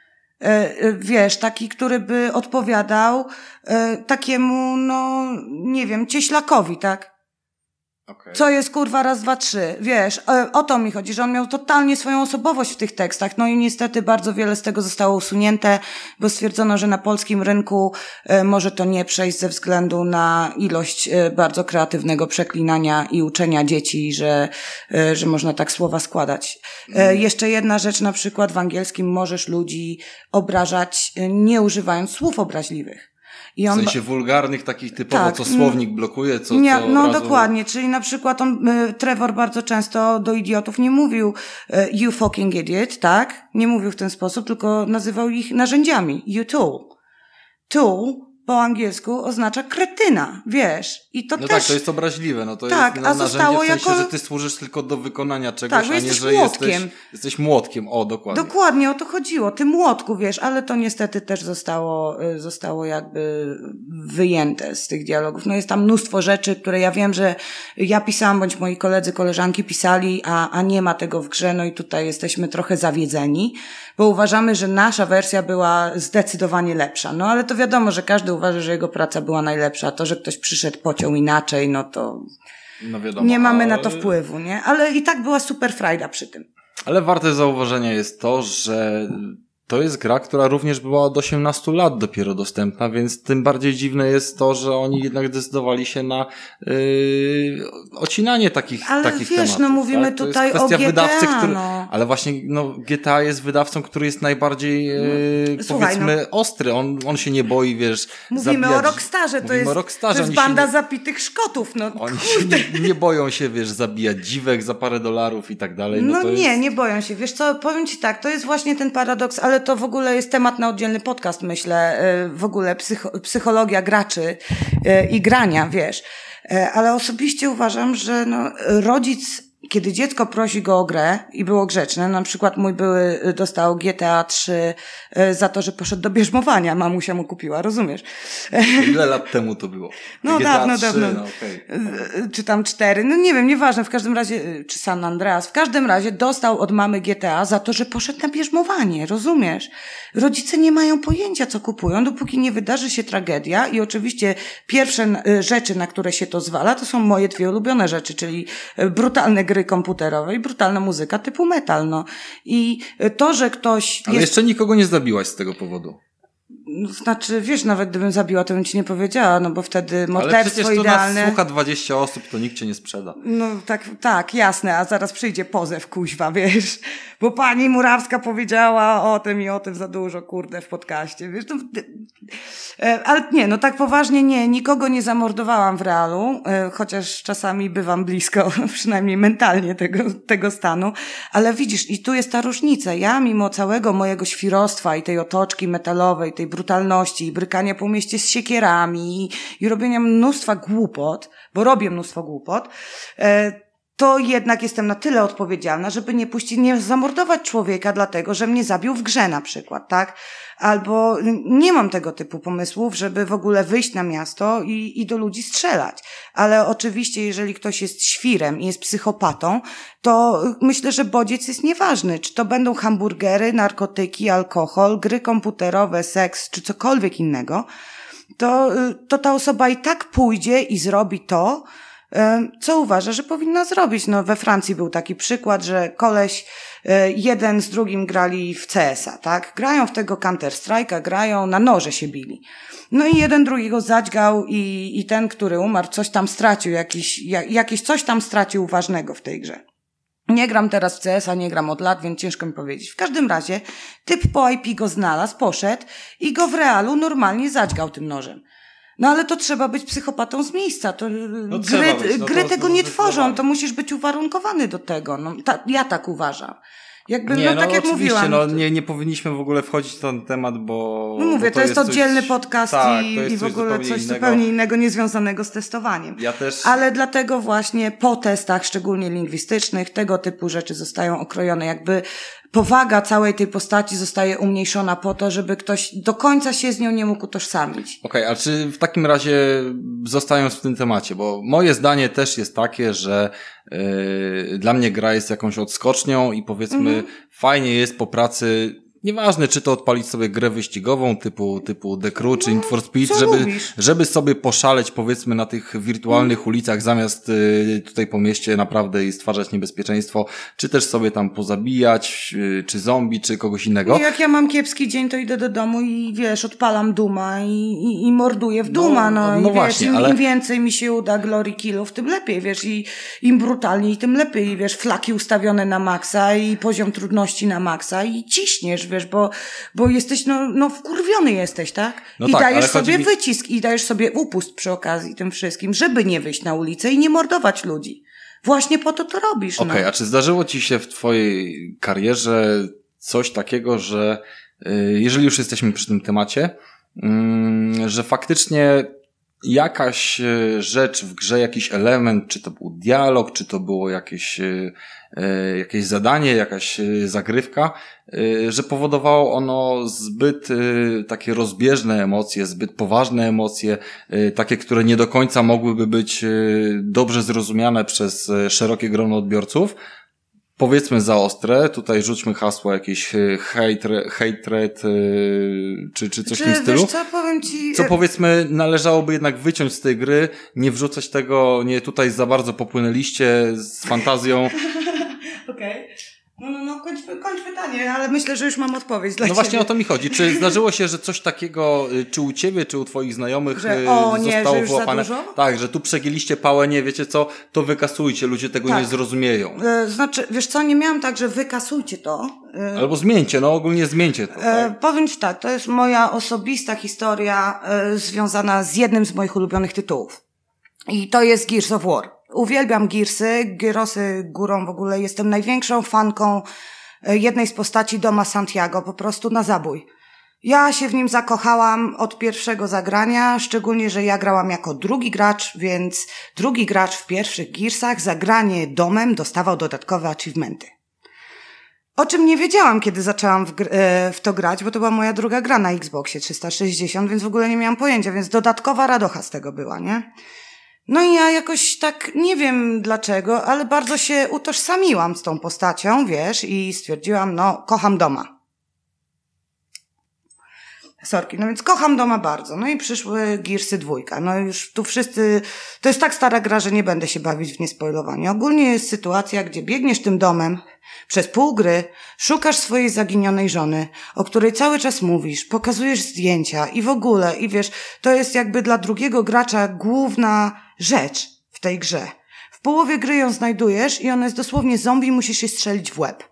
Wiesz, taki, który by odpowiadał e, takiemu, no, nie wiem, cieślakowi, tak? Okay. Co jest kurwa raz, dwa, trzy. Wiesz, e, o to mi chodzi, że on miał totalnie swoją osobowość w tych tekstach. No i niestety bardzo wiele z tego zostało usunięte, bo stwierdzono, że na polskim rynku e, może to nie przejść ze względu na ilość e, bardzo kreatywnego przeklinania i uczenia dzieci, że, e, że można tak słowa składać. E, jeszcze jedna rzecz, na przykład w angielskim możesz ludzi obrażać, e, nie używając słów obraźliwych. I on w sensie wulgarnych, takich typowo, tak, co słownik blokuje, co, nie, co no razu... dokładnie, czyli na przykład on, y, Trevor bardzo często do idiotów nie mówił y, you fucking idiot, tak? Nie mówił w ten sposób, tylko nazywał ich narzędziami. You tool. Tool po angielsku oznacza kretyna, wiesz. I to no też... tak, to jest obraźliwe, no to tak, jest na, a narzędzie zostało w sensie, jako... że ty służysz tylko do wykonania czegoś, tak, a nie, jesteś że młotkiem. jesteś, jesteś młotkiem, o, dokładnie. Dokładnie o to chodziło, ty młotku, wiesz, ale to niestety też zostało, zostało jakby wyjęte z tych dialogów. No jest tam mnóstwo rzeczy, które ja wiem, że ja pisałam, bądź moi koledzy, koleżanki pisali, a, a nie ma tego w grze, no i tutaj jesteśmy trochę zawiedzeni, bo uważamy, że nasza wersja była zdecydowanie lepsza. No ale to wiadomo, że każdy uważa, że jego praca była najlepsza. To, że ktoś przyszedł, pociął inaczej, no to no wiadomo, nie mamy ale... na to wpływu, nie? Ale i tak była super frajda przy tym. Ale warte zauważenia jest to, że to jest gra, która również była od osiemnastu lat dopiero dostępna, więc tym bardziej dziwne jest to, że oni jednak zdecydowali się na yy, odcinanie takich, ale takich wiesz, tematów. Ale wiesz, no mówimy tak? To tutaj jest kwestia o G T A, wydawcy, który, no. Ale właśnie no, G T A jest wydawcą, który jest najbardziej yy, Słuchaj, powiedzmy no. ostry. On, on się nie boi, wiesz, Mówimy zabijać. o Rockstarze, to Mówimy jest, o Rockstarze. to jest Oni banda nie, zapitych Szkotów, no Oni kurde. się nie, nie boją się, wiesz, zabijać dziwek za parę dolarów i tak dalej. No, No to nie, jest... nie boją się. Wiesz co, powiem ci tak, to jest właśnie ten paradoks, ale to w ogóle jest temat na oddzielny podcast, myślę, w ogóle psycho, psychologia graczy i grania, wiesz. Ale osobiście uważam, że no, rodzic, kiedy dziecko prosi go o grę i było grzeczne, na przykład mój były dostał G T A trzy za to, że poszedł do bierzmowania, mamusia mu kupiła, rozumiesz? Ile lat temu to było? No G T A dawno, trzy, dawno. No, okay. Czy tam cztery, no nie wiem, nieważne, w każdym razie, czy San Andreas, w każdym razie dostał od mamy G T A za to, że poszedł na bierzmowanie, rozumiesz? Rodzice nie mają pojęcia, co kupują, dopóki nie wydarzy się tragedia i oczywiście pierwsze rzeczy, na które się to zwala, to są moje dwie ulubione rzeczy, czyli brutalne gry komputerowe i brutalna muzyka typu metal, no. I to, że ktoś... Ale jest... jeszcze nikogo nie zabiłaś z tego powodu. Znaczy, wiesz, nawet gdybym zabiła, to bym ci nie powiedziała, no bo wtedy morderstwo Ale idealne. Ale przecież tu nas słucha dwadzieścia osób, to nikt cię nie sprzeda. No tak, tak, jasne, a zaraz przyjdzie pozew, kuźwa, wiesz, bo pani Murawska powiedziała o tym i o tym za dużo, kurde, w podcaście, wiesz, no, ale nie, no tak poważnie nie, nikogo nie zamordowałam w realu, chociaż czasami bywam blisko, przynajmniej mentalnie tego, tego stanu, ale widzisz, i tu jest ta różnica, ja mimo całego mojego świrostwa i tej otoczki metalowej, tej brutalności i brykania po mieście z siekierami i, i robienia mnóstwa głupot, bo robię mnóstwo głupot, to jednak jestem na tyle odpowiedzialna, żeby nie puścić, nie zamordować człowieka dlatego, że mnie zabił w grze na przykład, tak? Albo nie mam tego typu pomysłów, żeby w ogóle wyjść na miasto i, i do ludzi strzelać. Ale oczywiście, jeżeli ktoś jest świrem i jest psychopatą, to myślę, że bodziec jest nieważny. Czy to będą hamburgery, narkotyki, alkohol, gry komputerowe, seks, czy cokolwiek innego, to, to ta osoba i tak pójdzie i zrobi to, co uważa, że powinna zrobić. No, we Francji był taki przykład, że koleś jeden z drugim grali w C S a, tak? Grają w tego Counter-Strike'a, grają, na noże się bili. No i jeden drugiego zadźgał i, i ten, który umarł, coś tam stracił, jakiś, jakieś coś tam stracił ważnego w tej grze. Nie gram teraz w C S a, nie gram od lat, więc ciężko mi powiedzieć. W każdym razie typ po I P go znalazł, poszedł i go w realu normalnie zadźgał tym nożem. No ale to trzeba być psychopatą z miejsca. To no gry być, no gry to, tego to nie tworzą, to musisz być uwarunkowany do tego. No, ta, ja tak uważam. Jakby, nie, no, no tak jak mówiłam. No, nie, nie powinniśmy w ogóle wchodzić w ten temat, bo... No mówię, bo to, to jest, jest oddzielny coś, podcast tak, i, i w ogóle zupełnie coś innego. zupełnie innego, niezwiązanego z testowaniem. Ja też... Ale dlatego właśnie po testach, szczególnie lingwistycznych, tego typu rzeczy zostają okrojone. Jakby powaga całej tej postaci zostaje umniejszona po to, żeby ktoś do końca się z nią nie mógł utożsamić. Okej, okay, a czy w takim razie, zostając w tym temacie, bo moje zdanie też jest takie, że yy, dla mnie gra jest jakąś odskocznią i powiedzmy mm-hmm. fajnie jest po pracy, nieważne czy to odpalić sobie grę wyścigową typu, typu The Crew czy Need for Speed, żeby, żeby sobie poszaleć powiedzmy na tych wirtualnych mm. ulicach zamiast y, tutaj po mieście naprawdę i stwarzać niebezpieczeństwo, czy też sobie tam pozabijać, y, czy zombie, czy kogoś innego. No jak ja mam kiepski dzień, to idę do domu i wiesz, odpalam Duma i, i, i morduję w Duma, no, no, no i właśnie, wiesz, im, ale... im więcej mi się uda glory killów, tym lepiej, wiesz, i im brutalniej, tym lepiej, i wiesz, flaki ustawione na maksa i poziom trudności na maksa i ciśniesz, wiesz, bo, bo jesteś, no, no wkurwiony jesteś, tak? No I tak, dajesz ale sobie mi... wycisk i dajesz sobie upust przy okazji tym wszystkim, żeby nie wyjść na ulicę i nie mordować ludzi. Właśnie po to to robisz. Okej, okay, no. A czy zdarzyło ci się w twojej karierze coś takiego, że yy, jeżeli już jesteśmy przy tym temacie, yy, że faktycznie jakaś rzecz w grze, jakiś element, czy to był dialog, czy to było jakieś, e, jakieś zadanie, jakaś zagrywka, e, że powodowało ono zbyt e, takie rozbieżne emocje, zbyt poważne emocje, e, takie, które nie do końca mogłyby być e, dobrze zrozumiane przez szerokie grono odbiorców. Powiedzmy za ostre, tutaj rzućmy hasło jakieś hate, hatred, czy, czy coś czy, w tym stylu. Wiesz co, powiem ci... Co powiedzmy należałoby jednak wyciąć z tej gry, nie wrzucać tego, nie tutaj za bardzo popłynęliście z fantazją. Okej. Okay. No, no, no, kończ, kończ pytanie, ale myślę, że już mam odpowiedź dla No ciebie. właśnie o to mi chodzi. Czy zdarzyło się, że coś takiego, czy u ciebie, czy u twoich znajomych że, o, nie, zostało że już wyłapane? Za dużo? Tak, że tu przegięliście pałę, nie wiecie co, to wykasujcie, ludzie tego tak. nie zrozumieją. E, znaczy, wiesz co, nie miałam tak, że wykasujcie to. E, Albo zmieńcie, no ogólnie zmieńcie to. Tak? E, powiem ci tak, to jest moja osobista historia e, związana z jednym z moich ulubionych tytułów. I to jest Gears of War. Uwielbiam Gearsy, Gyrosy górą w ogóle. Jestem największą fanką jednej z postaci Doma Santiago, po prostu na zabój. Ja się w nim zakochałam od pierwszego zagrania, szczególnie, że ja grałam jako drugi gracz, więc drugi gracz w pierwszych Gearsach za granie domem dostawał dodatkowe achievementy. O czym nie wiedziałam, kiedy zaczęłam w, gr- w to grać, bo to była moja druga gra na Xboxie trzysta sześćdziesiąt, więc w ogóle nie miałam pojęcia, więc dodatkowa radocha z tego była, nie? No i ja jakoś tak, nie wiem dlaczego, ale bardzo się utożsamiłam z tą postacią, wiesz, i stwierdziłam, no, kocham Doma. Sorki, no więc kocham Doma bardzo. No i przyszły Gearsy dwójka. No już tu wszyscy... To jest tak stara gra, że nie będę się bawić w niespoilowanie. Ogólnie jest sytuacja, gdzie biegniesz tym domem przez pół gry, szukasz swojej zaginionej żony, o której cały czas mówisz, pokazujesz zdjęcia i w ogóle, i wiesz, to jest jakby dla drugiego gracza główna rzecz w tej grze. W połowie gry ją znajdujesz i ona jest dosłownie zombie i musisz się strzelić w łeb.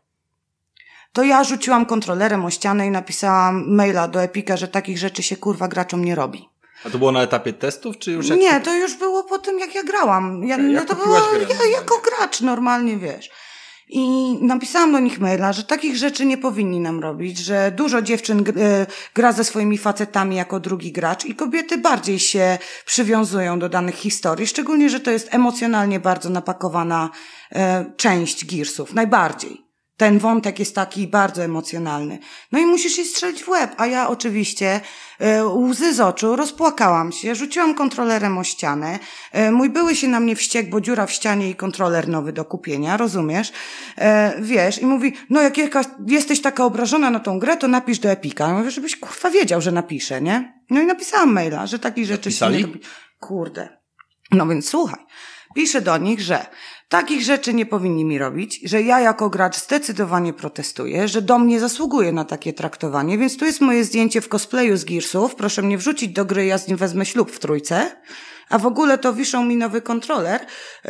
To ja rzuciłam kontrolerem o ścianę i napisałam maila do Epika, że takich rzeczy się kurwa graczom nie robi. A to było na etapie testów, czy już... Nie, to już było po tym, jak ja grałam. Ja, okay, no to było ja, jako gracz normalnie, wiesz. I napisałam do nich maila, że takich rzeczy nie powinni nam robić, że dużo dziewczyn gra ze swoimi facetami jako drugi gracz i kobiety bardziej się przywiązują do danych historii, szczególnie, że to jest emocjonalnie bardzo napakowana e, część Gearsów, najbardziej. Ten wątek jest taki bardzo emocjonalny. No i musisz jej strzelić w łeb, a ja oczywiście e, łzy z oczu, rozpłakałam się, rzuciłam kontrolerem o ścianę. E, mój były się na mnie wściekł, bo dziura w ścianie i kontroler nowy do kupienia, rozumiesz? E, wiesz, i mówi, no jak jaka, jesteś taka obrażona na tą grę, to napisz do Epika. Ja mówię, żebyś kurwa wiedział, że napiszę, nie? No i napisałam maila, że takich rzeczy Napisali? się nie robi. Kurde. No więc słuchaj. Piszę do nich, że takich rzeczy nie powinni mi robić, że ja jako gracz zdecydowanie protestuję, że dom nie zasługuje na takie traktowanie, więc tu jest moje zdjęcie w cosplayu z Gearsów, proszę mnie wrzucić do gry, ja z nim wezmę ślub w trójce, a w ogóle to wiszą mi nowy kontroler,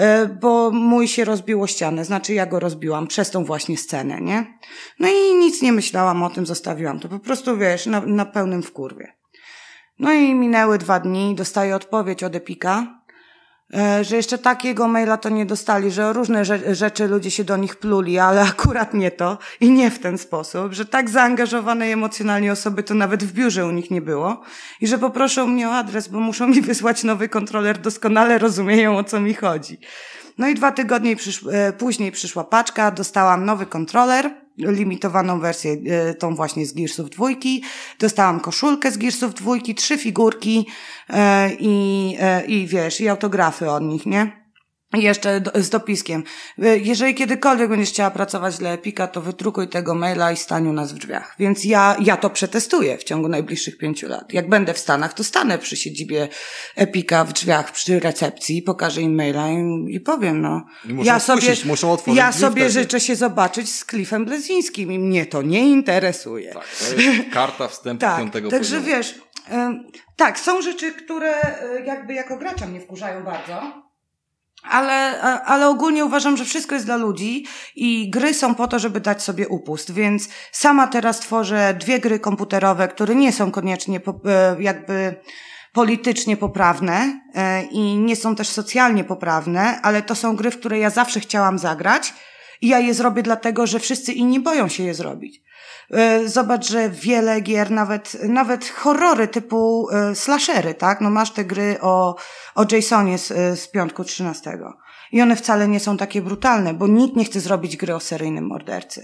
bo mój się rozbiło ścianę, znaczy ja go rozbiłam przez tą właśnie scenę, nie? No i nic nie myślałam o tym, zostawiłam to, po prostu wiesz, na, na pełnym wkurwie. No i minęły dwa dni, dostaję odpowiedź od Epika, że jeszcze takiego maila to nie dostali, że o różne rzeczy ludzie się do nich pluli, ale akurat nie to i nie w ten sposób, że tak zaangażowanej emocjonalnie osoby to nawet w biurze u nich nie było i że poproszą mnie o adres, bo muszą mi wysłać nowy kontroler, doskonale rozumieją, o co mi chodzi. No i dwa tygodnie przysz- później przyszła paczka, dostałam nowy kontroler, limitowaną wersję, tą właśnie z Gearsów dwójki. Dostałam koszulkę z Gearsów dwójki, trzy figurki e, i, e, i wiesz, i autografy od nich, nie? I jeszcze do, z dopiskiem. Jeżeli kiedykolwiek będziesz chciała pracować dla Epika, to wydrukuj tego maila i stań u nas w drzwiach. Więc ja, ja to przetestuję w ciągu najbliższych pięciu lat. Jak będę w Stanach, to stanę przy siedzibie Epika w drzwiach, przy recepcji, pokażę im maila i, i powiem, no. I muszą ja sobie, spuścić, muszą otworzyć ja drzwi sobie wtedy. życzę się zobaczyć z Cliffem Blezińskim i mnie to nie interesuje. Tak, to jest karta wstępu Tak, piątego także poziomu. wiesz, ym, tak, są rzeczy, które y, jakby jako gracza mnie wkurzają bardzo. Ale, ale ogólnie uważam, że wszystko jest dla ludzi i gry są po to, żeby dać sobie upust, więc sama teraz tworzę dwie gry komputerowe, które nie są koniecznie jakby politycznie poprawne i nie są też socjalnie poprawne, ale to są gry, w które ja zawsze chciałam zagrać i ja je zrobię dlatego, że wszyscy inni boją się je zrobić. Zobacz, że wiele gier, nawet, nawet horrory typu y, slashery, tak? No masz te gry o, o Jasonie z, z piątku trzynastego. I one wcale nie są takie brutalne, bo nikt nie chce zrobić gry o seryjnym mordercy.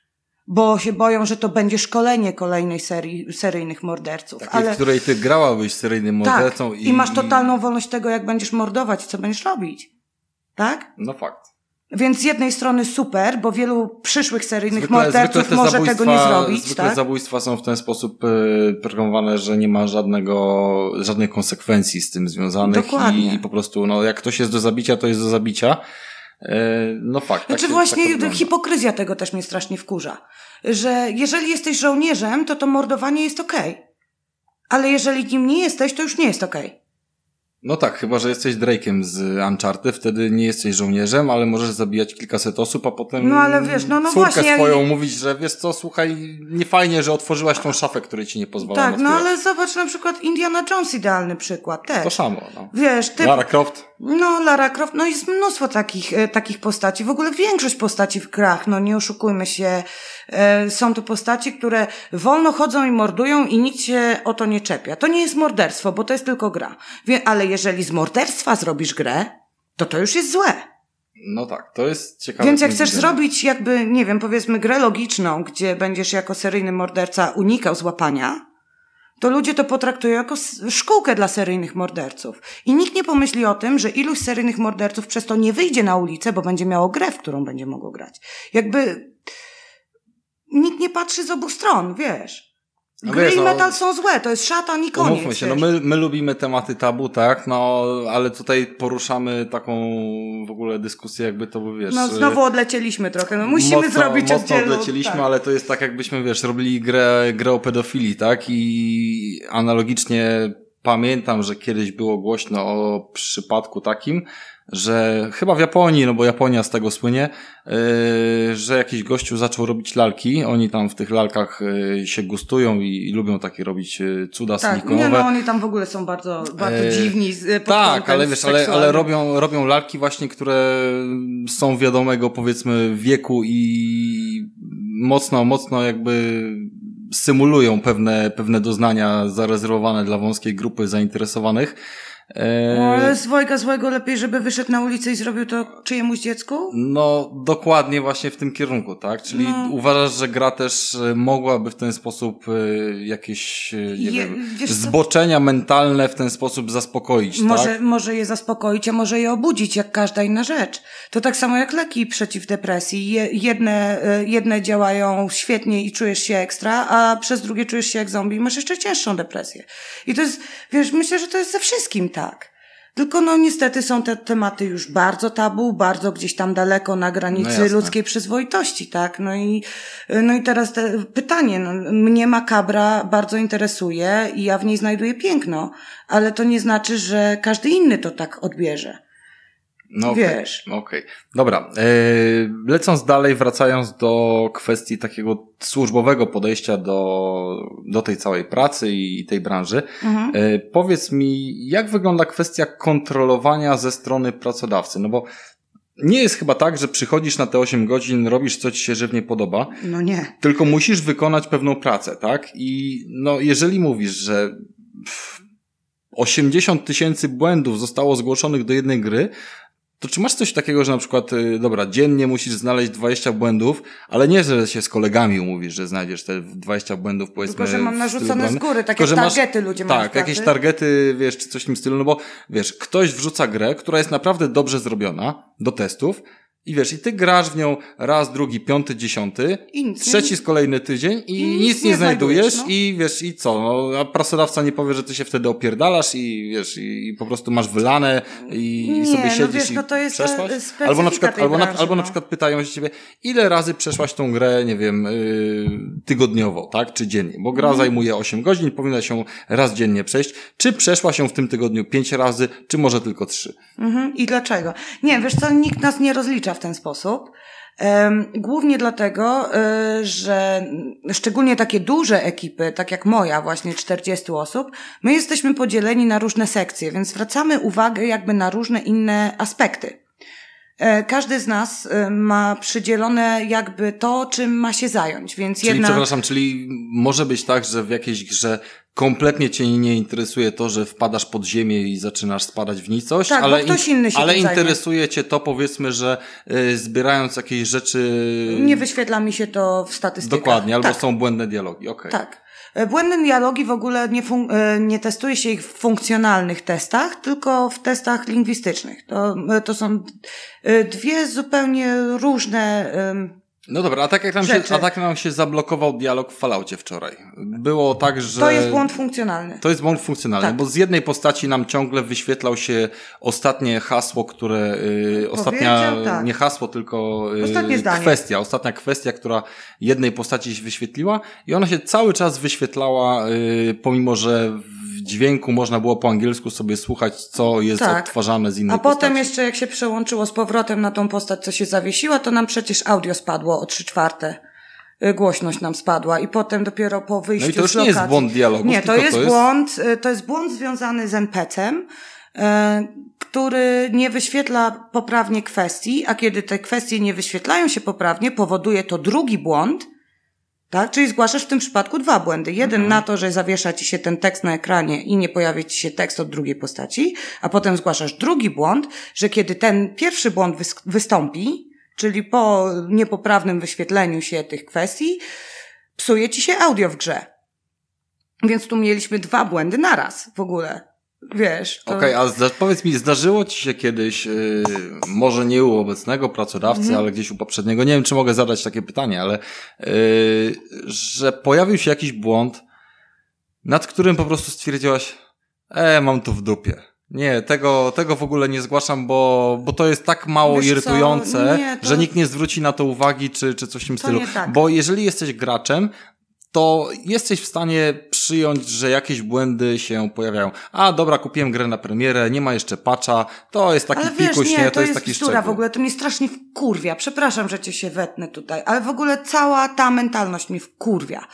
Bo się boją, że to będzie szkolenie kolejnej serii, seryjnych morderców. Takiej, Ale... w której ty grałabyś seryjnym mordercą. Tak. I, I masz totalną wolność tego, jak będziesz mordować i co będziesz robić. Tak? No fakt. Więc z jednej strony super, bo wielu przyszłych seryjnych Zwykle, morderców zwykle może tego nie zrobić. Zwykle tak? zabójstwa są w ten sposób y, programowane, że nie ma żadnego, żadnych konsekwencji z tym związanych. Dokładnie. I po prostu, no jak ktoś jest do zabicia, to jest do zabicia. Y, no fakt. Znaczy tak się, właśnie tak to hipokryzja tego też mnie strasznie wkurza. Że jeżeli jesteś żołnierzem, to to mordowanie jest okej. Ale jeżeli nim nie jesteś, to już nie jest okej. No tak, chyba że jesteś Drake'em z Uncharted, wtedy nie jesteś żołnierzem, ale możesz zabijać kilkaset osób, a potem No ale wiesz, no, no córkę właśnie, swoją jak... mówić, że wiesz co, słuchaj, nie fajnie, że otworzyłaś tą szafę, której ci nie pozwala Tak, no otwierać. ale zobacz na przykład Indiana Jones, idealny przykład też. To samo, no. Wiesz, ty... Lara Croft. No, Lara Croft, no jest mnóstwo takich, e, takich postaci. W ogóle większość postaci w grach, no nie oszukujmy się, e, są to postaci, które wolno chodzą i mordują i nikt się o to nie czepia. To nie jest morderstwo, bo to jest tylko gra. Wie, ale jeżeli z morderstwa zrobisz grę, to to już jest złe. No tak, to jest ciekawe. Więc jak chcesz widzenia. zrobić jakby, nie wiem, powiedzmy grę logiczną, gdzie będziesz jako seryjny morderca unikał złapania, to ludzie to potraktują jako szkółkę dla seryjnych morderców. I nikt nie pomyśli o tym, że iluś seryjnych morderców przez to nie wyjdzie na ulicę, bo będzie miało grę, w którą będzie mogło grać. Jakby nikt nie patrzy z obu stron, wiesz. No Gry wiesz, i no, metal są złe, to jest szatan i koniec. Umówmy się, no my, my lubimy tematy tabu, tak, no ale tutaj poruszamy taką w ogóle dyskusję, jakby to by, wiesz... No znowu odlecieliśmy trochę, no musimy mocno, zrobić mocno oddzielną... odlecieliśmy, tak. ale to jest tak, jakbyśmy, wiesz, robili grę, grę o pedofilii, tak, i analogicznie pamiętam, że kiedyś było głośno o przypadku takim, że chyba w Japonii, no bo Japonia z tego słynie, yy, że jakiś gościu zaczął robić lalki, oni tam w tych lalkach yy, się gustują i, i lubią takie robić yy, cuda Tak, silikonowe. nie, no oni tam w ogóle są bardzo, bardzo Yy, dziwni. Z, pod tak, kątem ale wiesz, ale, ale seksualnym. robią, robią lalki właśnie, które są wiadomego, powiedzmy, wieku i mocno, mocno jakby symulują pewne, pewne doznania zarezerwowane dla wąskiej grupy zainteresowanych. No, ale z dwojga złego lepiej, żeby wyszedł na ulicę i zrobił to czyjemuś dziecku? No, dokładnie właśnie w tym kierunku, tak? Czyli No. uważasz, że gra też mogłaby w ten sposób y, jakieś, y, nie Je- wiem, wiesz co? zboczenia mentalne w ten sposób zaspokoić, Może, tak? może je zaspokoić, a może je obudzić, jak każda inna rzecz. To tak samo jak leki przeciw depresji. Je, jedne, y, jedne działają świetnie i czujesz się ekstra, a przez drugie czujesz się jak zombie i masz jeszcze cięższą depresję. I to jest, wiesz, myślę, że to jest ze wszystkim tak. Tylko no niestety są te tematy już bardzo tabu, bardzo gdzieś tam daleko na No granicy jasne. ludzkiej przyzwoitości, tak? No i, no i teraz te pytanie, no, mnie makabra bardzo interesuje i ja w niej znajduję piękno, ale to nie znaczy, że każdy inny to tak odbierze. No okej, Wiesz. okej. Dobra, e, lecąc dalej, wracając do kwestii takiego służbowego podejścia do, do tej całej pracy i tej branży, Mhm. e, powiedz mi, jak wygląda kwestia kontrolowania ze strony pracodawcy? No bo nie jest chyba tak, że przychodzisz na te osiem godzin, robisz co ci się żywnie podoba, No nie. tylko musisz wykonać pewną pracę, tak? I no, jeżeli mówisz, że pff, osiemdziesiąt tysięcy błędów zostało zgłoszonych do jednej gry, to czy masz coś takiego, że na przykład, y, dobra, dziennie musisz znaleźć dwadzieścia błędów, ale nie, że się z kolegami umówisz, że znajdziesz te dwadzieścia błędów, powiedzmy. Tylko, że mam w narzucone stylu z brany. góry, takie Tylko, że masz- targety ludzie mają w Tak, pracy. jakieś targety, wiesz, czy coś w tym stylu, no bo wiesz, ktoś wrzuca grę, która jest naprawdę dobrze zrobiona do testów i wiesz, i ty grasz w nią raz, drugi, piąty, dziesiąty, I nic nie- trzeci z kolejny tydzień i, I nic nic nie, nie znajdujesz, znajdujesz, no. i wiesz, i co, no, a pracodawca nie powie, że ty się wtedy opierdalasz i wiesz, i, i po prostu masz wylane i, i Nie, sobie no siedzisz wiesz, i no to jest ta przeszłaś. specyfika Albo na przykład, tej albo na, branży, albo na no. przykład pytają się ciebie, ile razy przeszłaś tą grę, nie wiem, yy, tygodniowo, tak, czy dziennie, bo gra Mhm. zajmuje osiem godzin, powinna się raz dziennie przejść, czy przeszła się w tym tygodniu pięć razy, czy może tylko trzy? Mhm. I dlaczego? Nie, wiesz co, nikt nas nie rozlicza w ten sposób. Em, Głównie dlatego, y, że szczególnie takie duże ekipy, tak jak moja, właśnie czterdzieści osób, my jesteśmy podzieleni na różne sekcje, więc zwracamy uwagę jakby na różne inne aspekty. E, Każdy z nas y, ma przydzielone jakby to, czym ma się zająć, więc Czyli, jedna... przepraszam, czyli może być tak, że w jakiejś grze kompletnie cię nie interesuje to, że wpadasz pod ziemię i zaczynasz spadać w nicość, Tak, bo ale, ktoś inny się ale tym zajmie. interesuje cię to, powiedzmy, że y, zbierając jakieś rzeczy... Nie wyświetla mi się to w statystykach. Dokładnie, albo tak. są błędne dialogi, okej. Tak. E, Błędne dialogi w ogóle nie, fun- e, nie testuje się ich w funkcjonalnych testach, tylko w testach lingwistycznych. To, e, to są e, dwie zupełnie różne... em, No dobra, a tak jak nam się, Rzeczy. a tak nam się zablokował dialog w Falloutie wczoraj. Było tak, że... To jest błąd funkcjonalny. To jest błąd funkcjonalny, Tak. bo z jednej postaci nam ciągle wyświetlał się ostatnie hasło, które, y, ostatnia, Powiedział, tak. nie hasło, tylko y, Ostatnie zdanie. kwestia, ostatnia kwestia, która jednej postaci się wyświetliła i ona się cały czas wyświetlała, y, pomimo że w dźwięku można było po angielsku sobie słuchać, co jest Tak. odtwarzane z innej A potem postaci. jeszcze jak się przełączyło z powrotem na tą postać, co się zawiesiła, to nam przecież audio spadło o trzy czwarte. Y, Głośność nam spadła i potem dopiero po wyjściu No i to już z nie jest lokacji- błąd dialogów, Nie, to tylko jest to jest- błąd, y, to jest błąd związany z en pe ce em, y, który nie wyświetla poprawnie kwestii, a kiedy te kwestie nie wyświetlają się poprawnie, powoduje to drugi błąd, tak? Czyli zgłaszasz w tym przypadku dwa błędy. Jeden Mhm. na to, że zawiesza ci się ten tekst na ekranie i nie pojawia ci się tekst od drugiej postaci, a potem zgłaszasz drugi błąd, że kiedy ten pierwszy błąd wys- wystąpi, czyli po niepoprawnym wyświetleniu się tych kwestii, psuje ci się audio w grze. Więc tu mieliśmy dwa błędy naraz w ogóle. Wiesz. to- Okej, a zda- powiedz mi, zdarzyło ci się kiedyś, yy, może nie u obecnego pracodawcy, Mhm. ale gdzieś u poprzedniego, nie wiem, czy mogę zadać takie pytanie, ale yy, że pojawił się jakiś błąd, nad którym po prostu stwierdziłaś, e, mam to w dupie. Nie, tego, tego w ogóle nie zgłaszam, bo, bo to jest tak mało Wiesz irytujące, nie, to... że nikt nie zwróci na to uwagi, czy, czy coś w tym to stylu. Tak. Bo jeżeli jesteś graczem, to jesteś w stanie przyjąć, że jakieś błędy się pojawiają. A dobra, kupiłem grę na premierę, nie ma jeszcze patcha, to jest taki ale wiesz, pikuś, nie, nie, to, to jest jest taki bzdura szczegół. w ogóle, to mnie strasznie wkurwia. Przepraszam, że cię się wetnę tutaj, ale w ogóle cała ta mentalność mi wkurwia.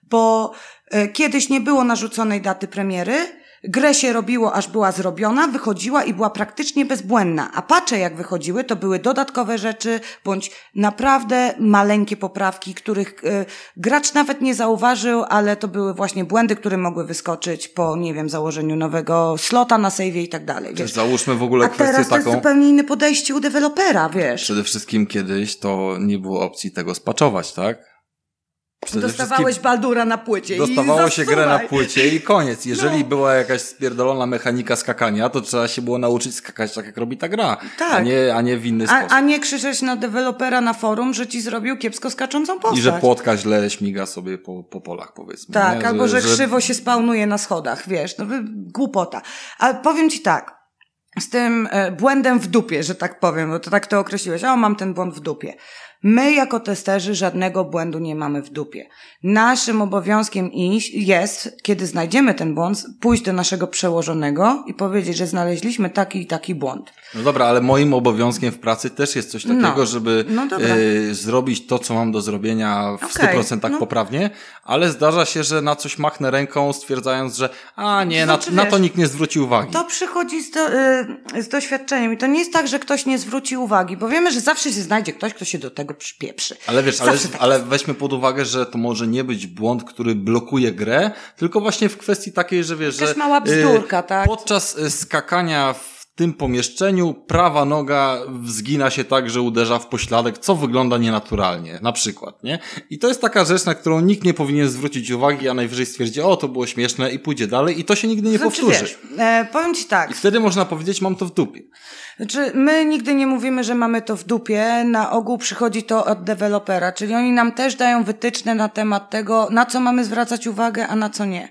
Bo e, kiedyś nie było narzuconej daty premiery, grę się robiło, aż była zrobiona, wychodziła i była praktycznie bezbłędna. A patche jak wychodziły, to były dodatkowe rzeczy, bądź naprawdę maleńkie poprawki, których y, gracz nawet nie zauważył, ale to były właśnie błędy, które mogły wyskoczyć po, nie wiem, założeniu nowego slota na save'ie i tak dalej. Wiesz. Załóżmy w ogóle A kwestię teraz to taką... jest zupełnie inne podejście u dewelopera, wiesz. Przede wszystkim kiedyś to nie było opcji tego spaczować, tak? Przede Dostawałeś Baldura na płycie Dostawało i się grę na płycie i koniec. Jeżeli no. była jakaś spierdolona mechanika skakania, to trzeba się było nauczyć skakać tak, jak robi ta gra. Tak. A nie, a nie w inny a, sposób. A nie krzyczeć na dewelopera na forum, że ci zrobił kiepsko skaczącą postać. I że płotka źle śmiga sobie po, po polach, powiedzmy. Tak, nie? albo że, że krzywo się spawnuje na schodach, wiesz. No głupota. Ale powiem ci tak. Z tym e, błędem w dupie, że tak powiem, bo to tak to określiłeś. O, mam ten błąd w dupie. My jako testerzy żadnego błędu nie mamy w dupie. Naszym obowiązkiem iść jest, kiedy znajdziemy ten błąd, pójść do naszego przełożonego i powiedzieć, że znaleźliśmy taki i taki błąd. No dobra, ale moim obowiązkiem w pracy też jest coś takiego, no, żeby no y, zrobić to, co mam do zrobienia w stu procentach no. poprawnie, ale zdarza się, że na coś machnę ręką, stwierdzając, że a nie, znaczy, na, na to nikt nie zwróci uwagi. To przychodzi z, do, y, z doświadczeniem i to nie jest tak, że ktoś nie zwróci uwagi, bo wiemy, że zawsze się znajdzie ktoś, kto się do tego przypieprzy. Ale wiesz, ale, tak ale weźmy pod uwagę, że to może nie być błąd, który blokuje grę, tylko właśnie w kwestii takiej, że wiesz, to jest że mała bzdurka, y, tak? podczas skakania w tym pomieszczeniu prawa noga zgina się tak, że uderza w pośladek, co wygląda nienaturalnie, na przykład, nie? I to jest taka rzecz, na którą nikt nie powinien zwrócić uwagi, a najwyżej stwierdzi, o, to było śmieszne i pójdzie dalej i to się nigdy nie znaczy, powtórzy. Wiesz, e, powiem ci tak. I wtedy można powiedzieć, mam to w dupie. Znaczy, my nigdy nie mówimy, że mamy to w dupie. Na ogół przychodzi to od dewelopera, czyli oni nam też dają wytyczne na temat tego, na co mamy zwracać uwagę, a na co nie.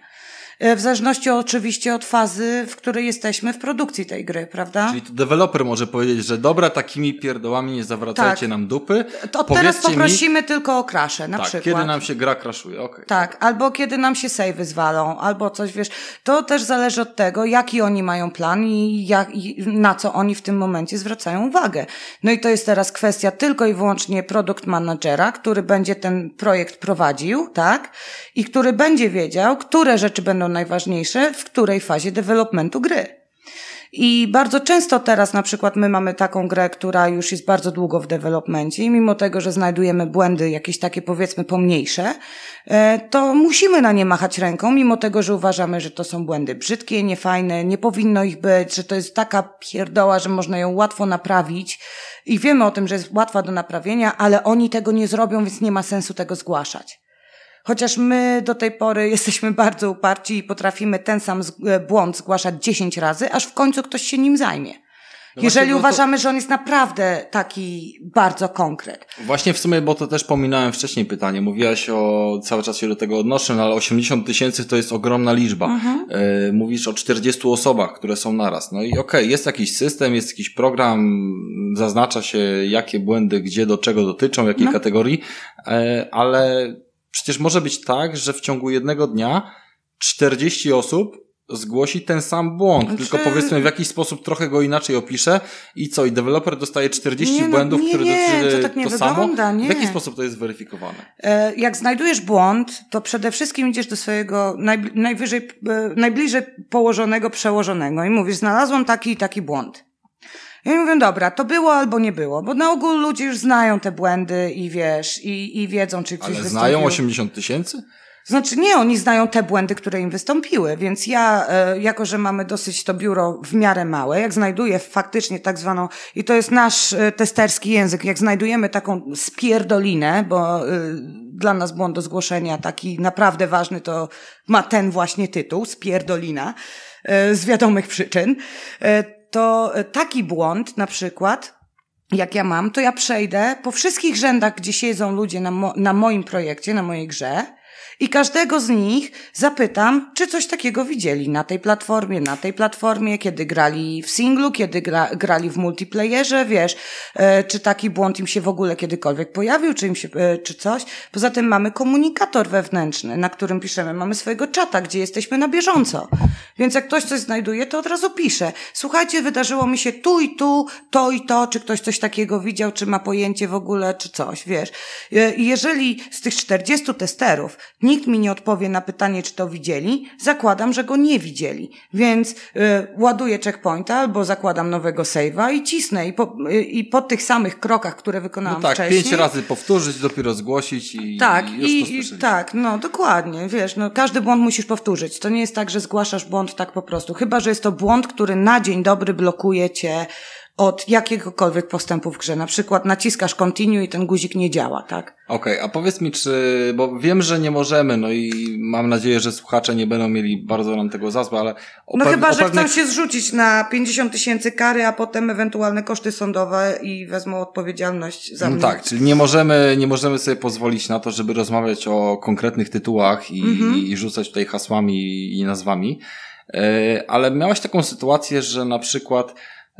W zależności oczywiście od fazy, w której jesteśmy w produkcji tej gry, prawda? Czyli to deweloper może powiedzieć, że dobra, takimi pierdołami nie zawracajcie tak. nam dupy. To teraz poprosimy mi... tylko o crashe, na tak, przykład. kiedy nam się gra crashuje, okej. Okay. Tak, albo kiedy nam się save'y zwalą, albo coś, wiesz. To też zależy od tego, jaki oni mają plan i, jak, i na co oni w tym momencie zwracają uwagę. No i to jest teraz kwestia tylko i wyłącznie product managera, który będzie ten projekt prowadził, tak? I który będzie wiedział, które rzeczy będą najważniejsze w której fazie developmentu gry. I bardzo często teraz na przykład my mamy taką grę, która już jest bardzo długo w developmencie i mimo tego, że znajdujemy błędy jakieś takie powiedzmy pomniejsze, to musimy na nie machać ręką, mimo tego, że uważamy, że to są błędy brzydkie, niefajne, nie powinno ich być, że to jest taka pierdoła, że można ją łatwo naprawić i wiemy o tym, że jest łatwa do naprawienia, ale oni tego nie zrobią, więc nie ma sensu tego zgłaszać. Chociaż my do tej pory jesteśmy bardzo uparci i potrafimy ten sam błąd zgłaszać dziesięć razy, aż w końcu ktoś się nim zajmie. No jeżeli uważamy, to... że on jest naprawdę taki bardzo konkret. Właśnie w sumie, bo to też pominąłem wcześniej pytanie. Mówiłaś o, cały czas się do tego odnoszę, no ale osiemdziesiąt tysięcy to jest ogromna liczba. Mhm. E, mówisz o czterdziestu osobach, które są naraz. No i okej, okay, jest jakiś system, jest jakiś program, zaznacza się jakie błędy, gdzie, do czego dotyczą, jakiej no. kategorii, e, ale przecież może być tak, że w ciągu jednego dnia czterdzieści osób zgłosi ten sam błąd, znaczy... tylko powiedzmy w jakiś sposób trochę go inaczej opisze i co, i deweloper dostaje czterdzieści nie, no, błędów, nie, które nie, dotyczy to, tak nie to wygląda, samo? Nie. W jaki sposób to jest zweryfikowane? E, jak znajdujesz błąd, to przede wszystkim idziesz do swojego najbli- najwyżej, e, najbliżej położonego przełożonego i mówisz, znalazłam taki i taki błąd. Ja mówię, dobra, to było albo nie było, bo na ogół ludzie już znają te błędy i wiesz, i, i wiedzą, czy ktoś Ale wystąpił. znają osiemdziesiąt tysięcy? Znaczy nie, oni znają te błędy, które im wystąpiły, więc ja, e, jako że mamy dosyć to biuro w miarę małe, jak znajduję faktycznie tak zwaną, i to jest nasz e, testerski język, jak znajdujemy taką spierdolinę, bo e, dla nas błąd do zgłoszenia taki naprawdę ważny, to ma ten właśnie tytuł, spierdolina, e, z wiadomych przyczyn, e, to taki błąd na przykład, jak ja mam, to ja przejdę po wszystkich rzędach, gdzie siedzą ludzie na, mo- na moim projekcie, na mojej grze I każdego z nich zapytam, czy coś takiego widzieli na tej platformie, na tej platformie, kiedy grali w singlu, kiedy gra, grali w multiplayerze, wiesz, e, czy taki błąd im się w ogóle kiedykolwiek pojawił, czy im się, e, czy coś. Poza tym mamy komunikator wewnętrzny, na którym piszemy, mamy swojego czata, gdzie jesteśmy na bieżąco. Więc jak ktoś coś znajduje, to od razu pisze. Słuchajcie, wydarzyło mi się tu i tu, to i to, czy ktoś coś takiego widział, czy ma pojęcie w ogóle, czy coś, wiesz. I jeżeli z tych czterdziestu testerów nikt mi nie odpowie na pytanie, czy to widzieli, zakładam, że go nie widzieli. Więc y, ładuję checkpointa albo zakładam nowego save'a i cisnę. I po, y, i po tych samych krokach, które wykonałam no tak, wcześniej. pięć razy powtórzyć, dopiero zgłosić i, tak, i już i, to słyszeliśmy. tak, no dokładnie, wiesz, no każdy błąd musisz powtórzyć. To nie jest tak, że zgłaszasz błąd tak po prostu. Chyba że jest to błąd, który na dzień dobry blokuje cię od jakiegokolwiek postępu w grze. Na przykład naciskasz continue i ten guzik nie działa, tak? Okej, okay, a powiedz mi, czy, bo wiem, że nie możemy, no i mam nadzieję, że słuchacze nie będą mieli bardzo nam tego za złe, ale... O no pew- chyba, o że pewnych... chcą się zrzucić na pięćdziesiąt tysięcy kary, a potem ewentualne koszty sądowe i wezmą odpowiedzialność za No mnie. tak, czyli nie możemy, nie możemy sobie pozwolić na to, żeby rozmawiać o konkretnych tytułach i, mm-hmm. i rzucać tutaj hasłami i nazwami, yy, ale miałaś taką sytuację, że na przykład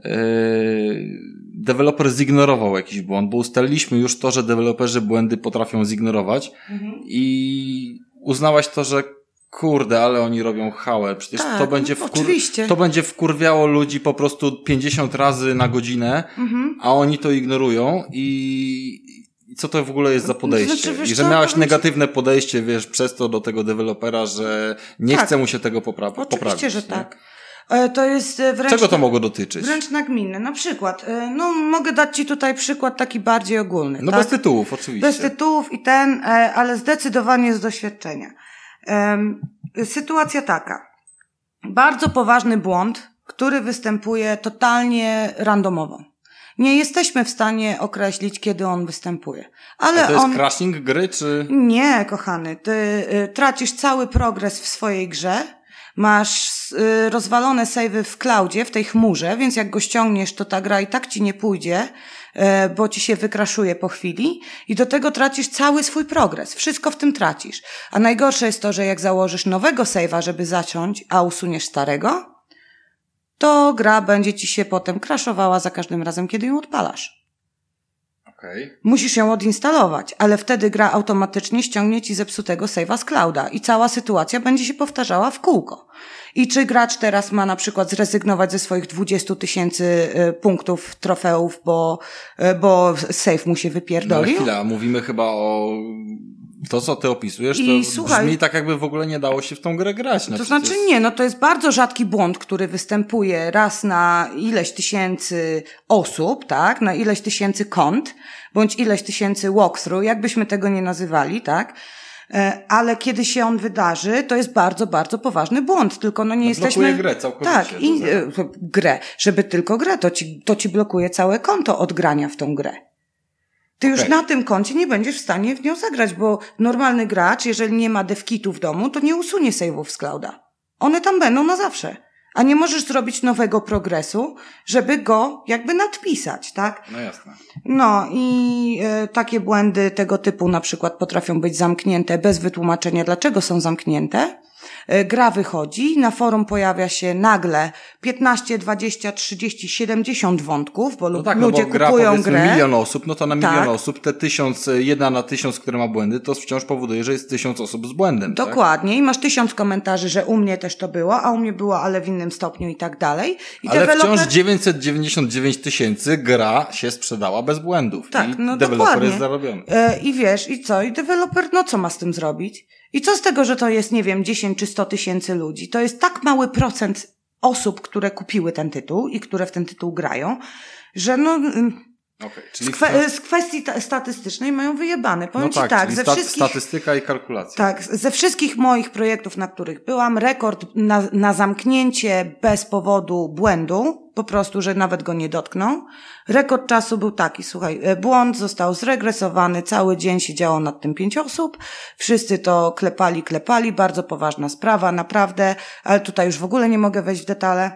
Yy, deweloper zignorował jakiś błąd, bo ustaliliśmy już to, że deweloperzy błędy potrafią zignorować mhm. i uznałaś to, że kurde, ale oni robią hałę, przecież tak, to będzie no, wkur... oczywiście. to będzie wkurwiało ludzi po prostu pięćdziesiąt razy na godzinę, mhm. a oni to ignorują i I co to w ogóle jest za podejście? Znaczy, wiesz I że co, miałaś powiem negatywne podejście, wiesz, przez to do tego dewelopera, że nie tak. chce mu się tego popra- Oczywiście, poprawić. Oczywiście, że nie? tak. To jest wręcz... Czego to mogło dotyczyć? Wręcz nagminne. Na przykład, no mogę dać ci tutaj przykład taki bardziej ogólny. No tak? bez tytułów, oczywiście. Bez tytułów i ten, ale zdecydowanie z doświadczenia. Sytuacja taka. Bardzo poważny błąd, który występuje totalnie randomowo. Nie jesteśmy w stanie określić, kiedy on występuje. Ale A to jest on... crashing gry, czy... Nie, kochany. Ty y, tracisz cały progres w swojej grze, masz y, rozwalone save'y w cloudzie, w tej chmurze, więc jak go ściągniesz, to ta gra i tak ci nie pójdzie, y, bo ci się wykraszuje po chwili i do tego tracisz cały swój progres. Wszystko w tym tracisz. A najgorsze jest to, że jak założysz nowego save'a, żeby zaciąć, a usuniesz starego, to gra będzie ci się potem crashowała za każdym razem, kiedy ją odpalasz. Okay. Musisz ją odinstalować, ale wtedy gra automatycznie ściągnie ci zepsutego save'a z clouda i cała sytuacja będzie się powtarzała w kółko. I czy gracz teraz ma na przykład zrezygnować ze swoich dwudziestu tysięcy punktów, trofeów, bo, bo save mu się wypierdolił? No ale chwila, mówimy chyba o... To, co ty opisujesz, to I, słuchaj, brzmi tak, jakby w ogóle nie dało się w tą grę grać. No to przecież... znaczy nie, no to jest bardzo rzadki błąd, który występuje raz na ileś tysięcy osób, tak, na ileś tysięcy kont, bądź ileś tysięcy walkthrough, jakbyśmy tego nie nazywali, tak, ale kiedy się on wydarzy, to jest bardzo, bardzo poważny błąd, tylko no nie no jesteśmy... blokuje grę całkowicie. Tak, i grę, żeby tylko grę, to ci, to ci blokuje całe konto od grania w tą grę. Ty już okay. na tym koncie nie będziesz w stanie w nią zagrać, bo normalny gracz, jeżeli nie ma devkitu w domu, to nie usunie save'ów z clouda. One tam będą na zawsze. A nie możesz zrobić nowego progresu, żeby go jakby nadpisać, tak? No jasne. No i e, takie błędy tego typu na przykład potrafią być zamknięte bez wytłumaczenia, dlaczego są zamknięte. E, gra wychodzi, na forum pojawia się nagle piętnaście, dwadzieścia, trzydzieści, siedemdziesiąt wątków, bo no tak, ludzie no bo gra, kupują grę. milion osób, no to na milion tak. osób te tysiąc, jedna na tysiąc, które ma błędy, to wciąż powoduje, że jest tysiąc osób z błędem. Dokładnie. Tak? I masz tysiąc komentarzy, że u mnie też to było, a u mnie było, ale w innym stopniu i tak dalej. I ale deweloper... wciąż dziewięćset dziewięćdziesiąt dziewięć tysięcy gra się sprzedała bez błędów. Tak, i no deweloper dokładnie. jest zarobiony. E, I wiesz, i co? I deweloper, no co ma z tym zrobić? I co z tego, że to jest, nie wiem, dziesięć czy sto tysięcy ludzi? To jest tak mały procent osób, które kupiły ten tytuł i które w ten tytuł grają, że no... Okay, czyli z, kwe- z kwestii ta- statystycznej mają wyjebane. Powiem no ci tak, tak, czyli ze sta- wszystkich... statystyka i kalkulacja. Tak, ze wszystkich moich projektów, na których byłam, rekord na, na zamknięcie bez powodu błędu, po prostu, że nawet go nie dotknął. Rekord czasu był taki, słuchaj, błąd został zregresowany, cały dzień siedziało nad tym pięć osób, wszyscy to klepali, klepali, bardzo poważna sprawa, naprawdę, ale tutaj już w ogóle nie mogę wejść w detale.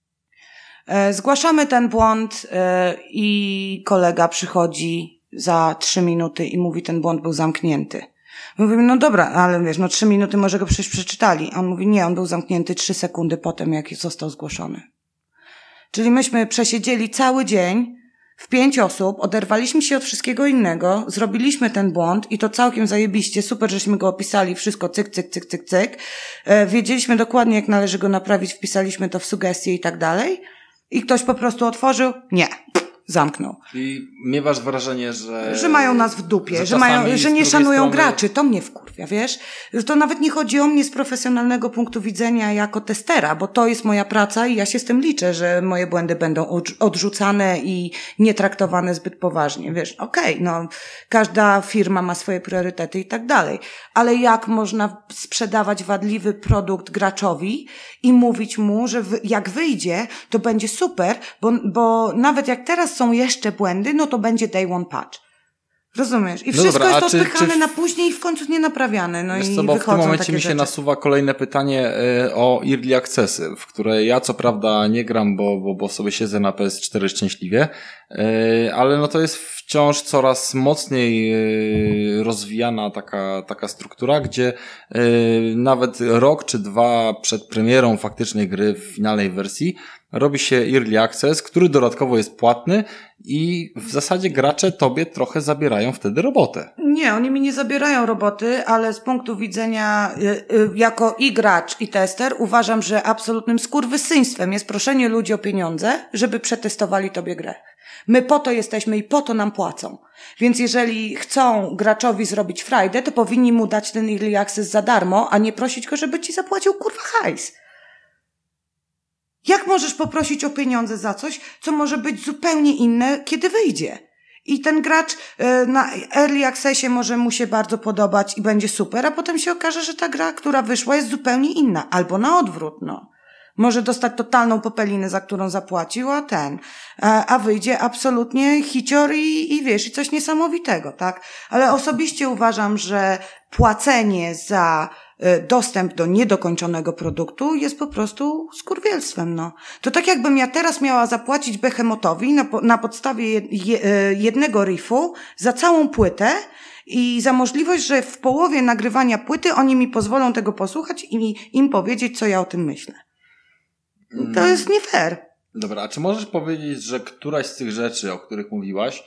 Zgłaszamy ten błąd i kolega przychodzi za trzy minuty i mówi, ten błąd był zamknięty. Mówimy, no dobra, ale wiesz, no trzy minuty może go przecież przeczytali. A on mówi, nie, on był zamknięty trzy sekundy potem, jak został zgłoszony. Czyli myśmy przesiedzieli cały dzień w pięć osób, oderwaliśmy się od wszystkiego innego, zrobiliśmy ten błąd i to całkiem zajebiście, super, żeśmy go opisali, wszystko cyk, cyk, cyk, cyk, cyk. E, wiedzieliśmy dokładnie, jak należy go naprawić, wpisaliśmy to w sugestie i tak dalej. I ktoś po prostu otworzył, nie, zamknął. I miewasz wrażenie, że... Że mają nas w dupie, że, że, mają, że nie szanują strony... graczy. To mnie wkurwia, wiesz? To nawet nie chodzi o mnie z profesjonalnego punktu widzenia jako testera, bo to jest moja praca i ja się z tym liczę, że moje błędy będą odrzucane i nie traktowane zbyt poważnie, wiesz? Okej, okay, no, każda firma ma swoje priorytety i tak dalej. Ale jak można sprzedawać wadliwy produkt graczowi i mówić mu, że jak wyjdzie, to będzie super, bo, bo nawet jak teraz są jeszcze błędy, no to będzie day one patch. Rozumiesz? I no wszystko dobra, jest czy, odpychane czy... na później i w końcu nie naprawiane. No Wiesz i co, bo wychodzą w tym momencie takie mi się rzeczy. nasuwa kolejne pytanie y, o Early Accessy, w które ja co prawda nie gram, bo, bo, bo sobie siedzę na P S cztery szczęśliwie, y, ale no to jest wciąż coraz mocniej y, rozwijana taka, taka struktura, gdzie y, nawet rok czy dwa przed premierą faktycznej gry w finalnej wersji robi się Early Access, który dodatkowo jest płatny i w zasadzie gracze tobie trochę zabierają wtedy robotę. Nie, oni mi nie zabierają roboty, ale z punktu widzenia y, y, jako i gracz, i tester uważam, że absolutnym skurwysyństwem jest proszenie ludzi o pieniądze, żeby przetestowali tobie grę. My po to jesteśmy i po to nam płacą. Więc jeżeli chcą graczowi zrobić frajdę, to powinni mu dać ten Early Access za darmo, a nie prosić go, żeby ci zapłacił kurwa hajs. Jak możesz poprosić o pieniądze za coś, co może być zupełnie inne, kiedy wyjdzie? I ten gracz na Early Accessie może mu się bardzo podobać i będzie super, a potem się okaże, że ta gra, która wyszła, jest zupełnie inna. Albo na odwrót, no. Może dostać totalną popelinę, za którą zapłacił, a ten, a wyjdzie absolutnie hicior i, i wiesz, i coś niesamowitego, tak? Ale osobiście uważam, że płacenie za dostęp do niedokończonego produktu jest po prostu skurwielstwem, no. To tak jakbym ja teraz miała zapłacić Behemotowi na, na podstawie je, je, jednego riffu za całą płytę i za możliwość, że w połowie nagrywania płyty oni mi pozwolą tego posłuchać i im powiedzieć, co ja o tym myślę. To jest nie fair. Dobra, a czy możesz powiedzieć, że któraś z tych rzeczy, o których mówiłaś,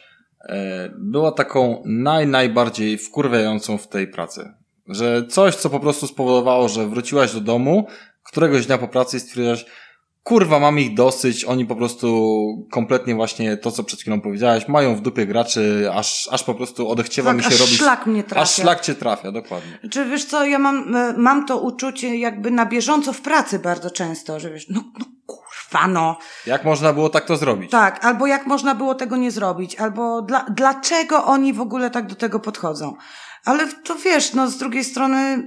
była taką naj, najbardziej wkurwiającą w tej pracy? Że coś, co po prostu spowodowało, że wróciłaś do domu któregoś dnia po pracy i stwierdziłaś, kurwa, mam ich dosyć, oni po prostu kompletnie właśnie to, co przed chwilą powiedziałaś, mają w dupie graczy, aż, aż po prostu odechciewa tak, mi się aż robić... szlak mnie trafia. Aż szlak cię trafia, dokładnie. Czy wiesz co, ja mam, mam to uczucie jakby na bieżąco w pracy bardzo często, że wiesz, no, no kurwa, no. Jak można było tak to zrobić? Tak, albo jak można było tego nie zrobić, albo dla, dlaczego oni w ogóle tak do tego podchodzą. Ale to wiesz, no z drugiej strony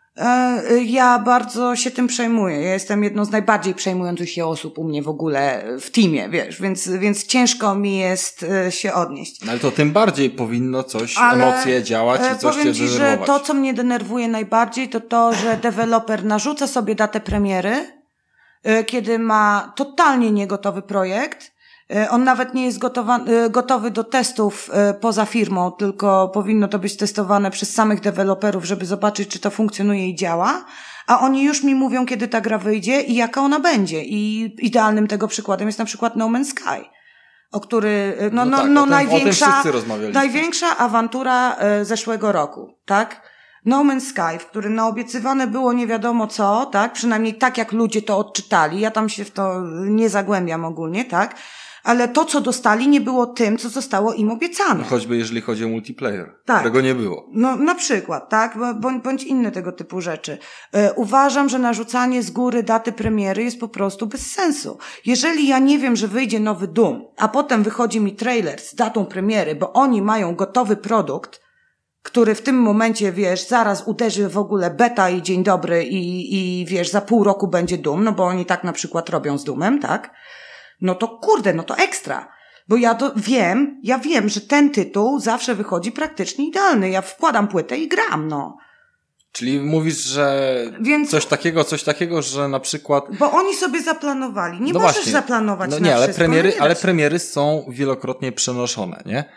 e, ja bardzo się tym przejmuję. Ja jestem jedną z najbardziej przejmujących się osób u mnie w ogóle w teamie, wiesz, więc, więc ciężko mi jest e, się odnieść. No ale to tym bardziej powinno coś, ale, emocje działać i coś powiem cię ci, denerwować. że to, co mnie denerwuje najbardziej, to to, że deweloper narzuca sobie datę premiery, e, kiedy ma totalnie niegotowy projekt. On nawet nie jest gotowa, gotowy do testów poza firmą, tylko powinno to być testowane przez samych deweloperów, żeby zobaczyć, czy to funkcjonuje i działa. A oni już mi mówią, kiedy ta gra wyjdzie i jaka ona będzie. I idealnym tego przykładem jest na przykład No Man's Sky, o który, no, no, no, tak, no o tym, największa, o tym wszyscy największa awantura zeszłego roku, tak? No Man's Sky, w którym naobiecywane było nie wiadomo co, tak? Przynajmniej tak, jak ludzie to odczytali. Ja tam się w to nie zagłębiam ogólnie, tak? Ale to, co dostali, nie było tym, co zostało im obiecane. No choćby jeżeli chodzi o multiplayer, tak. którego nie było. No na przykład, tak? Bądź, bądź inne tego typu rzeczy. Yy, uważam, że narzucanie z góry daty premiery jest po prostu bez sensu. Jeżeli ja nie wiem, że wyjdzie nowy Doom, a potem wychodzi mi trailer z datą premiery, bo oni mają gotowy produkt, który w tym momencie, wiesz, zaraz uderzy w ogóle beta i dzień dobry i, i wiesz, za pół roku będzie Doom, no bo oni tak na przykład robią z Doomem, tak? No to kurde, no to ekstra. Bo ja to wiem, ja wiem, że ten tytuł zawsze wychodzi praktycznie idealny. Ja wkładam płytę i gram, no. Czyli mówisz, że Więc, coś takiego, coś takiego, że na przykład... Bo oni sobie zaplanowali. Nie no możesz właśnie. zaplanować no na nie, ale wszystko. premiery, no nie ale premiery są wielokrotnie przenoszone, nie?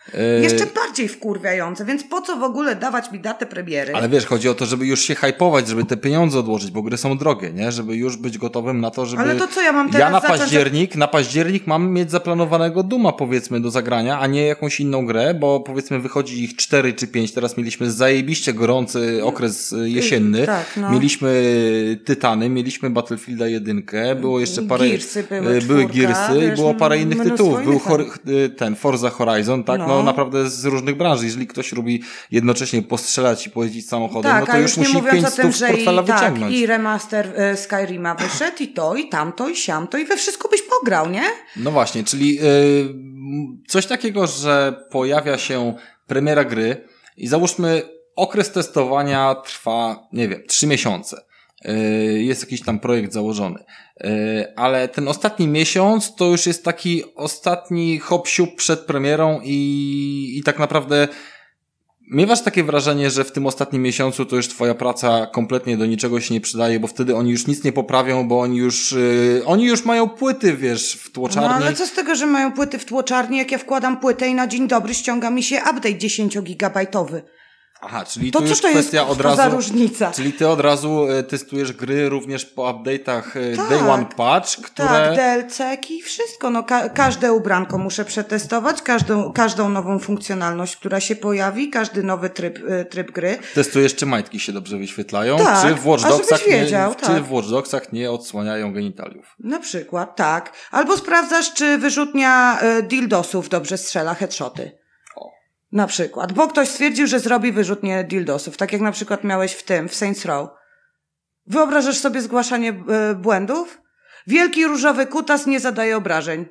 Yy... Jeszcze bardziej wkurwiające, więc po co w ogóle dawać mi datę premiery? Ale wiesz, chodzi o to, żeby już się hypować, żeby te pieniądze odłożyć, bo gry są drogie, nie? Żeby już być gotowym na to, żeby... Ale to co ja mam teraz Ja na zacząć... październik, na październik mam mieć zaplanowanego Duma, powiedzmy, do zagrania, a nie jakąś inną grę, bo powiedzmy wychodzi ich cztery czy pięć. Teraz mieliśmy zajebiście gorący okres jesienny. Tak, no. Mieliśmy Tytany, mieliśmy Battlefielda jedynkę, było jeszcze parę... Gearsy były, były czwórka, Gearsy wiesz, i było parę innych mnóstwo tytułów. Był innych, hor- ten Forza Horizon, tak? No. No. no naprawdę z różnych branż. Jeżeli ktoś lubi jednocześnie postrzelać i pojeździć samochodem, tak, no to a już już nie musi mówiąc pięć o tym, stów z że portfela i, tak, wyciągnąć. i remaster e, Skyrima wyszedł, i to, i tamto, i siamto, i we wszystko byś pograł, nie? No właśnie, czyli yy, coś takiego, że pojawia się premiera gry i załóżmy okres testowania trwa, nie wiem, trzy miesiące. Yy, jest jakiś tam projekt założony. Yy, ale ten ostatni miesiąc to już jest taki ostatni hop-siup przed premierą i, i tak naprawdę miewasz takie wrażenie, że w tym ostatnim miesiącu to już twoja praca kompletnie do niczego się nie przydaje, bo wtedy oni już nic nie poprawią, bo oni już yy, oni już mają płyty, wiesz, w tłoczarni. No ale co z tego, że mają płyty w tłoczarni, jak ja wkładam płytę i na dzień dobry ściąga mi się update dziesięciogigabajtowy. Aha, czyli To tu co już to kwestia jest od to razu. za różnica? Czyli ty od razu e, testujesz gry również po update'ach e, Tak, Day One Patch, które... Tak, D L C-ki, wszystko. No, ka- każde ubranko muszę przetestować, każdą, każdą nową funkcjonalność, która się pojawi, każdy nowy tryb, y, tryb gry. Testujesz, czy majtki się dobrze wyświetlają, Tak, czy w Watch a Dogsach żebyś nie, wiedział, czy tak. w Watch Dogsach nie odsłaniają genitaliów. Na przykład, tak. Albo sprawdzasz, czy wyrzutnia y, dildosów dobrze strzela headshoty. Na przykład, bo ktoś stwierdził, że zrobi wyrzutnię dildosów, tak jak na przykład miałeś w tym, w Saints Row. Wyobrażasz sobie zgłaszanie y, błędów? Wielki różowy kutas nie zadaje obrażeń.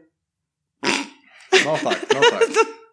No tak, no tak.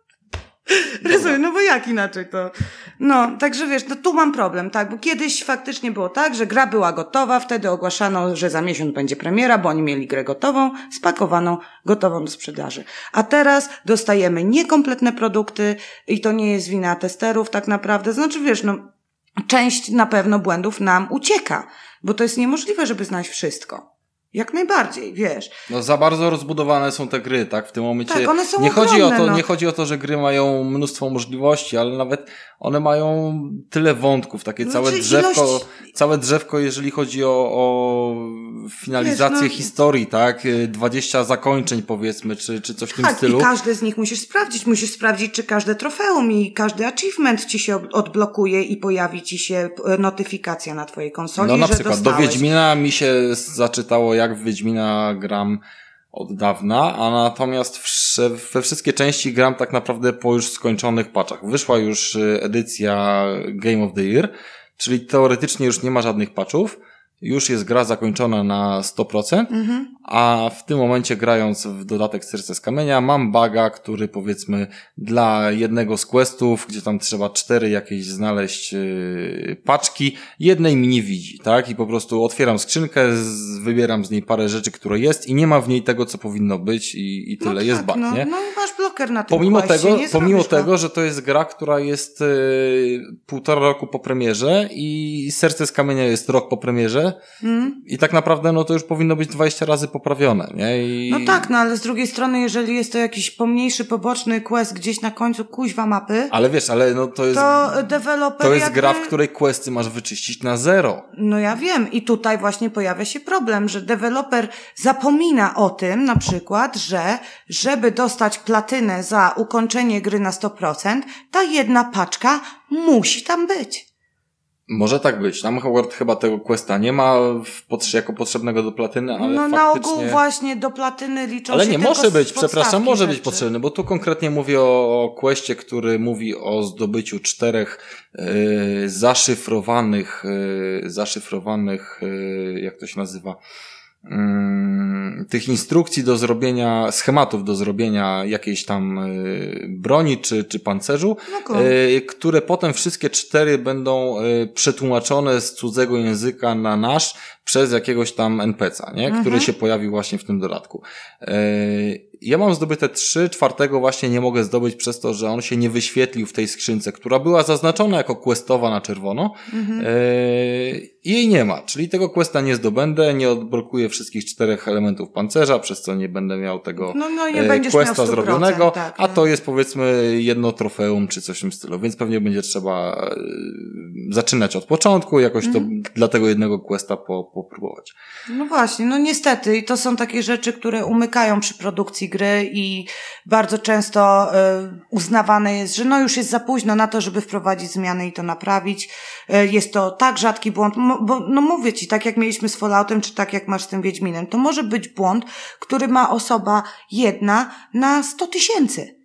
Rozumiem, no bo jak inaczej to... No, także wiesz, no tu mam problem, tak, bo kiedyś faktycznie było tak, że gra była gotowa, wtedy ogłaszano, że za miesiąc będzie premiera, bo oni mieli grę gotową, spakowaną, gotową do sprzedaży. A teraz dostajemy niekompletne produkty i to nie jest wina testerów tak naprawdę, znaczy wiesz, no część na pewno błędów nam ucieka, bo to jest niemożliwe, żeby znać wszystko. Jak najbardziej, wiesz. No za bardzo rozbudowane są te gry, tak? W tym momencie Tak, one są nie chodzi o ogromne, to, no. nie chodzi o to, że gry mają mnóstwo możliwości, ale nawet one mają tyle wątków, takie No, całe czy drzewko, ilość- całe drzewko, jeżeli chodzi o, o finalizację Wiesz, no- historii, tak? dwadzieścia zakończeń, powiedzmy, czy, czy coś w tym Tak, stylu. i każdy z nich musisz sprawdzić. Musisz sprawdzić, czy każde trofeum i każdy achievement ci się od- odblokuje i pojawi ci się e, notyfikacja na twojej konsoli, No na że przykład dostałeś. do Wiedźmina mi się zaczytało, jak w Wiedźmina gram od dawna, a natomiast wsze- we wszystkie części gram tak naprawdę po już skończonych patchach. Wyszła już y, edycja Game of the Year, czyli teoretycznie już nie ma żadnych patchów, już jest gra zakończona na sto procent, Mhm. a w tym momencie grając w dodatek Serce z Kamienia mam buga, który powiedzmy dla jednego z questów, gdzie tam trzeba cztery jakieś znaleźć yy, paczki, jednej mi nie widzi, tak? I po prostu otwieram skrzynkę, z, wybieram z niej parę rzeczy, które jest i nie ma w niej tego, co powinno być i, i tyle, no jest tak, bug, no, nie? No masz bloker na tym Pomimo questie, tego, nie pomimo zrobisz go. tego, że to jest gra, która jest yy, półtora roku po premierze i Serce z Kamienia jest rok po premierze Hmm? i tak naprawdę no to już powinno być dwadzieścia razy poprawione, nie? I... No tak, no ale z drugiej strony, jeżeli jest to jakiś pomniejszy, poboczny quest gdzieś na końcu kuźwa mapy, Ale wiesz, ale no to jest, to deweloper to jest jakby... gra, w której questy masz wyczyścić na zero. No ja wiem i tutaj właśnie pojawia się problem, że deweloper zapomina o tym na przykład, że żeby dostać platynę za ukończenie gry na sto procent, ta jedna paczka musi tam być. Może tak być. Tam Howard chyba tego questa nie ma w potrze- jako potrzebnego do platyny, ale No na faktycznie... ogół właśnie do platyny liczą Ale się nie, tylko może z być, przepraszam, podstawki może być rzeczy. potrzebny, bo tu konkretnie mówię o, o questie, który mówi o zdobyciu czterech y, zaszyfrowanych, y, zaszyfrowanych, y, jak to się nazywa, y, tych instrukcji do zrobienia, schematów do zrobienia jakiejś tam y, broni czy, czy pancerzu, No cool. y, które potem wszystkie cztery będą y, przetłumaczone z cudzego języka na nasz przez jakiegoś tam en pe ce a, nie? Który mhm. się pojawił właśnie w tym dodatku. Yy, ja mam zdobyte trzy, czwartego właśnie nie mogę zdobyć przez to, że on się nie wyświetlił w tej skrzynce, która była zaznaczona jako questowa na czerwono. Mhm. Yy, i jej nie ma, czyli tego questa nie zdobędę, nie odblokuję wszystkich czterech elementów pancerza, przez co nie będę miał tego no, no, nie e, questa zrobionego, tak, a no. to jest powiedzmy jedno trofeum czy coś w tym stylu, więc pewnie będzie trzeba e, zaczynać od początku, jakoś mhm. to dla tego jednego questa po, popróbować. No właśnie, no niestety i to są takie rzeczy, które umykają przy produkcji gry i bardzo często y, uznawane jest, że no już jest za późno na to, żeby wprowadzić zmiany i to naprawić. Y, jest to tak rzadki błąd, mo, bo no mówię ci, tak jak mieliśmy z Falloutem, czy tak jak masz z tym Wiedźminem, to może być błąd, który ma osoba jedna na sto tysięcy.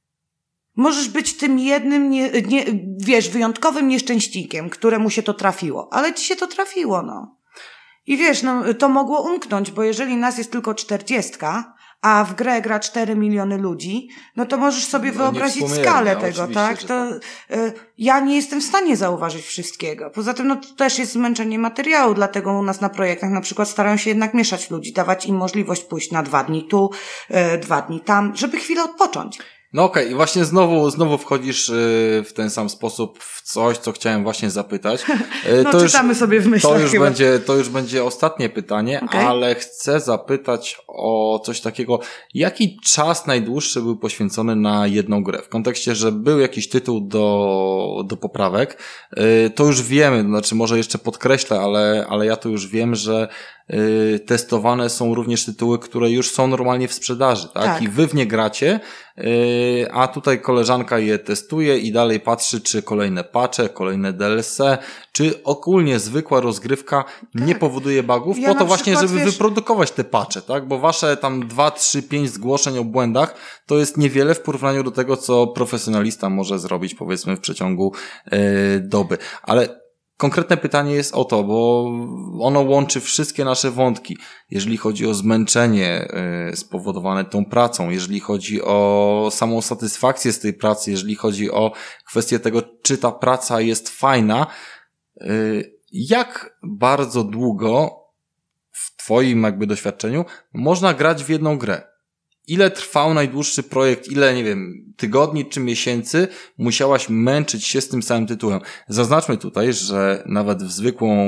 Możesz być tym jednym, nie, nie, wiesz, wyjątkowym nieszczęśnikiem, któremu się to trafiło, ale ci się to trafiło, no. I wiesz, no to mogło umknąć, bo jeżeli nas jest tylko czterdziestka, a w grę gra cztery miliony ludzi, no to możesz sobie no, wyobrazić skalę tego, tak? To tak. Y, ja nie jestem w stanie zauważyć wszystkiego. Poza tym, no to też jest zmęczenie materiału, dlatego u nas na projektach na przykład starają się jednak mieszać ludzi, dawać im możliwość pójść na dwa dni tu, y, dwa dni tam, żeby chwilę odpocząć. No okej, okay. I właśnie znowu, znowu wchodzisz w ten sam sposób w coś, co chciałem właśnie zapytać. No to czytamy już, sobie w myślach to już chyba. będzie, to już będzie ostatnie pytanie, okay. Ale chcę zapytać o coś takiego, jaki czas najdłuższy był poświęcony na jedną grę? W kontekście, że był jakiś tytuł do, do poprawek, to już wiemy, znaczy może jeszcze podkreślę, ale, ale ja to już wiem, że Yy, testowane są również tytuły, które już są normalnie w sprzedaży, tak? tak. I wy w nie gracie, yy, a tutaj koleżanka je testuje i dalej patrzy, czy kolejne patche, kolejne D L C, czy ogólnie zwykła rozgrywka tak. nie powoduje bugów, ja po to właśnie, żeby wiesz... wyprodukować te patche, tak? Bo wasze tam dwa, trzy, pięć zgłoszeń o błędach to jest niewiele w porównaniu do tego, co profesjonalista może zrobić, powiedzmy, w przeciągu yy, doby. Ale konkretne pytanie jest o to, bo ono łączy wszystkie nasze wątki. Jeżeli chodzi o zmęczenie y, spowodowane tą pracą, jeżeli chodzi o samą satysfakcję z tej pracy, jeżeli chodzi o kwestię tego, czy ta praca jest fajna, y, jak bardzo długo w twoim jakby doświadczeniu można grać w jedną grę? Ile trwał najdłuższy projekt, ile, nie wiem, tygodni czy miesięcy musiałaś męczyć się z tym samym tytułem? Zaznaczmy tutaj, że nawet w zwykłą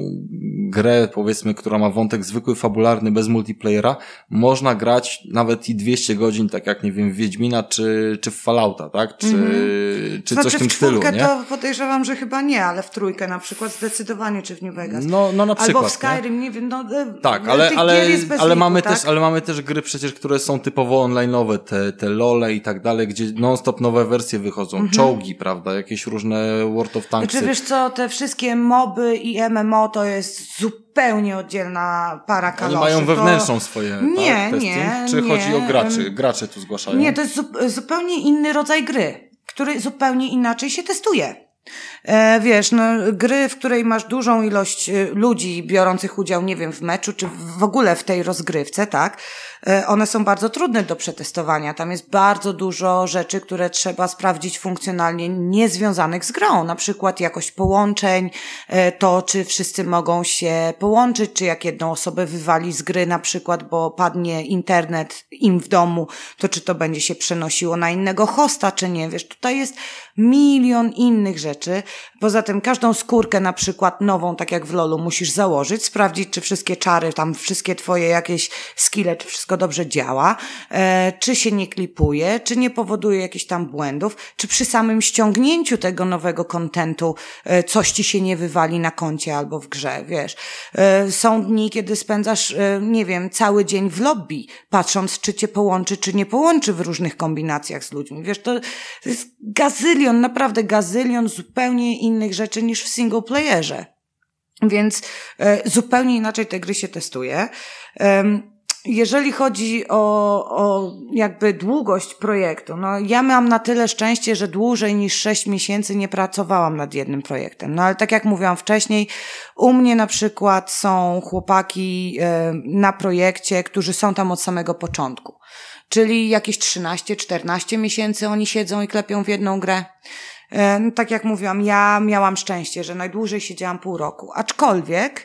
grę, powiedzmy, która ma wątek zwykły, fabularny, bez multiplayera, można grać nawet i dwieście godzin, tak jak, nie wiem, w Wiedźmina czy, czy w Fallouta, tak? Czy, mm-hmm. czy znaczy, coś w tym stylu, nie? w czwórkę to podejrzewam, że chyba nie, ale w trójkę na przykład zdecydowanie, czy w New Vegas. No, no na przykład. Albo w Skyrim, nie, nie wiem, no, tak, ale, ale, ale liku, mamy tak? też, ale mamy też gry przecież, które są typowo online'owe, te, te lole i tak dalej, gdzie non-stop nowe wersje wychodzą, mm-hmm. czołgi, prawda, jakieś różne World of Tanksy. Czy wiesz co, te wszystkie moby i M M O to jest zupełnie oddzielna para kaloszy. Oni mają wewnętrzną to... swoje nie, tak, testy? nie, Czy nie. chodzi o graczy? Gracze tu zgłaszają? Nie, to jest zu- zupełnie inny rodzaj gry, który zupełnie inaczej się testuje. E, wiesz, no, gry, w której masz dużą ilość e, ludzi biorących udział, nie wiem, w meczu, czy w ogóle w tej rozgrywce, tak? E, one są bardzo trudne do przetestowania. Tam jest bardzo dużo rzeczy, które trzeba sprawdzić funkcjonalnie, niezwiązanych z grą. Na przykład jakość połączeń, e, to czy wszyscy mogą się połączyć, czy jak jedną osobę wywali z gry na przykład, bo padnie internet im w domu, to czy to będzie się przenosiło na innego hosta, czy nie. Wiesz, tutaj jest milion innych rzeczy. Poza tym każdą skórkę na przykład nową, tak jak w lolu, musisz założyć, sprawdzić, czy wszystkie czary, tam wszystkie twoje jakieś skille, czy wszystko dobrze działa, e, czy się nie klipuje, czy nie powoduje jakichś tam błędów, czy przy samym ściągnięciu tego nowego kontentu e, coś ci się nie wywali na koncie albo w grze, wiesz. E, są dni, kiedy spędzasz, e, nie wiem, cały dzień w lobby, patrząc, czy cię połączy, czy nie połączy w różnych kombinacjach z ludźmi. Wiesz, to, to jest gazylion, naprawdę gazylion zupełnie innych rzeczy niż w single playerze. Więc e, zupełnie inaczej te gry się testuje. E, jeżeli chodzi o, o jakby długość projektu, no ja miałam na tyle szczęście, że dłużej niż sześć miesięcy nie pracowałam nad jednym projektem. No ale tak jak mówiłam wcześniej, u mnie na przykład są chłopaki e, na projekcie, którzy są tam od samego początku. Czyli jakieś trzynaście czternaście miesięcy oni siedzą i klepią w jedną grę. No, tak jak mówiłam, ja miałam szczęście, że najdłużej siedziałam pół roku. Aczkolwiek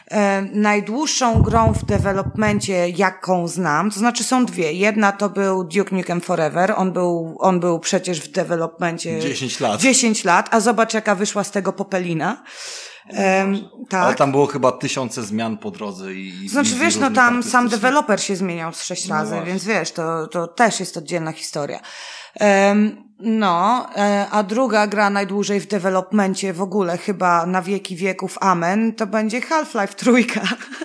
e, najdłuższą grą w developmencie, jaką znam, to znaczy są dwie. Jedna to był Duke Nukem Forever, on był, on był przecież w developmencie dziesięć lat. dziesięć lat, a zobacz jaka wyszła z tego popelina. Um, tak. Ale tam było chyba tysiące zmian po drodze i... Znaczy i wiesz, no tam sam artystycznych. deweloper się zmieniał z sześć No razy, właśnie. więc wiesz, to, to też jest oddzielna historia. Um, no, e, a druga gra najdłużej w developmencie w ogóle, chyba na wieki wieków amen, to będzie Half-Life trójka.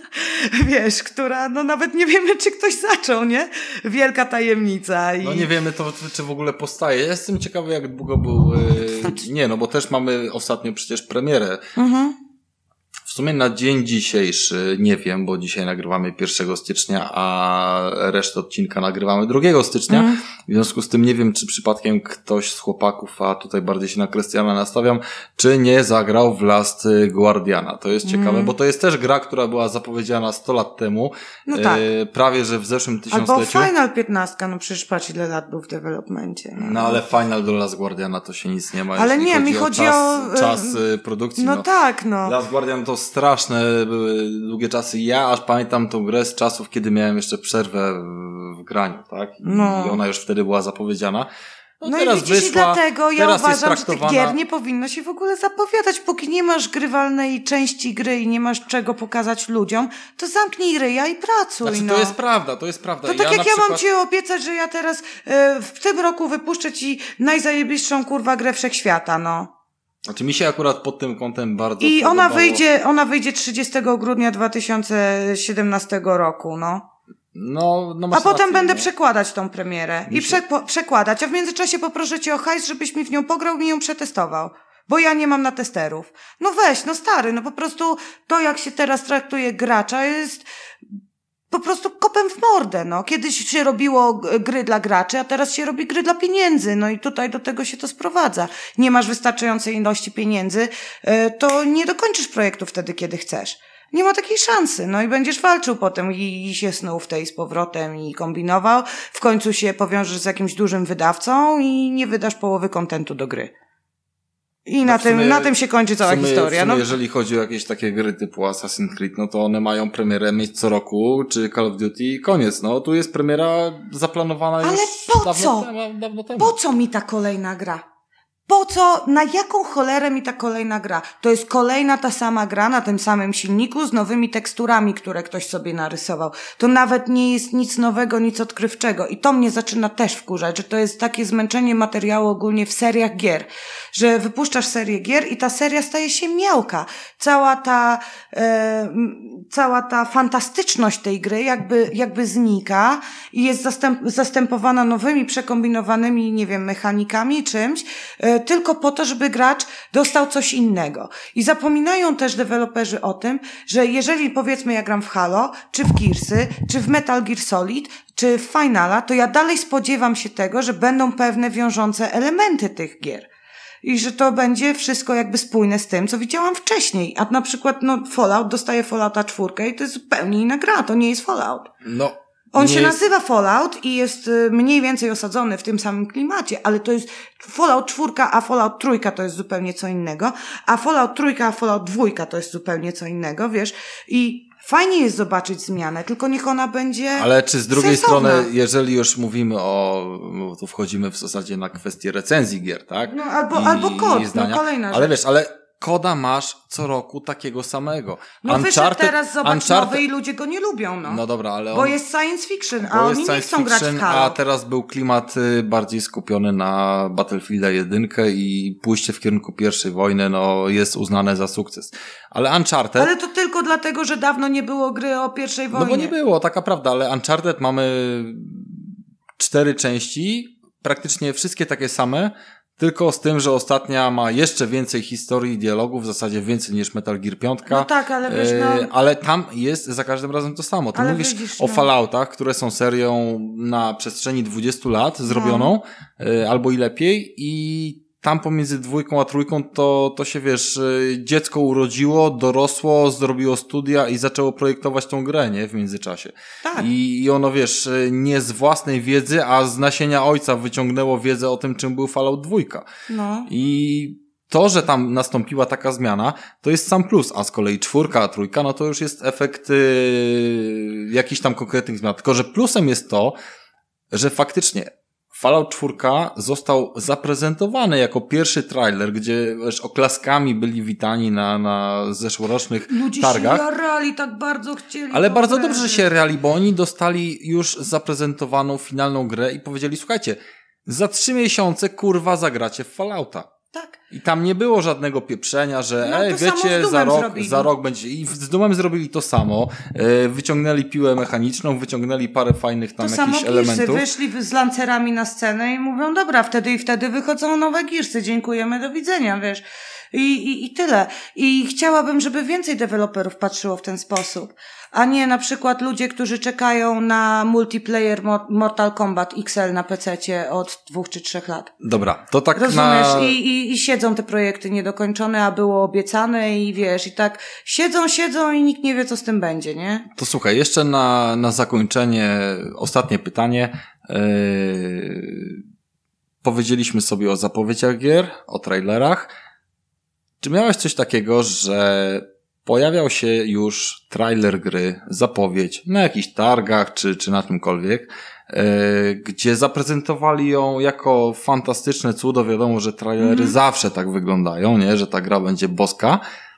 Wiesz, która, no nawet nie wiemy, czy ktoś zaczął, nie? Wielka tajemnica. I... No nie wiemy to, czy w ogóle powstaje. Ja jestem ciekawy, jak długo był... Yy... Nie, no bo też mamy ostatnio przecież premierę. Mhm. W sumie na dzień dzisiejszy, nie wiem, bo dzisiaj nagrywamy pierwszego stycznia, a resztę odcinka nagrywamy drugiego stycznia. Mm. W związku z tym nie wiem, czy przypadkiem ktoś z chłopaków, a tutaj bardziej się na Krystiana nastawiam, czy nie zagrał w Last Guardiana. To jest ciekawe, mm. bo to jest też gra, która była zapowiedziana sto lat temu. No tak. E, prawie, że w zeszłym tysiącleciu. Albo Final piętnaście, no przecież patrz, ile lat był w developmencie. No, no ale Final do Last Guardiana to się nic nie ma. Ale nie, chodzi mi chodzi o czas, o... czas produkcji. No, no tak, no. Last Guardian to straszne były długie czasy. Ja aż pamiętam tą grę z czasów, kiedy miałem jeszcze przerwę w, w graniu, tak? I, no. I ona już wtedy była zapowiedziana. No, no teraz i widzisz, wyszła, i dlatego ja teraz uważam, jest traktowana... że tych gier nie powinno się w ogóle zapowiadać. Póki nie masz grywalnej części gry i nie masz czego pokazać ludziom, to zamknij ryja i pracuj. Znaczy, no. to jest prawda, to jest prawda. To tak ja jak ja przykład... mam ci obiecać, że ja teraz e, w tym roku wypuszczę ci najzajebliższą kurwa grę wszechświata, no. Znaczy mi się akurat pod tym kątem bardzo I podobało. ona wyjdzie, ona wyjdzie trzydziestego grudnia dwa tysiące siedemnastego roku, no. No, no a potem rację, będę no. przekładać tą premierę. Mi I prze, po, przekładać, a w międzyczasie poproszę cię o hajs, żebyś mi w nią pograł i mi ją przetestował. Bo ja nie mam na testerów. No weź, no stary, no po prostu to jak się teraz traktuje gracza jest... po prostu kopem w mordę, no. Kiedyś się robiło gry dla graczy, a teraz się robi gry dla pieniędzy, no i tutaj do tego się to sprowadza. Nie masz wystarczającej ilości pieniędzy, to nie dokończysz projektu wtedy, kiedy chcesz. Nie ma takiej szansy, no i będziesz walczył potem i, i się snuł w tej z powrotem i kombinował. W końcu się powiążesz z jakimś dużym wydawcą i nie wydasz połowy kontentu do gry. I na, no tym, sumie, na tym się kończy cała w sumie, historia. W sumie, no. jeżeli chodzi o jakieś takie gry typu Assassin's Creed, no to one mają premierę mieć co roku, czy Call of Duty i koniec. No tu jest premiera zaplanowana Ale już po dawno, co? Temu, dawno temu. Po co mi ta kolejna gra? Po co, na jaką cholerę mi ta kolejna gra? To jest kolejna ta sama gra na tym samym silniku z nowymi teksturami, które ktoś sobie narysował. To nawet nie jest nic nowego, nic odkrywczego. I to mnie zaczyna też wkurzać, że to jest takie zmęczenie materiału ogólnie w seriach gier. Że wypuszczasz serię gier i ta seria staje się miałka. Cała ta, e, cała ta fantastyczność tej gry jakby, jakby znika i jest zastęp, zastępowana nowymi, przekombinowanymi, nie wiem, mechanikami, czymś, e, tylko po to, żeby gracz dostał coś innego. I zapominają też deweloperzy o tym, że jeżeli powiedzmy ja gram w Halo, czy w Gearsy, czy w Metal Gear Solid, czy w Finala, to ja dalej spodziewam się tego, że będą pewne wiążące elementy tych gier. I że to będzie wszystko jakby spójne z tym, co widziałam wcześniej. A na przykład, no, Fallout dostaje Fallouta czwórkę i to jest zupełnie inna gra, to nie jest Fallout. No. On się jest... nazywa Fallout i jest mniej więcej osadzony w tym samym klimacie, ale to jest Fallout czwórka, a Fallout trójka to jest zupełnie co innego, a Fallout trójka, a Fallout dwójka to jest zupełnie co innego, wiesz, i fajnie jest zobaczyć zmianę, tylko niech ona będzie Ale czy z drugiej sensowna. strony, jeżeli już mówimy o, no to wchodzimy w zasadzie na kwestię recenzji gier, tak? No albo, I, albo kod, i zdania, no kolejna rzecz. Ale wiesz, ale koda masz co roku takiego samego. No wyszedł Uncharted, teraz, zobacz, Uncharted... nowy i ludzie go nie lubią, no. No dobra, ale on... Bo jest science fiction, a Bo oni jest nie chcą grać w Halo. A teraz był klimat bardziej skupiony na Battlefielda jeden i pójście w kierunku pierwszej wojny, no, jest uznane za sukces. Ale Uncharted... Ale to tylko dlatego, że dawno nie było gry o pierwszej wojnie. No bo nie było, taka prawda, ale Uncharted mamy cztery części, praktycznie wszystkie takie same, tylko z tym, że ostatnia ma jeszcze więcej historii i dialogów, w zasadzie więcej niż Metal Gear pięć. No tak, ale wiesz, no... Ale tam jest za każdym razem to samo. Ty ale mówisz widzisz, o no... Falloutach, które są serią na przestrzeni dwudziestu lat zrobioną, no. albo i lepiej, i tam pomiędzy dwójką a trójką to, to się, wiesz, dziecko urodziło, dorosło, zrobiło studia i zaczęło projektować tą grę, nie? W międzyczasie. Tak. I, i ono, wiesz, nie z własnej wiedzy, a z nasienia ojca wyciągnęło wiedzę o tym, czym był Fallout dwójka. No. I to, że tam nastąpiła taka zmiana, to jest sam plus, a z kolei czwórka, a trójka, no to już jest efekt yy, jakichś tam konkretnych zmian. Tylko, że plusem jest to, że faktycznie Fallout cztery został zaprezentowany jako pierwszy trailer, gdzie wiesz, oklaskami byli witani na, na zeszłorocznych Ludzie targach. Ludzie się jarali, tak bardzo chcieli. Ale bardzo grę. Dobrze, że się reali, bo oni dostali już zaprezentowaną finalną grę i powiedzieli, słuchajcie, za trzy miesiące kurwa zagracie w Fallouta. Tak. I tam nie było żadnego pieprzenia, że no, ej, wiecie, za rok, zrobili. za rok będzie. I z Dumem zrobili to samo. Yy, wyciągnęli piłę mechaniczną, wyciągnęli parę fajnych tam to jakichś samo elementów. Gearsy wyszli z lancerami na scenę i mówią, dobra, wtedy i wtedy wychodzą nowe Gearsy, dziękujemy, do widzenia, wiesz. I, i, i tyle. I chciałabym, żeby więcej deweloperów patrzyło w ten sposób. A nie na przykład ludzie, którzy czekają na multiplayer Mortal Kombat X L na pececie od dwóch czy trzech lat. Dobra, to tak Rozumiesz? na... I, i, I siedzą te projekty niedokończone, a było obiecane i wiesz, i tak siedzą, siedzą i nikt nie wie, co z tym będzie, nie? To słuchaj, jeszcze na, na zakończenie ostatnie pytanie. Yy... Powiedzieliśmy sobie o zapowiedziach gier, o trailerach. Czy miałeś coś takiego, że pojawiał się już trailer gry, zapowiedź na jakichś targach czy, czy na czymkolwiek, yy, gdzie zaprezentowali ją jako fantastyczne cudo, wiadomo, że trailery mm. zawsze tak wyglądają, nie, że ta gra będzie boska,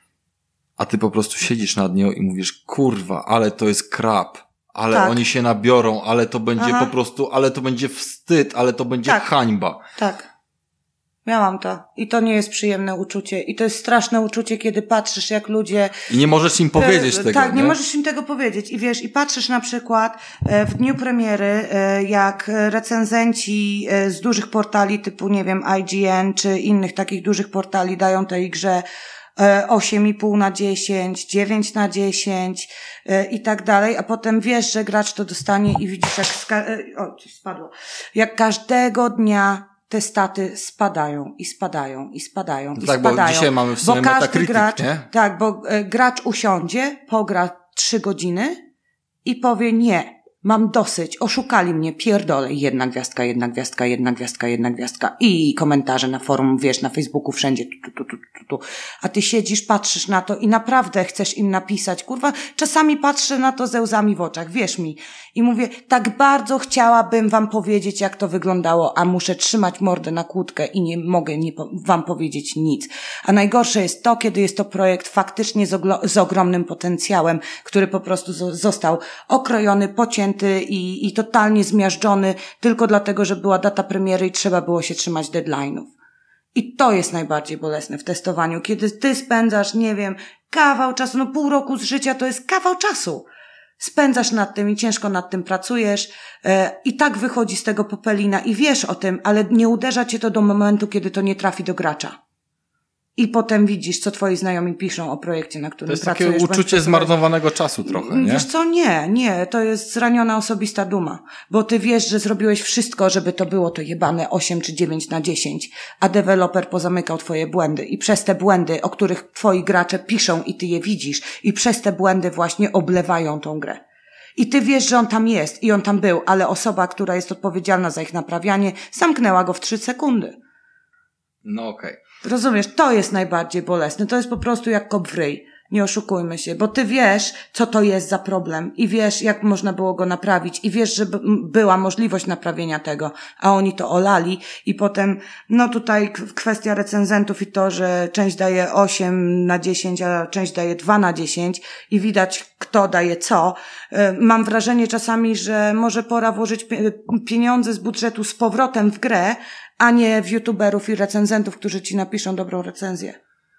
a ty po prostu siedzisz nad nią i mówisz, kurwa, ale to jest krap, ale tak. oni się nabiorą, ale to będzie Aha. po prostu, ale to będzie wstyd, ale to będzie tak. hańba. Tak. Miałam to. I to nie jest przyjemne uczucie. I to jest straszne uczucie, kiedy patrzysz, jak ludzie... I nie możesz im powiedzieć e, tego, Tak, nie? nie możesz im tego powiedzieć. I wiesz, i patrzysz na przykład e, w dniu premiery, e, jak recenzenci e, z dużych portali typu, nie wiem, I G N czy innych takich dużych portali dają tej grze e, osiem i pół na dziesięć, dziewięć na dziesięć e, i tak dalej, a potem wiesz, że gracz to dostanie i widzisz, jak... Ska- e, o, coś spadło. Jak każdego dnia te staty spadają i spadają i spadają i tak, spadają. Bo dzisiaj mamy w sumie bo każdy Metacritic, gracz, nie? Tak, bo e, gracz usiądzie, pogra trzy godziny i powie nie, mam dosyć, oszukali mnie, pierdolę, jedna gwiazdka, jedna gwiazdka, jedna gwiazdka, jedna gwiazdka i komentarze na forum, wiesz, na Facebooku, wszędzie, tu, tu, tu, tu, tu. A ty siedzisz, patrzysz na to i naprawdę chcesz im napisać, kurwa, czasami patrzę na to ze łzami w oczach, wierz mi. I mówię, tak bardzo chciałabym wam powiedzieć, jak to wyglądało, a muszę trzymać mordę na kłódkę i nie mogę nie po- wam powiedzieć nic. A najgorsze jest to, kiedy jest to projekt faktycznie z, oglo- z ogromnym potencjałem, który po prostu z- został okrojony, pocięty i, i totalnie zmiażdżony tylko dlatego, że była data premiery i trzeba było się trzymać deadline'ów. I to jest najbardziej bolesne w testowaniu, kiedy ty spędzasz, nie wiem, kawał czasu, no pół roku z życia to jest kawał czasu. Spędzasz nad tym i ciężko nad tym pracujesz e, i tak wychodzi z tego popelina i wiesz o tym, ale nie uderza cię to do momentu, kiedy to nie trafi do gracza. I potem widzisz, co twoi znajomi piszą o projekcie, na którym pracujesz. To jest takie uczucie zmarnowanego czasu trochę, nie? Wiesz co? Nie, nie. To jest zraniona osobista duma. Bo ty wiesz, że zrobiłeś wszystko, żeby to było to jebane osiem czy dziewięć na dziesięć, a deweloper pozamykał twoje błędy. I przez te błędy, o których twoi gracze piszą i ty je widzisz, i przez te błędy właśnie oblewają tą grę. I ty wiesz, że on tam jest i on tam był, ale osoba, która jest odpowiedzialna za ich naprawianie, zamknęła go w trzy sekundy. No okej. Okay. Rozumiesz, to jest najbardziej bolesne. To jest po prostu jak kop w ryj. Nie oszukujmy się, bo ty wiesz, co to jest za problem i wiesz, jak można było go naprawić i wiesz, że b- była możliwość naprawienia tego, a oni to olali i potem, no tutaj kwestia recenzentów i to, że część daje osiem na dziesięć, a część daje dwa na dziesięć i widać, kto daje co. Mam wrażenie czasami, że może pora włożyć pieniądze z budżetu z powrotem w grę, a nie w youtuberów i recenzentów, którzy ci napiszą dobrą recenzję.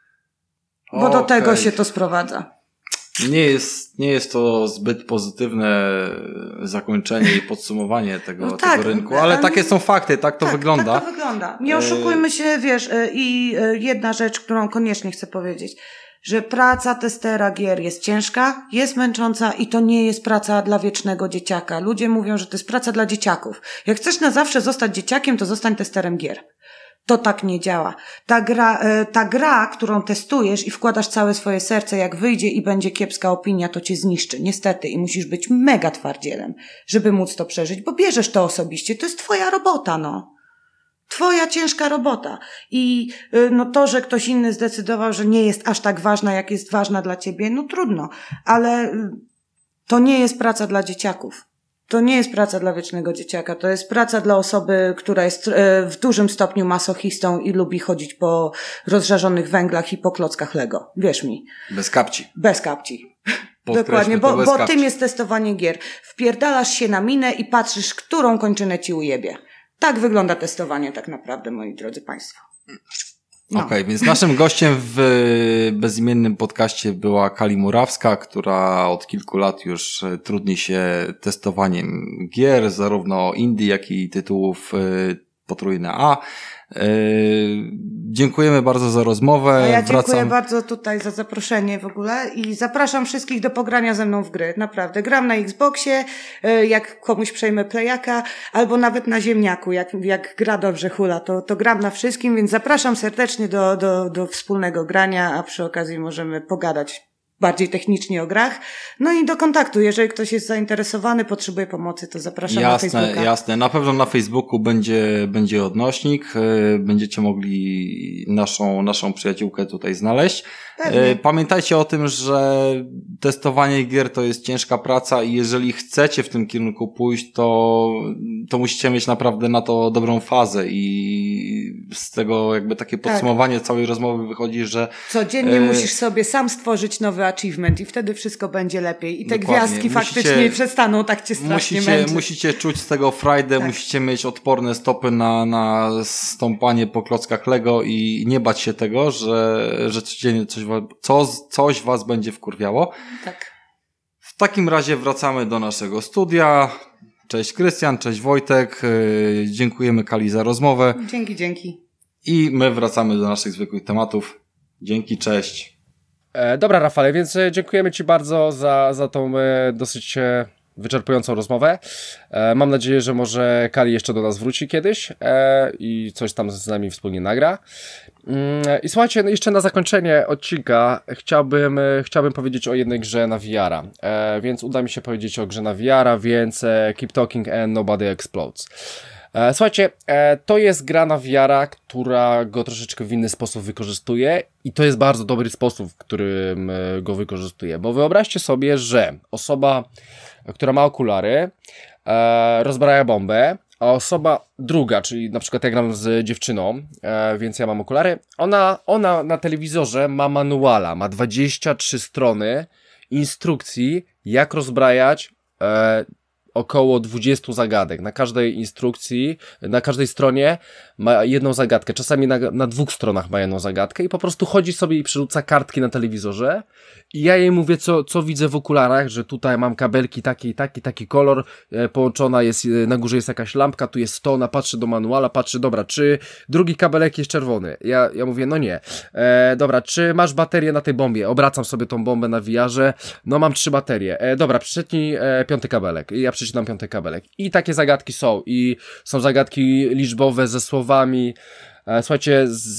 Bo do okay. tego się to sprowadza. Nie jest, nie jest to zbyt pozytywne zakończenie i podsumowanie tego, no tak, tego rynku, ale takie są fakty, tak to tak, wygląda. Tak to wygląda. Nie oszukujmy się, wiesz, i jedna rzecz, którą koniecznie chcę powiedzieć, że praca testera gier jest ciężka, jest męcząca i to nie jest praca dla wiecznego dzieciaka. Ludzie mówią, że to jest praca dla dzieciaków. Jak chcesz na zawsze zostać dzieciakiem, to zostań testerem gier. To tak nie działa. Ta gra, ta gra, którą testujesz i wkładasz całe swoje serce, jak wyjdzie i będzie kiepska opinia, to cię zniszczy. Niestety. I musisz być mega twardzielem, żeby móc to przeżyć, bo bierzesz to osobiście. To jest twoja robota, no. twoja ciężka robota. I no to, że ktoś inny zdecydował, że nie jest aż tak ważna, jak jest ważna dla ciebie, no trudno. Ale to nie jest praca dla dzieciaków. To nie jest praca dla wiecznego dzieciaka. To jest praca dla osoby, która jest w dużym stopniu masochistą i lubi chodzić po rozżarzonych węglach i po klockach Lego. Wierz mi. Bez kapci. Bez kapci. Dokładnie, bo, bo tym jest testowanie gier. Wpierdalasz się na minę i patrzysz, którą kończynę ci ujebie. Tak wygląda testowanie tak naprawdę, moi drodzy państwo. No. Okej, okay, więc naszym gościem w bezimiennym podcaście była Kali Murawska, która od kilku lat już trudni się testowaniem gier, zarówno indie, jak i tytułów potrójne A. Yy, dziękujemy bardzo za rozmowę. A ja dziękuję Wracam... bardzo tutaj za zaproszenie w ogóle i zapraszam wszystkich do pogrania ze mną w gry. Naprawdę. Gram na Xboxie, yy, jak komuś przejmę playaka, albo nawet na ziemniaku, jak, jak gra dobrze hula, to, to gram na wszystkim, więc zapraszam serdecznie do, do, do wspólnego grania, a przy okazji możemy pogadać bardziej technicznie o grach. No i do kontaktu. Jeżeli ktoś jest zainteresowany, potrzebuje pomocy, to zapraszam jasne, na Facebooka. Jasne, jasne. Na pewno na Facebooku będzie, będzie odnośnik. Będziecie mogli naszą, naszą przyjaciółkę tutaj znaleźć. Pewnie. Pamiętajcie o tym, że testowanie gier to jest ciężka praca i jeżeli chcecie w tym kierunku pójść, to, to musicie mieć naprawdę na to dobrą fazę i z tego jakby takie podsumowanie tak. całej rozmowy wychodzi, że codziennie e... musisz sobie sam stworzyć nowy achievement i wtedy wszystko będzie lepiej i te Dokładnie. gwiazdki musicie, faktycznie przestaną tak cię strasznie musicie, męczyć. Musicie czuć z tego frajdę, tak. musicie mieć odporne stopy na, na stąpanie po klockach Lego i nie bać się tego, że, że codziennie coś, co, coś was będzie wkurwiało. Tak. W takim razie wracamy do naszego studia. Cześć Krystian, cześć Wojtek. Yy, dziękujemy Kali za rozmowę. Dzięki, dzięki. I my wracamy do naszych zwykłych tematów. Dzięki, cześć. E, dobra, Rafale, więc dziękujemy Ci bardzo za, za tą e, dosyć e, wyczerpującą rozmowę. E, mam nadzieję, że może Kali jeszcze do nas wróci kiedyś e, i coś tam z nami wspólnie nagra. Mm, I słuchajcie, no jeszcze na zakończenie odcinka chciałbym, e, chciałbym powiedzieć o jednej grze na V R-a. E, więc uda mi się powiedzieć o grze na V R-a, więc e, Keep Talking and Nobody Explodes. E, słuchajcie, e, to jest gra na V R-a, która go troszeczkę w inny sposób wykorzystuje i to jest bardzo dobry sposób, w którym e, go wykorzystuje, bo wyobraźcie sobie, że osoba, która ma okulary, e, rozbraja bombę, a osoba druga, czyli na przykład ja gram z dziewczyną, e, więc ja mam okulary, ona, ona na telewizorze ma manuala, ma dwadzieścia trzy strony instrukcji, jak rozbrajać e, około dwudziestu zagadek. Na każdej instrukcji, na każdej stronie ma jedną zagadkę. Czasami na, na dwóch stronach ma jedną zagadkę i po prostu chodzi sobie i przerzuca kartki na telewizorze i ja jej mówię, co, co widzę w okularach, że tutaj mam kabelki taki i taki, taki kolor, e, połączona jest, e, na górze jest jakaś lampka, tu jest to, ona patrzy do manuala, patrzy, dobra, czy drugi kabelek jest czerwony? Ja, ja mówię, no nie. E, dobra, czy masz baterię na tej bombie? Obracam sobie tą bombę na V R-ze, no mam trzy baterie. E, dobra, przeczytnij e, piąty kabelek. I ja przeczytam piąty kabelek. I takie zagadki są. I są zagadki liczbowe ze słowami. E, słuchajcie, z,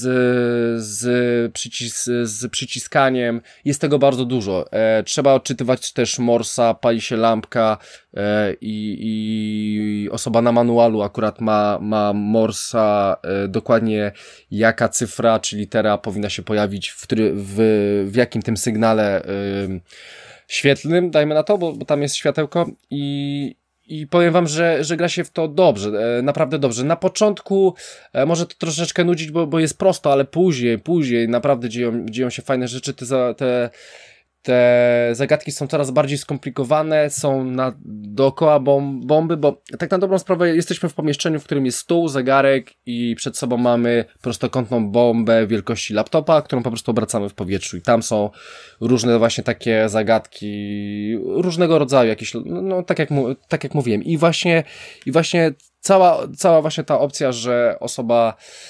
z, przycis, z przyciskaniem jest tego bardzo dużo. E, trzeba odczytywać też Morsa, pali się lampka e, i, i osoba na manualu akurat ma, ma Morsa, e, dokładnie jaka cyfra czy litera powinna się pojawić w, w, w jakim tym sygnale e, świetlnym, dajmy na to, bo, bo tam jest światełko i I powiem wam, że, że gra się w to dobrze, e, naprawdę dobrze. Na początku e, może to troszeczkę nudzić, bo, bo jest prosto, ale później, później naprawdę dzieją, dzieją się fajne rzeczy. Te, za, te, te zagadki są coraz bardziej skomplikowane, są na, dookoła bom, bomby, bo tak na dobrą sprawę jesteśmy w pomieszczeniu, w którym jest stół, zegarek i przed sobą mamy prostokątną bombę wielkości laptopa, którą po prostu obracamy w powietrzu i tam są różne właśnie takie zagadki, różnego rodzaju jakieś, no, no tak jak, tak jak mówiłem i właśnie, i właśnie cała, cała właśnie ta opcja, że osoba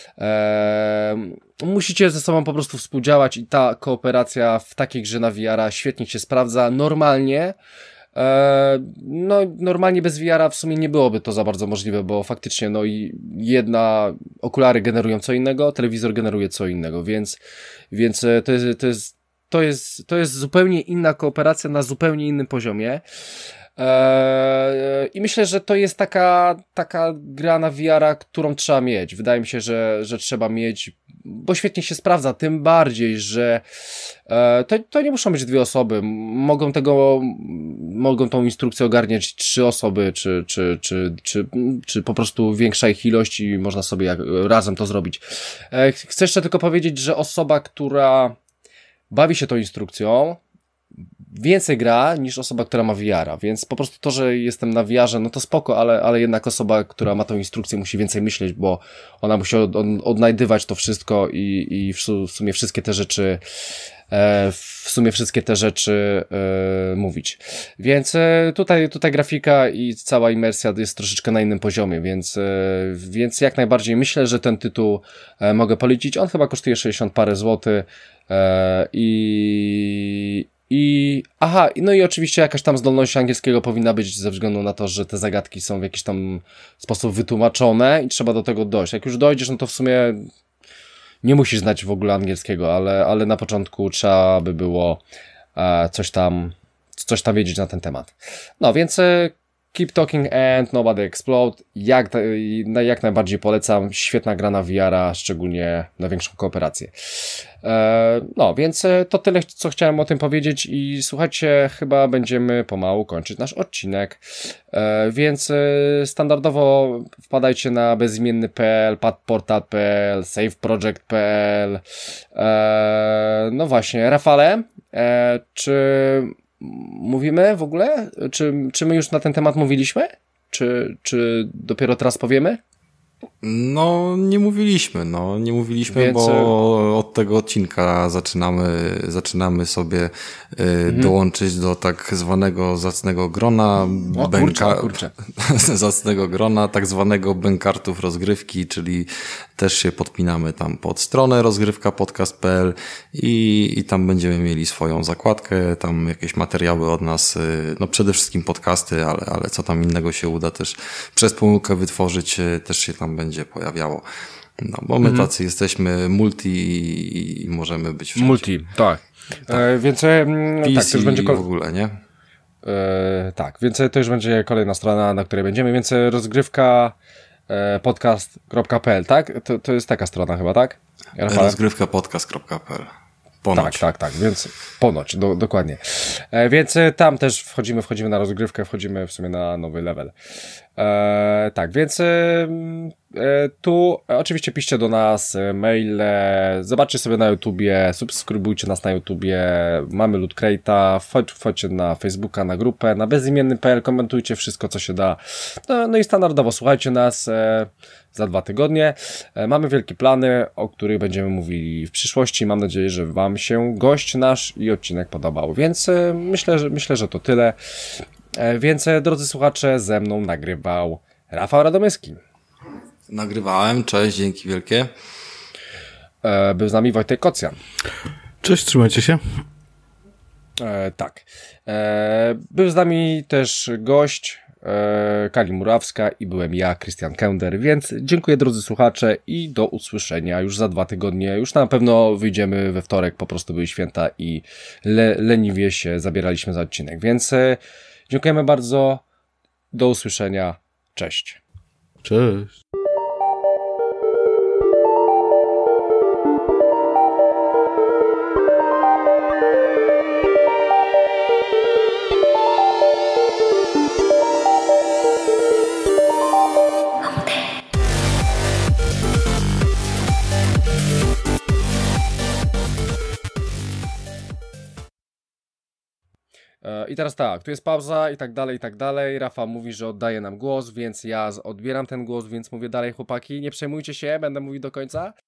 e, musicie ze sobą po prostu współdziałać i ta kooperacja w takiej grze na V R-a świetnie się sprawdza, normalnie e, no normalnie bez V R-a w sumie nie byłoby to za bardzo możliwe, bo faktycznie no i jedna, okulary generują co innego, telewizor generuje co innego, więc, więc to jest, to jest To jest, to jest zupełnie inna kooperacja na zupełnie innym poziomie. Eee, I myślę, że to jest taka, taka gra na V R-a, którą trzeba mieć. Wydaje mi się, że, że trzeba mieć, bo świetnie się sprawdza, tym bardziej, że e, to, to nie muszą być dwie osoby. Mogą tego, mogą tą instrukcję ogarniać trzy osoby, czy, czy, czy, czy, czy po prostu większa ich ilość i można sobie jak, razem to zrobić. E, chcę jeszcze tylko powiedzieć, że osoba, która bawi się tą instrukcją, więcej gra niż osoba, która ma V R-a, więc po prostu to, że jestem na V R-ze, no to spoko, ale, ale jednak osoba, która ma tą instrukcję, musi więcej myśleć, bo ona musi od, od, odnajdywać to wszystko i, i w, su, w sumie wszystkie te rzeczy e, w sumie wszystkie te rzeczy e, mówić. Więc e, tutaj, tutaj grafika i cała imersja jest troszeczkę na innym poziomie, więc, e, więc jak najbardziej myślę, że ten tytuł e, mogę polecić. On chyba kosztuje sześćdziesiąt parę złotych e, i I, aha, no i oczywiście jakaś tam zdolność angielskiego powinna być ze względu na to, że te zagadki są w jakiś tam sposób wytłumaczone i trzeba do tego dojść. Jak już dojdziesz, no to w sumie nie musisz znać w ogóle angielskiego, ale, ale na początku trzeba by było e, coś tam, coś tam wiedzieć na ten temat. No, więc e, Keep Talking and Nobody Explode. Jak, jak najbardziej polecam. Świetna gra na V R-a, szczególnie na większą kooperację. E, no, więc to tyle, co chciałem o tym powiedzieć i słuchajcie, chyba będziemy pomału kończyć nasz odcinek. E, więc standardowo wpadajcie na bezimienny kropka p l, padportal kropka p l, saveproject kropka p l. E, no właśnie, Rafale, e, czy mówimy w ogóle? Czy, czy my już na ten temat mówiliśmy? Czy, czy dopiero teraz powiemy? No, nie mówiliśmy, no, nie mówiliśmy, Więc... bo od tego odcinka zaczynamy, zaczynamy sobie y, mhm. dołączyć do tak zwanego zacnego grona, o, bęka... kurczę, kurczę. zacnego grona, tak zwanego bękartów rozgrywki, czyli też się podpinamy tam pod stronę rozgrywka podcast kropka p l i, i tam będziemy mieli swoją zakładkę, tam jakieś materiały od nas, y, no przede wszystkim podcasty, ale, ale co tam innego się uda też przez pomyłkę wytworzyć, y, też się tam będzie pojawiało. No, bo my mhm. tacy jesteśmy multi i, i możemy być wszędzie. Multi, tak. tak. E, więc e, tak, to już będzie kol- w ogóle, nie? E, tak, więc to już będzie kolejna strona, na której będziemy, więc rozgrywka e, podcast kropka p l, tak? To, to jest taka strona chyba, tak? rozgrywka podcast kropka p l. Ponoć. Tak, tak, tak, więc ponoć, do, dokładnie. E, więc tam też wchodzimy, wchodzimy na rozgrywkę, wchodzimy w sumie na nowy level. E, tak, więc e, tu oczywiście piszcie do nas maile, zobaczcie sobie na YouTubie, subskrybujcie nas na YouTubie, mamy Loot Crate'a, wchodź, wchodźcie na Facebooka, na grupę, na bezimienny kropka p l, komentujcie wszystko, co się da. No, no i standardowo słuchajcie nas e, za dwa tygodnie. E, mamy wielkie plany, o których będziemy mówili w przyszłości. Mam nadzieję, że wam się gość nasz i odcinek podobał, więc e, myślę, że, myślę, że to tyle. E, więc e, drodzy słuchacze, ze mną nagrywał Rafał Radomyski. Nagrywałem, cześć, dzięki wielkie. E, był z nami Wojtek Kocjan. Cześć, trzymajcie się. E, tak. E, był z nami też gość e, Kali Murawska i byłem ja, Krystian Kender, więc dziękuję drodzy słuchacze i do usłyszenia już za dwa tygodnie. Już na pewno wyjdziemy we wtorek, po prostu były święta i le, leniwie się zabieraliśmy za odcinek, więc e, dziękujemy bardzo, do usłyszenia, cześć. Cześć. I teraz tak, tu jest pauza i tak dalej, i tak dalej. Rafa mówi, że oddaje nam głos, więc ja odbieram ten głos, więc mówię dalej chłopaki, nie przejmujcie się, będę mówił do końca.